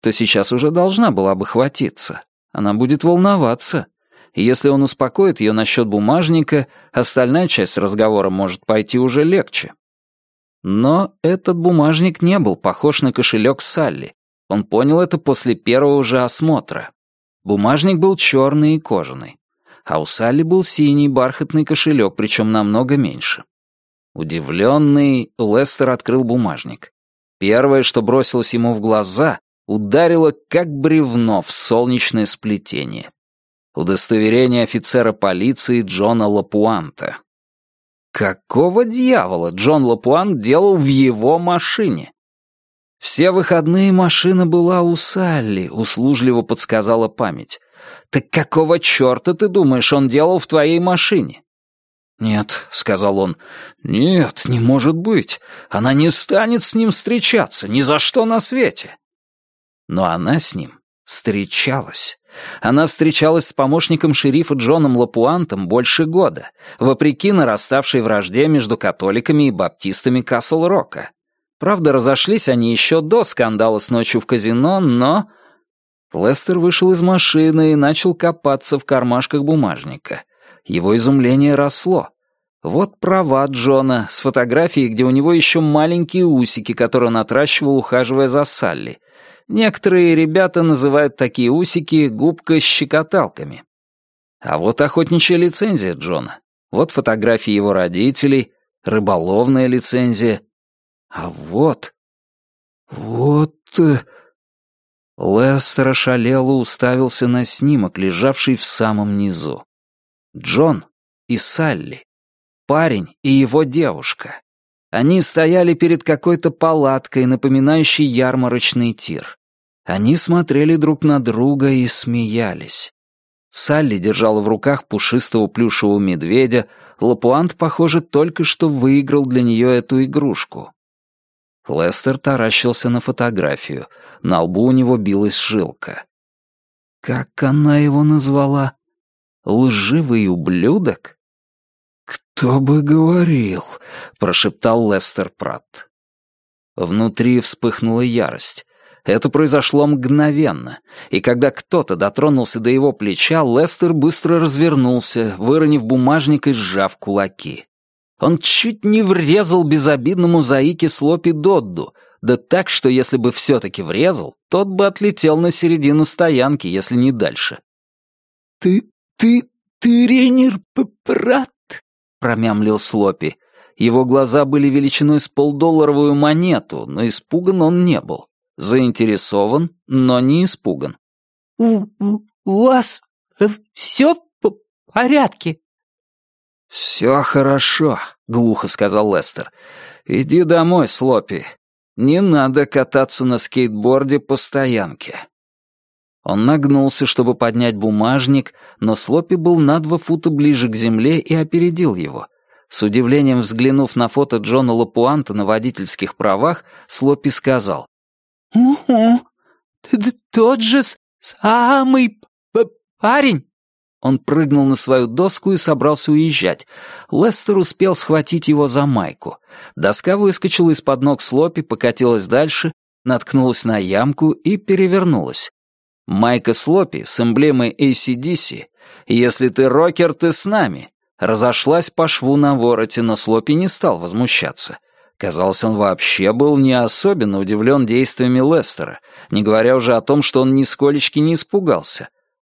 то сейчас уже должна была бы хватиться. Она будет волноваться. И если он успокоит ее насчет бумажника, остальная часть разговора может пойти уже легче. Но этот бумажник не был похож на кошелек Салли. Он понял это после первого же осмотра. Бумажник был черный и кожаный. А у Салли был синий бархатный кошелек, причем намного меньше. Удивленный, Лестер открыл бумажник. Первое, что бросилось ему в глаза, ударило как бревно в солнечное сплетение. Удостоверение офицера полиции Джона Лапуанта. Какого дьявола Джон Лапуант делал в его машине? Все выходные машина была у Салли, услужливо подсказала память. Так какого черта, ты думаешь, он делал в твоей машине? «Нет», — сказал он, — «нет, не может быть. Она не станет с ним встречаться, ни за что на свете». Но она с ним встречалась. Она встречалась с помощником шерифа Джоном Лапуантом больше года, вопреки нараставшей вражде между католиками и баптистами Касл-Рока. Правда, разошлись они еще до скандала с ночью в казино, но... Лестер вышел из машины и начал копаться в кармашках бумажника. Его изумление росло. Вот права Джона с фотографией, где у него еще маленькие усики, которые он отращивал, ухаживая за Салли. Некоторые ребята называют такие усики губка-щекоталками. А вот охотничья лицензия Джона. Вот фотографии его родителей, рыболовная лицензия. А вот... Вот... Лестер ошалело уставился на снимок, лежавший в самом низу. Джон и Салли. Парень и его девушка. Они стояли перед какой-то палаткой, напоминающей ярмарочный тир. Они смотрели друг на друга и смеялись. Салли держала в руках пушистого плюшевого медведя. Лапуант, похоже, только что выиграл для нее эту игрушку. Лестер таращился на фотографию. На лбу у него билась жилка. Как она его назвала? Лживый ублюдок? «Кто бы говорил», — прошептал Лестер Пратт. Внутри вспыхнула ярость. Это произошло мгновенно, и когда кто-то дотронулся до его плеча, Лестер быстро развернулся, выронив бумажник и сжав кулаки. Он чуть не врезал безобидному заике Слопи Додду, да так, что если бы все-таки врезал, тот бы отлетел на середину стоянки, если не дальше. «Ты, ты, ты тренер Пратт?» — промямлил Слопи. Его глаза были величиной с полдолларовую монету, но испуган он не был. Заинтересован, но не испуган. «У, у, у вас все в порядке?» «Все хорошо», — глухо сказал Лестер. «Иди домой, Слопи. Не надо кататься на скейтборде по стоянке». Он нагнулся, чтобы поднять бумажник, но Слопи был на два фута ближе к земле и опередил его. С удивлением взглянув на фото Джона Лапуанта на водительских правах, Слопи сказал: «Угу, тот же самый парень». Он прыгнул на свою доску и собрался уезжать. Лестер успел схватить его за майку. Доска выскочила из-под ног Слопи, покатилась дальше, наткнулась на ямку и перевернулась. Майка Слопи с эмблемой эй си ди си «Если ты рокер, ты с нами» разошлась по шву на вороте, но Слопи не стал возмущаться. Казалось, он вообще был не особенно удивлен действиями Лестера, не говоря уже о том, что он нисколечки не испугался.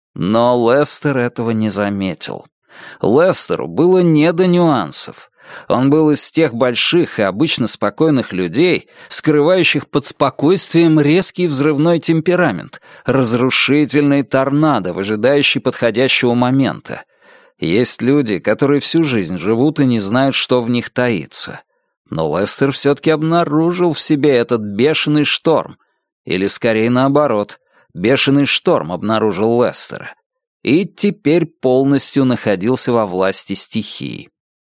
Но Лестер этого не заметил. Лестеру было не до нюансов. Он был из тех больших и обычно спокойных людей, скрывающих под спокойствием резкий взрывной темперамент, разрушительный торнадо, выжидающий подходящего момента. Есть люди, которые всю жизнь живут и не знают, что в них таится. Но Лестер все-таки обнаружил в себе этот бешеный шторм. Или, скорее, наоборот, бешеный шторм обнаружил Лестера. И теперь полностью находился во власти стихии.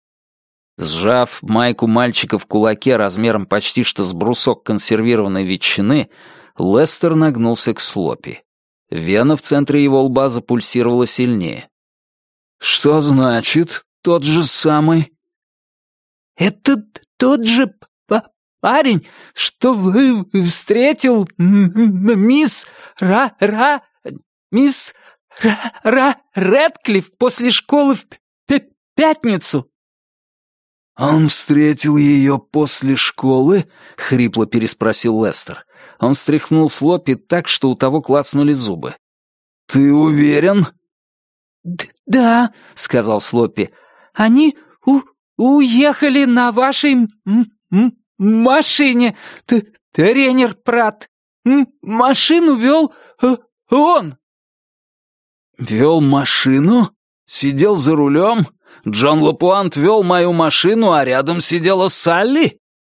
Сжав майку мальчика в кулаке размером почти что с брусок консервированной ветчины, Лестер нагнулся к Слопи. Вена в центре его лба запульсировала сильнее. «Что значит тот же самый?» «Это тот же парень, что вы встретил мисс Ра-Ра... мисс Ра-Ра Рэдклифф после школы в пятницу?» «Он встретил ее после школы?» — хрипло переспросил Лестер. Он встряхнул Слоппи так, что у того клацнули зубы. «Ты уверен?» «Да», — сказал Слоппи. «Они у уехали на вашей м м машине, Т тренер Пратт. М машину вел э он». «Вел машину? Сидел за рулем? Джон Лапуант вел мою машину, а рядом сидела Салли?»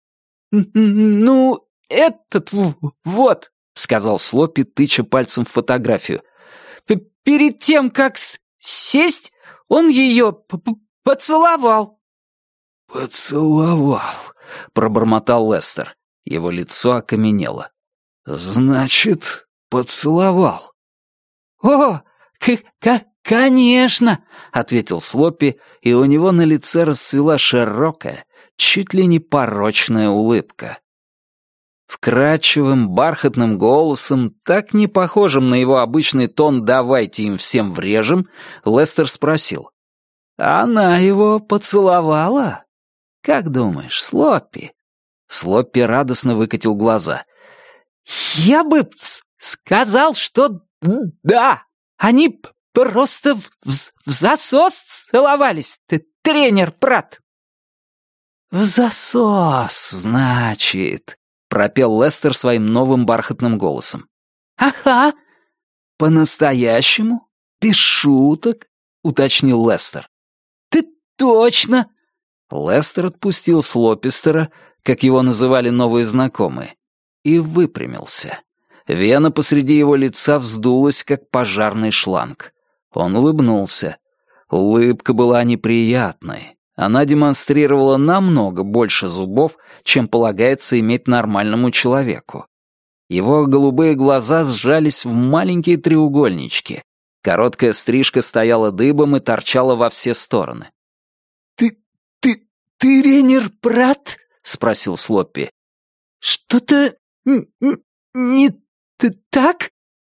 «Ну, этот вот», — сказал Слоппи, тыча пальцем в фотографию. «Перед тем, как сесть, он ее поцеловал». «Поцеловал», — пробормотал Лестер. Его лицо окаменело. «Значит, поцеловал». «О, к конечно», — ответил Слоппи, и у него на лице расцвела широкая, чуть ли не порочная улыбка. Вкрадчивым, бархатным голосом, так не похожим на его обычный тон «давайте им всем врежем», Лестер спросил. «Она его поцеловала? Как думаешь, Слоппи?» Слоппи радостно выкатил глаза. «Я бы сказал, что да, они просто в, в засос целовались, ты, тренер Пратт». «В засос, значит», — пропел Лестер своим новым бархатным голосом. «Ага». «По-настоящему? Без шуток?» — уточнил Лестер. «Ты точно!» Лестер отпустил Слопистера, как его называли новые знакомые, и выпрямился. Вена посреди его лица вздулась, как пожарный шланг. Он улыбнулся. Улыбка была неприятной. Она демонстрировала намного больше зубов, чем полагается иметь нормальному человеку. Его голубые глаза сжались в маленькие треугольнички. Короткая стрижка стояла дыбом и торчала во все стороны. «Ты... ты... ты тренер Пратт?» — спросил Слоппи. «Что-то... не так?»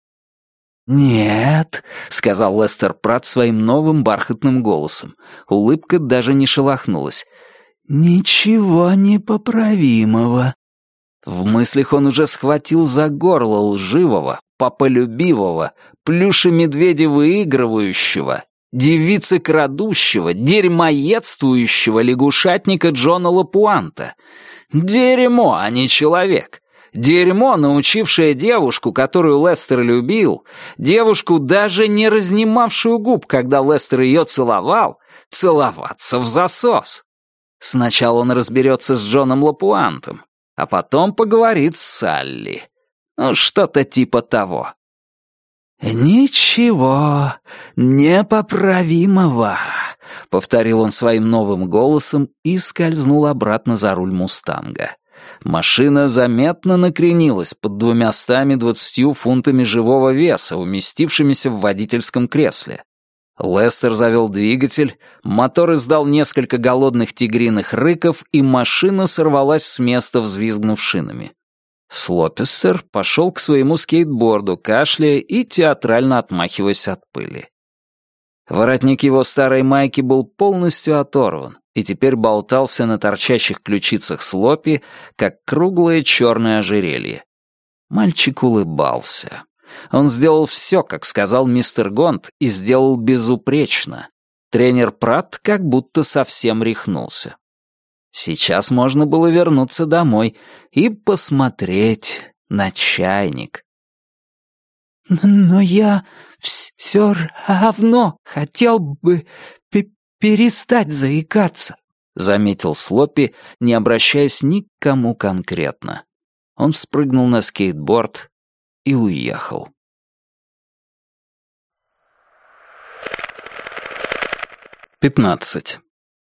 «Нет», — сказал Лестер Пратт своим новым бархатным голосом. Улыбка даже не шелохнулась. «Ничего непоправимого». В мыслях он уже схватил за горло лживого, пополюбивого, плюша-медведя выигрывающего, девицы крадущего, дерьмоедствующего лягушатника Джона Лапуанта. Дерьмо, а не человек. Дерьмо, научившее девушку, которую Лестер любил, девушку, даже не разнимавшую губ, когда Лестер ее целовал, целоваться в засос. Сначала он разберется с Джоном Лапуантом, а потом поговорит с Салли. Ну, что-то типа того. «Ничего непоправимого», — повторил он своим новым голосом и скользнул обратно за руль «Мустанга». Машина заметно накренилась под двумястами двадцатью фунтами живого веса, уместившимися в водительском кресле. Лестер завел двигатель, мотор издал несколько голодных тигриных рыков, и машина сорвалась с места, взвизгнув шинами. Слопистер пошел к своему скейтборду, кашляя и театрально отмахиваясь от пыли. Воротник его старой майки был полностью оторван и теперь болтался на торчащих ключицах Слоппи, как круглое черное ожерелье. Мальчик улыбался. Он сделал все, как сказал мистер Гонт, и сделал безупречно. Тренер Пратт как будто совсем рехнулся. Сейчас можно было вернуться домой и посмотреть на чайник. «Но я все равно хотел бы перестать заикаться», — заметил Слоппи, не обращаясь ни к кому конкретно. Он вспрыгнул на скейтборд и уехал. пятнадцать.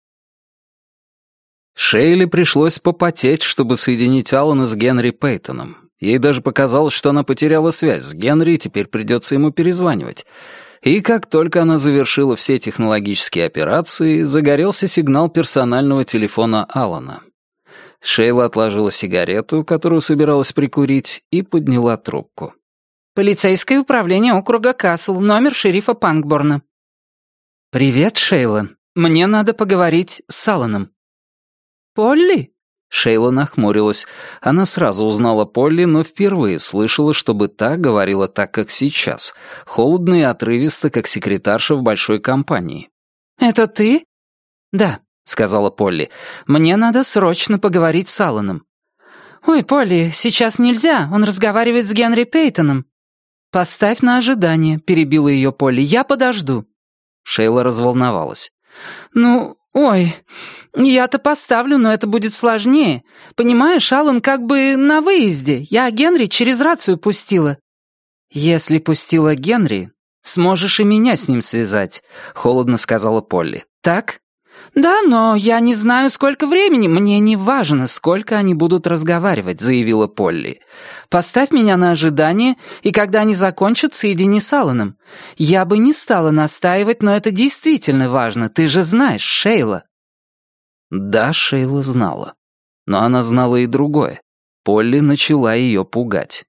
Шейли пришлось попотеть, чтобы соединить Алана с Генри Пейтоном. Ей даже показалось, что она потеряла связь с Генри, и теперь придется ему перезванивать. И как только она завершила все технологические операции, загорелся сигнал персонального телефона Алана. Шейла отложила сигарету, которую собиралась прикурить, и подняла трубку. «Полицейское управление округа Касл, номер шерифа Панкборна». «Привет, Шейла. Мне надо поговорить с Алланом». «Полли?» Шейла нахмурилась. Она сразу узнала Полли, но впервые слышала, чтобы та говорила так, как сейчас, холодно и отрывисто, как секретарша в большой компании. «Это ты?» «Да», — сказала Полли. «Мне надо срочно поговорить с Алланом». «Ой, Полли, сейчас нельзя, он разговаривает с Генри Пейтоном». «Поставь на ожидание», — перебила ее Полли. «Я подожду». Шейла разволновалась. «Ну, ой, я-то поставлю, но это будет сложнее. Понимаешь, Аллан как бы на выезде. Я Генри через рацию пустила». «Если пустила Генри, сможешь и меня с ним связать», — холодно сказала Полли. «Так?» «Да, но я не знаю, сколько времени. Мне не важно, сколько они будут разговаривать», — заявила Полли. «Поставь меня на ожидание, и когда они закончат, соедини с Алланом. Я бы не стала настаивать, но это действительно важно. Ты же знаешь, Шейла». Да, Шейла знала. Но она знала и другое. Полли начала ее пугать.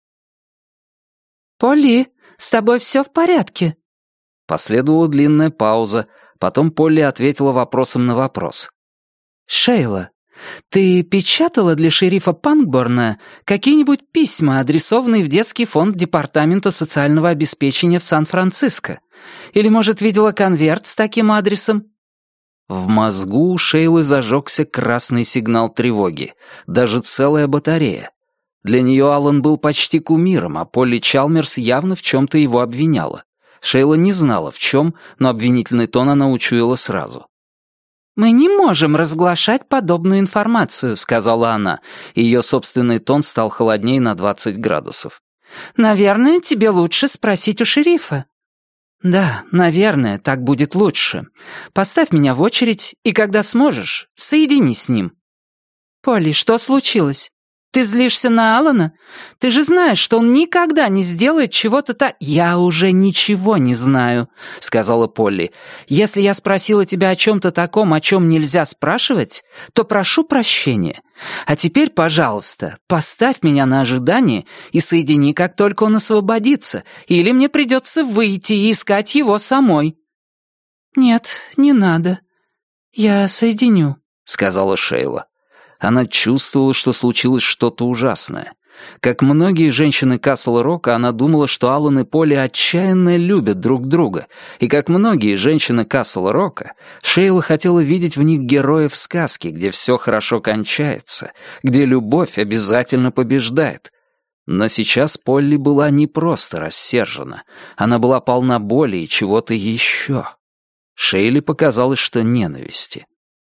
«Полли, с тобой все в порядке?» Последовала длинная пауза. Потом Полли ответила вопросом на вопрос. «Шейла, ты печатала для шерифа Панкборна какие-нибудь письма, адресованные в детский фонд Департамента социального обеспечения в Сан-Франциско? Или, может, видела конверт с таким адресом?» В мозгу у Шейлы зажегся красный сигнал тревоги. Даже целая батарея. Для нее Аллан был почти кумиром, а Полли Чалмерс явно в чем-то его обвиняла. Шейла не знала, в чем, но обвинительный тон она учуяла сразу. «Мы не можем разглашать подобную информацию», — сказала она, и ее собственный тон стал холоднее на двадцать градусов. «Наверное, тебе лучше спросить у шерифа». «Да, наверное, так будет лучше. Поставь меня в очередь, и когда сможешь, соедини с ним». «Полли, что случилось? Ты злишься на Аллана? Ты же знаешь, что он никогда не сделает чего-то так...» «Я уже ничего не знаю», — сказала Полли. «Если я спросила тебя о чем-то таком, о чем нельзя спрашивать, то прошу прощения. А теперь, пожалуйста, поставь меня на ожидание и соедини, как только он освободится, или мне придется выйти и искать его самой». «Нет, не надо. Я соединю», — сказала Шейла. Она чувствовала, что случилось что-то ужасное. Как многие женщины Касл-Рока, она думала, что Аллан и Полли отчаянно любят друг друга, и как многие женщины Касл-Рока, Шейла хотела видеть в них героев сказки, где все хорошо кончается, где любовь обязательно побеждает. Но сейчас Полли была не просто рассержена, она была полна боли и чего-то еще. Шейле показалось, что ненависти.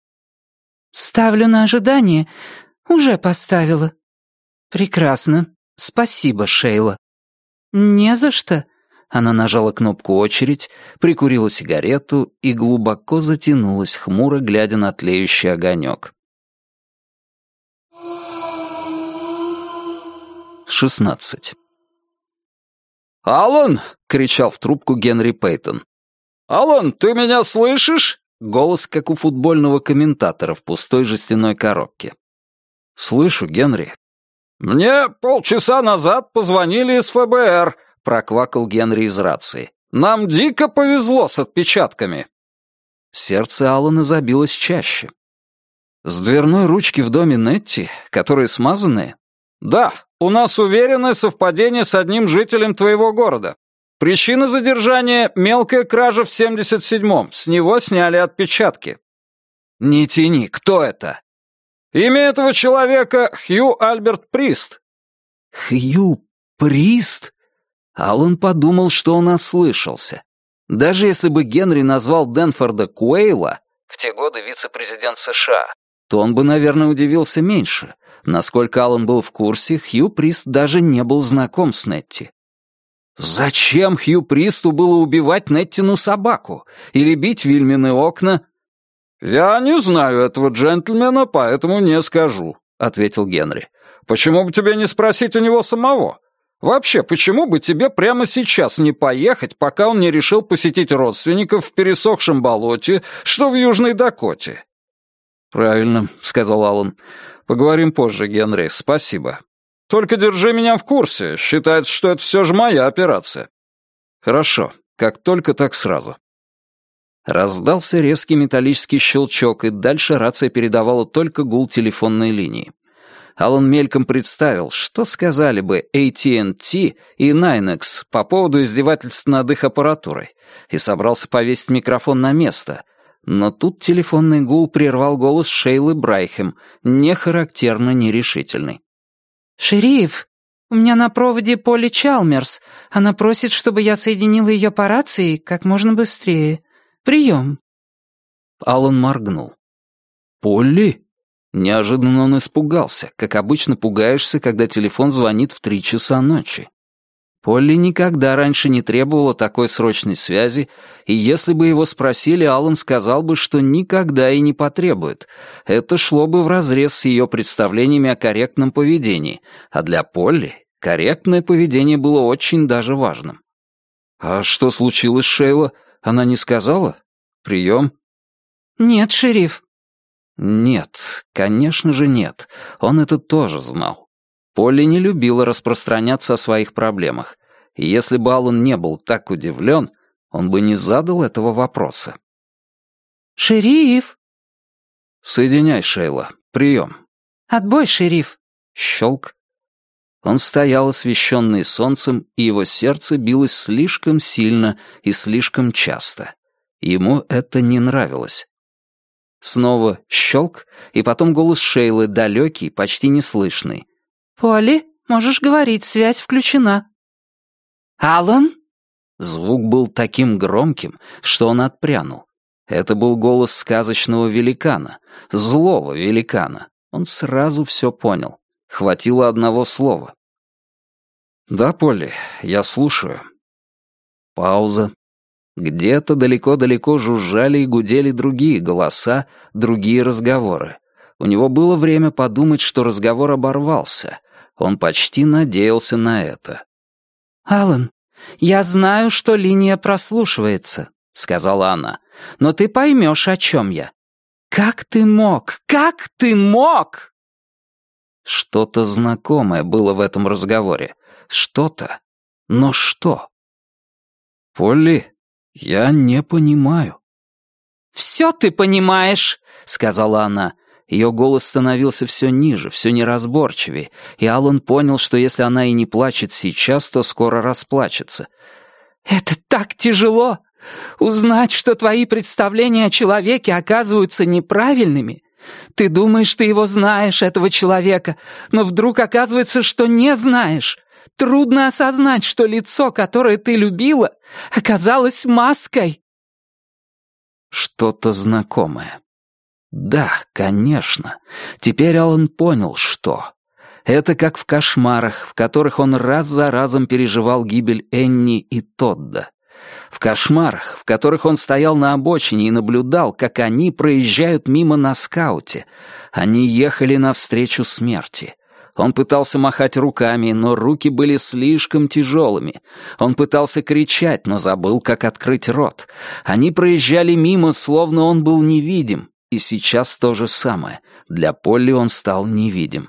«Ставлю на ожидание. Уже поставила». «Прекрасно. Спасибо, Шейла». «Не за что». Она нажала кнопку «Очередь», прикурила сигарету и глубоко затянулась, хмуро глядя на тлеющий огонек. шестнадцать. «Аллан!» — кричал в трубку Генри Пейтон. «Аллан, ты меня слышишь?» Голос, как у футбольного комментатора в пустой жестяной коробке. «Слышу, Генри». «Мне полчаса назад позвонили из эф бэ эр», — проквакал Генри из рации. «Нам дико повезло с отпечатками». Сердце Аллана забилось чаще. «С дверной ручки в доме Нетти, которые смазанные?» «Да, у нас уверенное совпадение с одним жителем твоего города. Причина задержания — мелкая кража в семьдесят седьмом. С него сняли отпечатки». «Не тяни, кто это?» «Имя этого человека — Хью Альберт Прист». «Хью Прист?» Аллан подумал, что он ослышался. Даже если бы Генри назвал Денфорда Куэйла, в те годы вице-президент США, то он бы, наверное, удивился меньше. Насколько Аллан был в курсе, Хью Прист даже не был знаком с Нетти. Зачем Хью Присту было убивать Неттину собаку? Или бить Вильмины окна? «Я не знаю этого джентльмена, поэтому не скажу», — ответил Генри. «Почему бы тебе не спросить у него самого? Вообще, почему бы тебе прямо сейчас не поехать, пока он не решил посетить родственников в пересохшем болоте, что в Южной Дакоте?» «Правильно», — сказал Аллан. «Поговорим позже, Генри, спасибо. Только держи меня в курсе. Считается, что это все же моя операция». «Хорошо, как только, так сразу». Раздался резкий металлический щелчок, и дальше рация передавала только гул телефонной линии. Аллан мельком представил, что сказали бы эй ти энд ти и Найнекс по поводу издевательств над их аппаратурой, и собрался повесить микрофон на место. Но тут телефонный гул прервал голос Шейлы Брайхем, не характерно нерешительный. «Шериф, у меня на проводе Полли Чалмерс. Она просит, чтобы я соединила ее по рации как можно быстрее. Прием». Аллан моргнул. «Полли?» Неожиданно он испугался, как обычно пугаешься, когда телефон звонит в три часа ночи. Полли никогда раньше не требовала такой срочной связи, и если бы его спросили, Аллан сказал бы, что никогда и не потребует. Это шло бы вразрез с ее представлениями о корректном поведении, а для Полли корректное поведение было очень даже важным. «А что случилось, Шейла? Она не сказала? Прием?» «Нет, шериф». Нет, конечно же нет. Он это тоже знал. Полли не любила распространяться о своих проблемах. И если бы Аллан не был так удивлен, он бы не задал этого вопроса. «Шериф!» «Соединяй, Шейла. Прием». «Отбой, шериф». Щелк. Он стоял освещенный солнцем, и его сердце билось слишком сильно и слишком часто. Ему это не нравилось. Снова щелк, и потом голос Шейлы, далекий, почти неслышный. «Полли, можешь говорить, связь включена». «Аллан?» Звук был таким громким, что он отпрянул. Это был голос сказочного великана, злого великана. Он сразу все понял. Хватило одного слова. «Да, Полли, я слушаю». Пауза. Где-то далеко-далеко жужжали и гудели другие голоса, другие разговоры. У него было время подумать, что разговор оборвался. Он почти надеялся на это. «Аллан, я знаю, что линия прослушивается», — сказала она. «Но ты поймешь, о чем я. Как ты мог? Как ты мог?» Что-то знакомое было в этом разговоре. Что-то. Но что? «Полли, я не понимаю». «Все ты понимаешь», — сказала она. Ее голос становился все ниже, все неразборчивее, и Аллан понял, что если она и не плачет сейчас, то скоро расплачется. «Это так тяжело! Узнать, что твои представления о человеке оказываются неправильными. Ты думаешь, ты его знаешь, этого человека, но вдруг оказывается, что не знаешь. Трудно осознать, что лицо, которое ты любила, оказалось маской». Что-то знакомое. Да, конечно. Теперь Аллан понял, что. Это как в кошмарах, в которых он раз за разом переживал гибель Энни и Тодда. В кошмарах, в которых он стоял на обочине и наблюдал, как они проезжают мимо на скауте. Они ехали навстречу смерти. Он пытался махать руками, но руки были слишком тяжелыми. Он пытался кричать, но забыл, как открыть рот. Они проезжали мимо, словно он был невидим. И сейчас то же самое. Для Полли он стал невидим.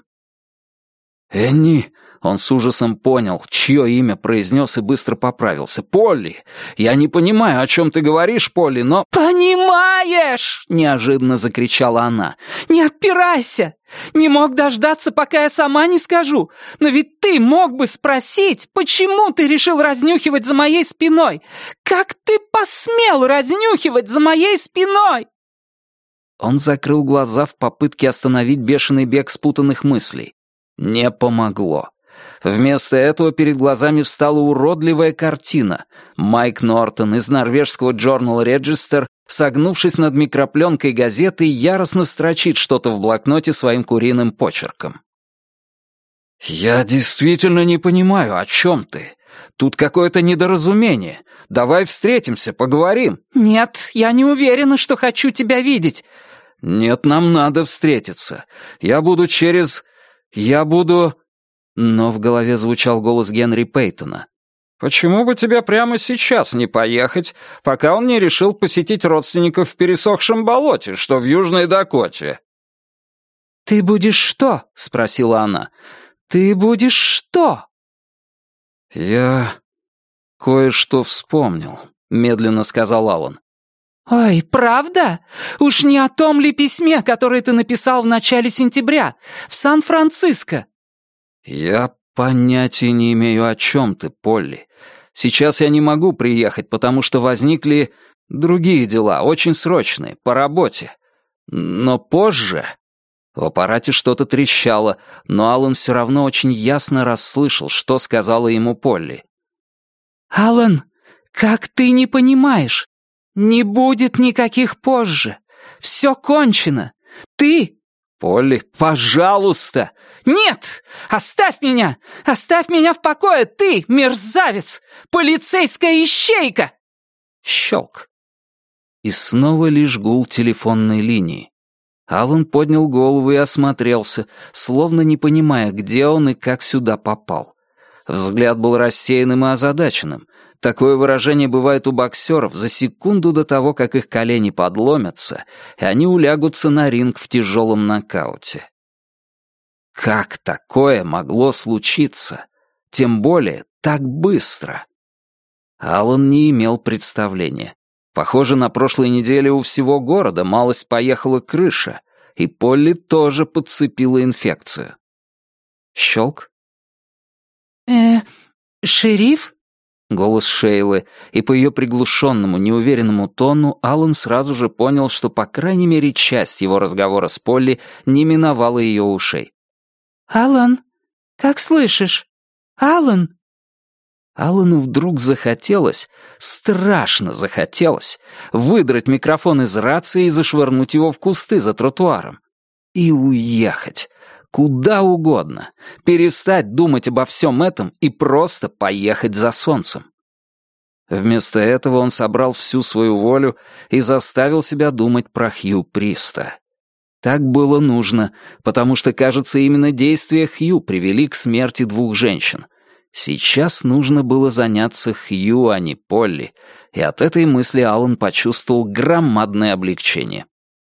«Энни!» Он с ужасом понял, чье имя произнес и быстро поправился. «Полли! Я не понимаю, о чем ты говоришь, Полли, но...» «Понимаешь!» — неожиданно закричала она. «Не отпирайся! Не мог дождаться, пока я сама не скажу. Но ведь ты мог бы спросить, почему ты решил разнюхивать за моей спиной? Как ты посмел разнюхивать за моей спиной?» Он закрыл глаза в попытке остановить бешеный бег спутанных мыслей. Не помогло. Вместо этого перед глазами встала уродливая картина. Майк Нортон из норвежского Journal Register, согнувшись над микропленкой газеты, яростно строчит что-то в блокноте своим куриным почерком. «Я действительно не понимаю, о чем ты. Тут какое-то недоразумение. Давай встретимся, поговорим». «Нет, я не уверена, что хочу тебя видеть». «Нет, нам надо встретиться. Я буду через... Я буду...» Но в голове звучал голос Генри Пейтона. «Почему бы тебе прямо сейчас не поехать, пока он не решил посетить родственников в пересохшем болоте, что в Южной Дакоте?» «Ты будешь что?» — спросила она. «Ты будешь что?» «Я кое-что вспомнил», — медленно сказал Аллан. «Ой, правда? Уж не о том ли письме, которое ты написал в начале сентября, в Сан-Франциско?» «Я понятия не имею, о чем ты, Полли. Сейчас я не могу приехать, потому что возникли другие дела, очень срочные, по работе. Но позже...» В аппарате что-то трещало, но Аллан все равно очень ясно расслышал, что сказала ему Полли. «Аллан, как ты не понимаешь? Не будет никаких позже. Все кончено. Ты...» «Полли, пожалуйста!» «Нет! Оставь меня! Оставь меня в покое, ты, мерзавец! Полицейская ищейка!» Щелк. И снова лишь гул телефонной линии. Аллан поднял голову и осмотрелся, словно не понимая, где он и как сюда попал. Взгляд был рассеянным и озадаченным. Такое выражение бывает у боксеров за секунду до того, как их колени подломятся, и они улягутся на ринг в тяжелом нокауте. Как такое могло случиться? Тем более так быстро. Аллан не имел представления. Похоже, на прошлой неделе у всего города малость поехала крыша, и Полли тоже подцепила инфекцию. Щелк. «Э, шериф?» Голос Шейлы, и по ее приглушенному, неуверенному тону Аллан сразу же понял, что по крайней мере часть его разговора с Полли не миновала ее ушей. «Аллан, как слышишь? Аллан?» Аллану вдруг захотелось, страшно захотелось, выдрать микрофон из рации и зашвырнуть его в кусты за тротуаром. И уехать. Куда угодно. Перестать думать обо всем этом и просто поехать за солнцем. Вместо этого он собрал всю свою волю и заставил себя думать про Хью Приста. Так было нужно, потому что, кажется, именно действия Хью привели к смерти двух женщин. Сейчас нужно было заняться Хью, а не Полли, и от этой мысли Аллан почувствовал громадное облегчение.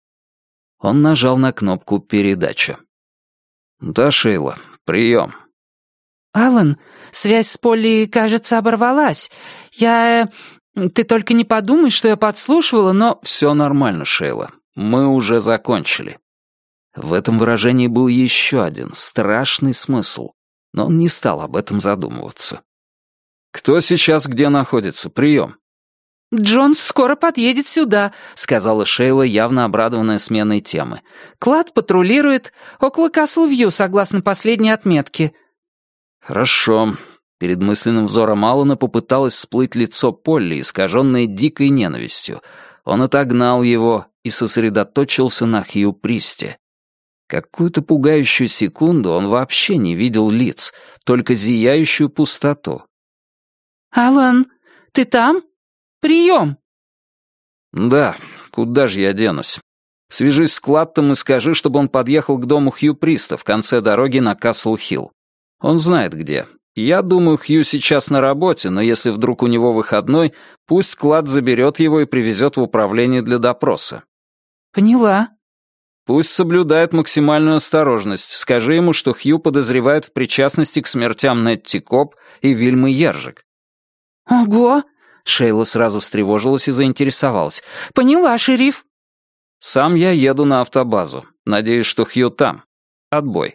Он нажал на кнопку «Передача». «Да, Шейла, прием». «Аллан, связь с Полли, кажется, оборвалась. Я... Ты только не подумай, что я подслушивала, но...» «Все нормально, Шейла. Мы уже закончили». В этом выражении был еще один страшный смысл, но он не стал об этом задумываться. «Кто сейчас где находится? Прием». «Джонс скоро подъедет сюда», — сказала Шейла, явно обрадованная сменой темы. «Клад патрулирует около Касл-Вью, согласно последней отметке». «Хорошо». Перед мысленным взором Аллана попыталось всплыть лицо Полли, искаженное дикой ненавистью. Он отогнал его и сосредоточился на Хью Присте. Какую-то пугающую секунду он вообще не видел лиц, только зияющую пустоту. «Аллан, ты там? Прием!» «Да, куда же я денусь? Свяжись с Клаттом и скажи, чтобы он подъехал к дому Хью Приста в конце дороги на Касл-Хилл. Он знает где. Я думаю, Хью сейчас на работе, но если вдруг у него выходной, пусть Клатт заберет его и привезет в управление для допроса». «Поняла». «Пусть соблюдает максимальную осторожность. Скажи ему, что Хью подозревает в причастности к смертям Нетти Коб и Вильмы Ержик». «Ого!» — Шейла сразу встревожилась и заинтересовалась. «Поняла, шериф». «Сам я еду на автобазу. Надеюсь, что Хью там. Отбой».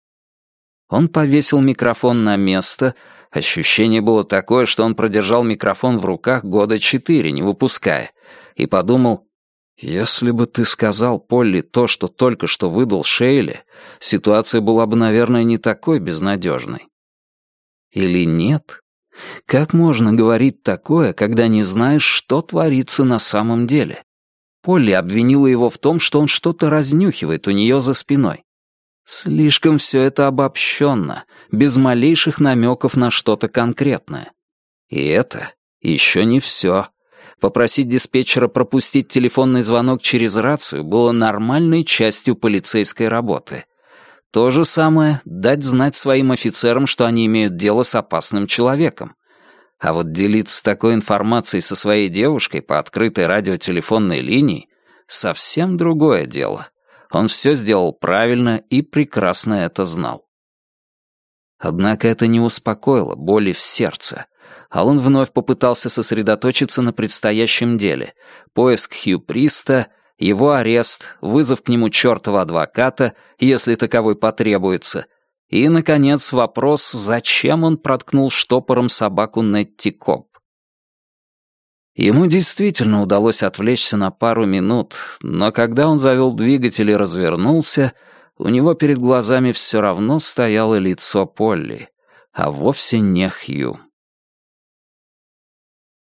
Он повесил микрофон на место. Ощущение было такое, что он продержал микрофон в руках года четыре, не выпуская. И подумал, если бы ты сказал Полли то, что только что выдал Шейле, ситуация была бы, наверное, не такой безнадежной. Или нет? Как можно говорить такое, когда не знаешь, что творится на самом деле? Полли обвинила его в том, что он что-то разнюхивает у нее за спиной. Слишком все это обобщенно, без малейших намеков на что-то конкретное. И это еще не все. Попросить диспетчера пропустить телефонный звонок через рацию было нормальной частью полицейской работы. То же самое — дать знать своим офицерам, что они имеют дело с опасным человеком. А вот делиться такой информацией со своей девушкой по открытой радиотелефонной линии — совсем другое дело. Он все сделал правильно и прекрасно это знал. Однако это не успокоило боли в сердце. Аллан вновь попытался сосредоточиться на предстоящем деле. Поиск Хью Приста, его арест, вызов к нему чертова адвоката, если таковой потребуется, и, наконец, вопрос, зачем он проткнул штопором собаку Нетти Коб. Ему действительно удалось отвлечься на пару минут, но когда он завел двигатель и развернулся, у него перед глазами все равно стояло лицо Полли, а вовсе не Хью.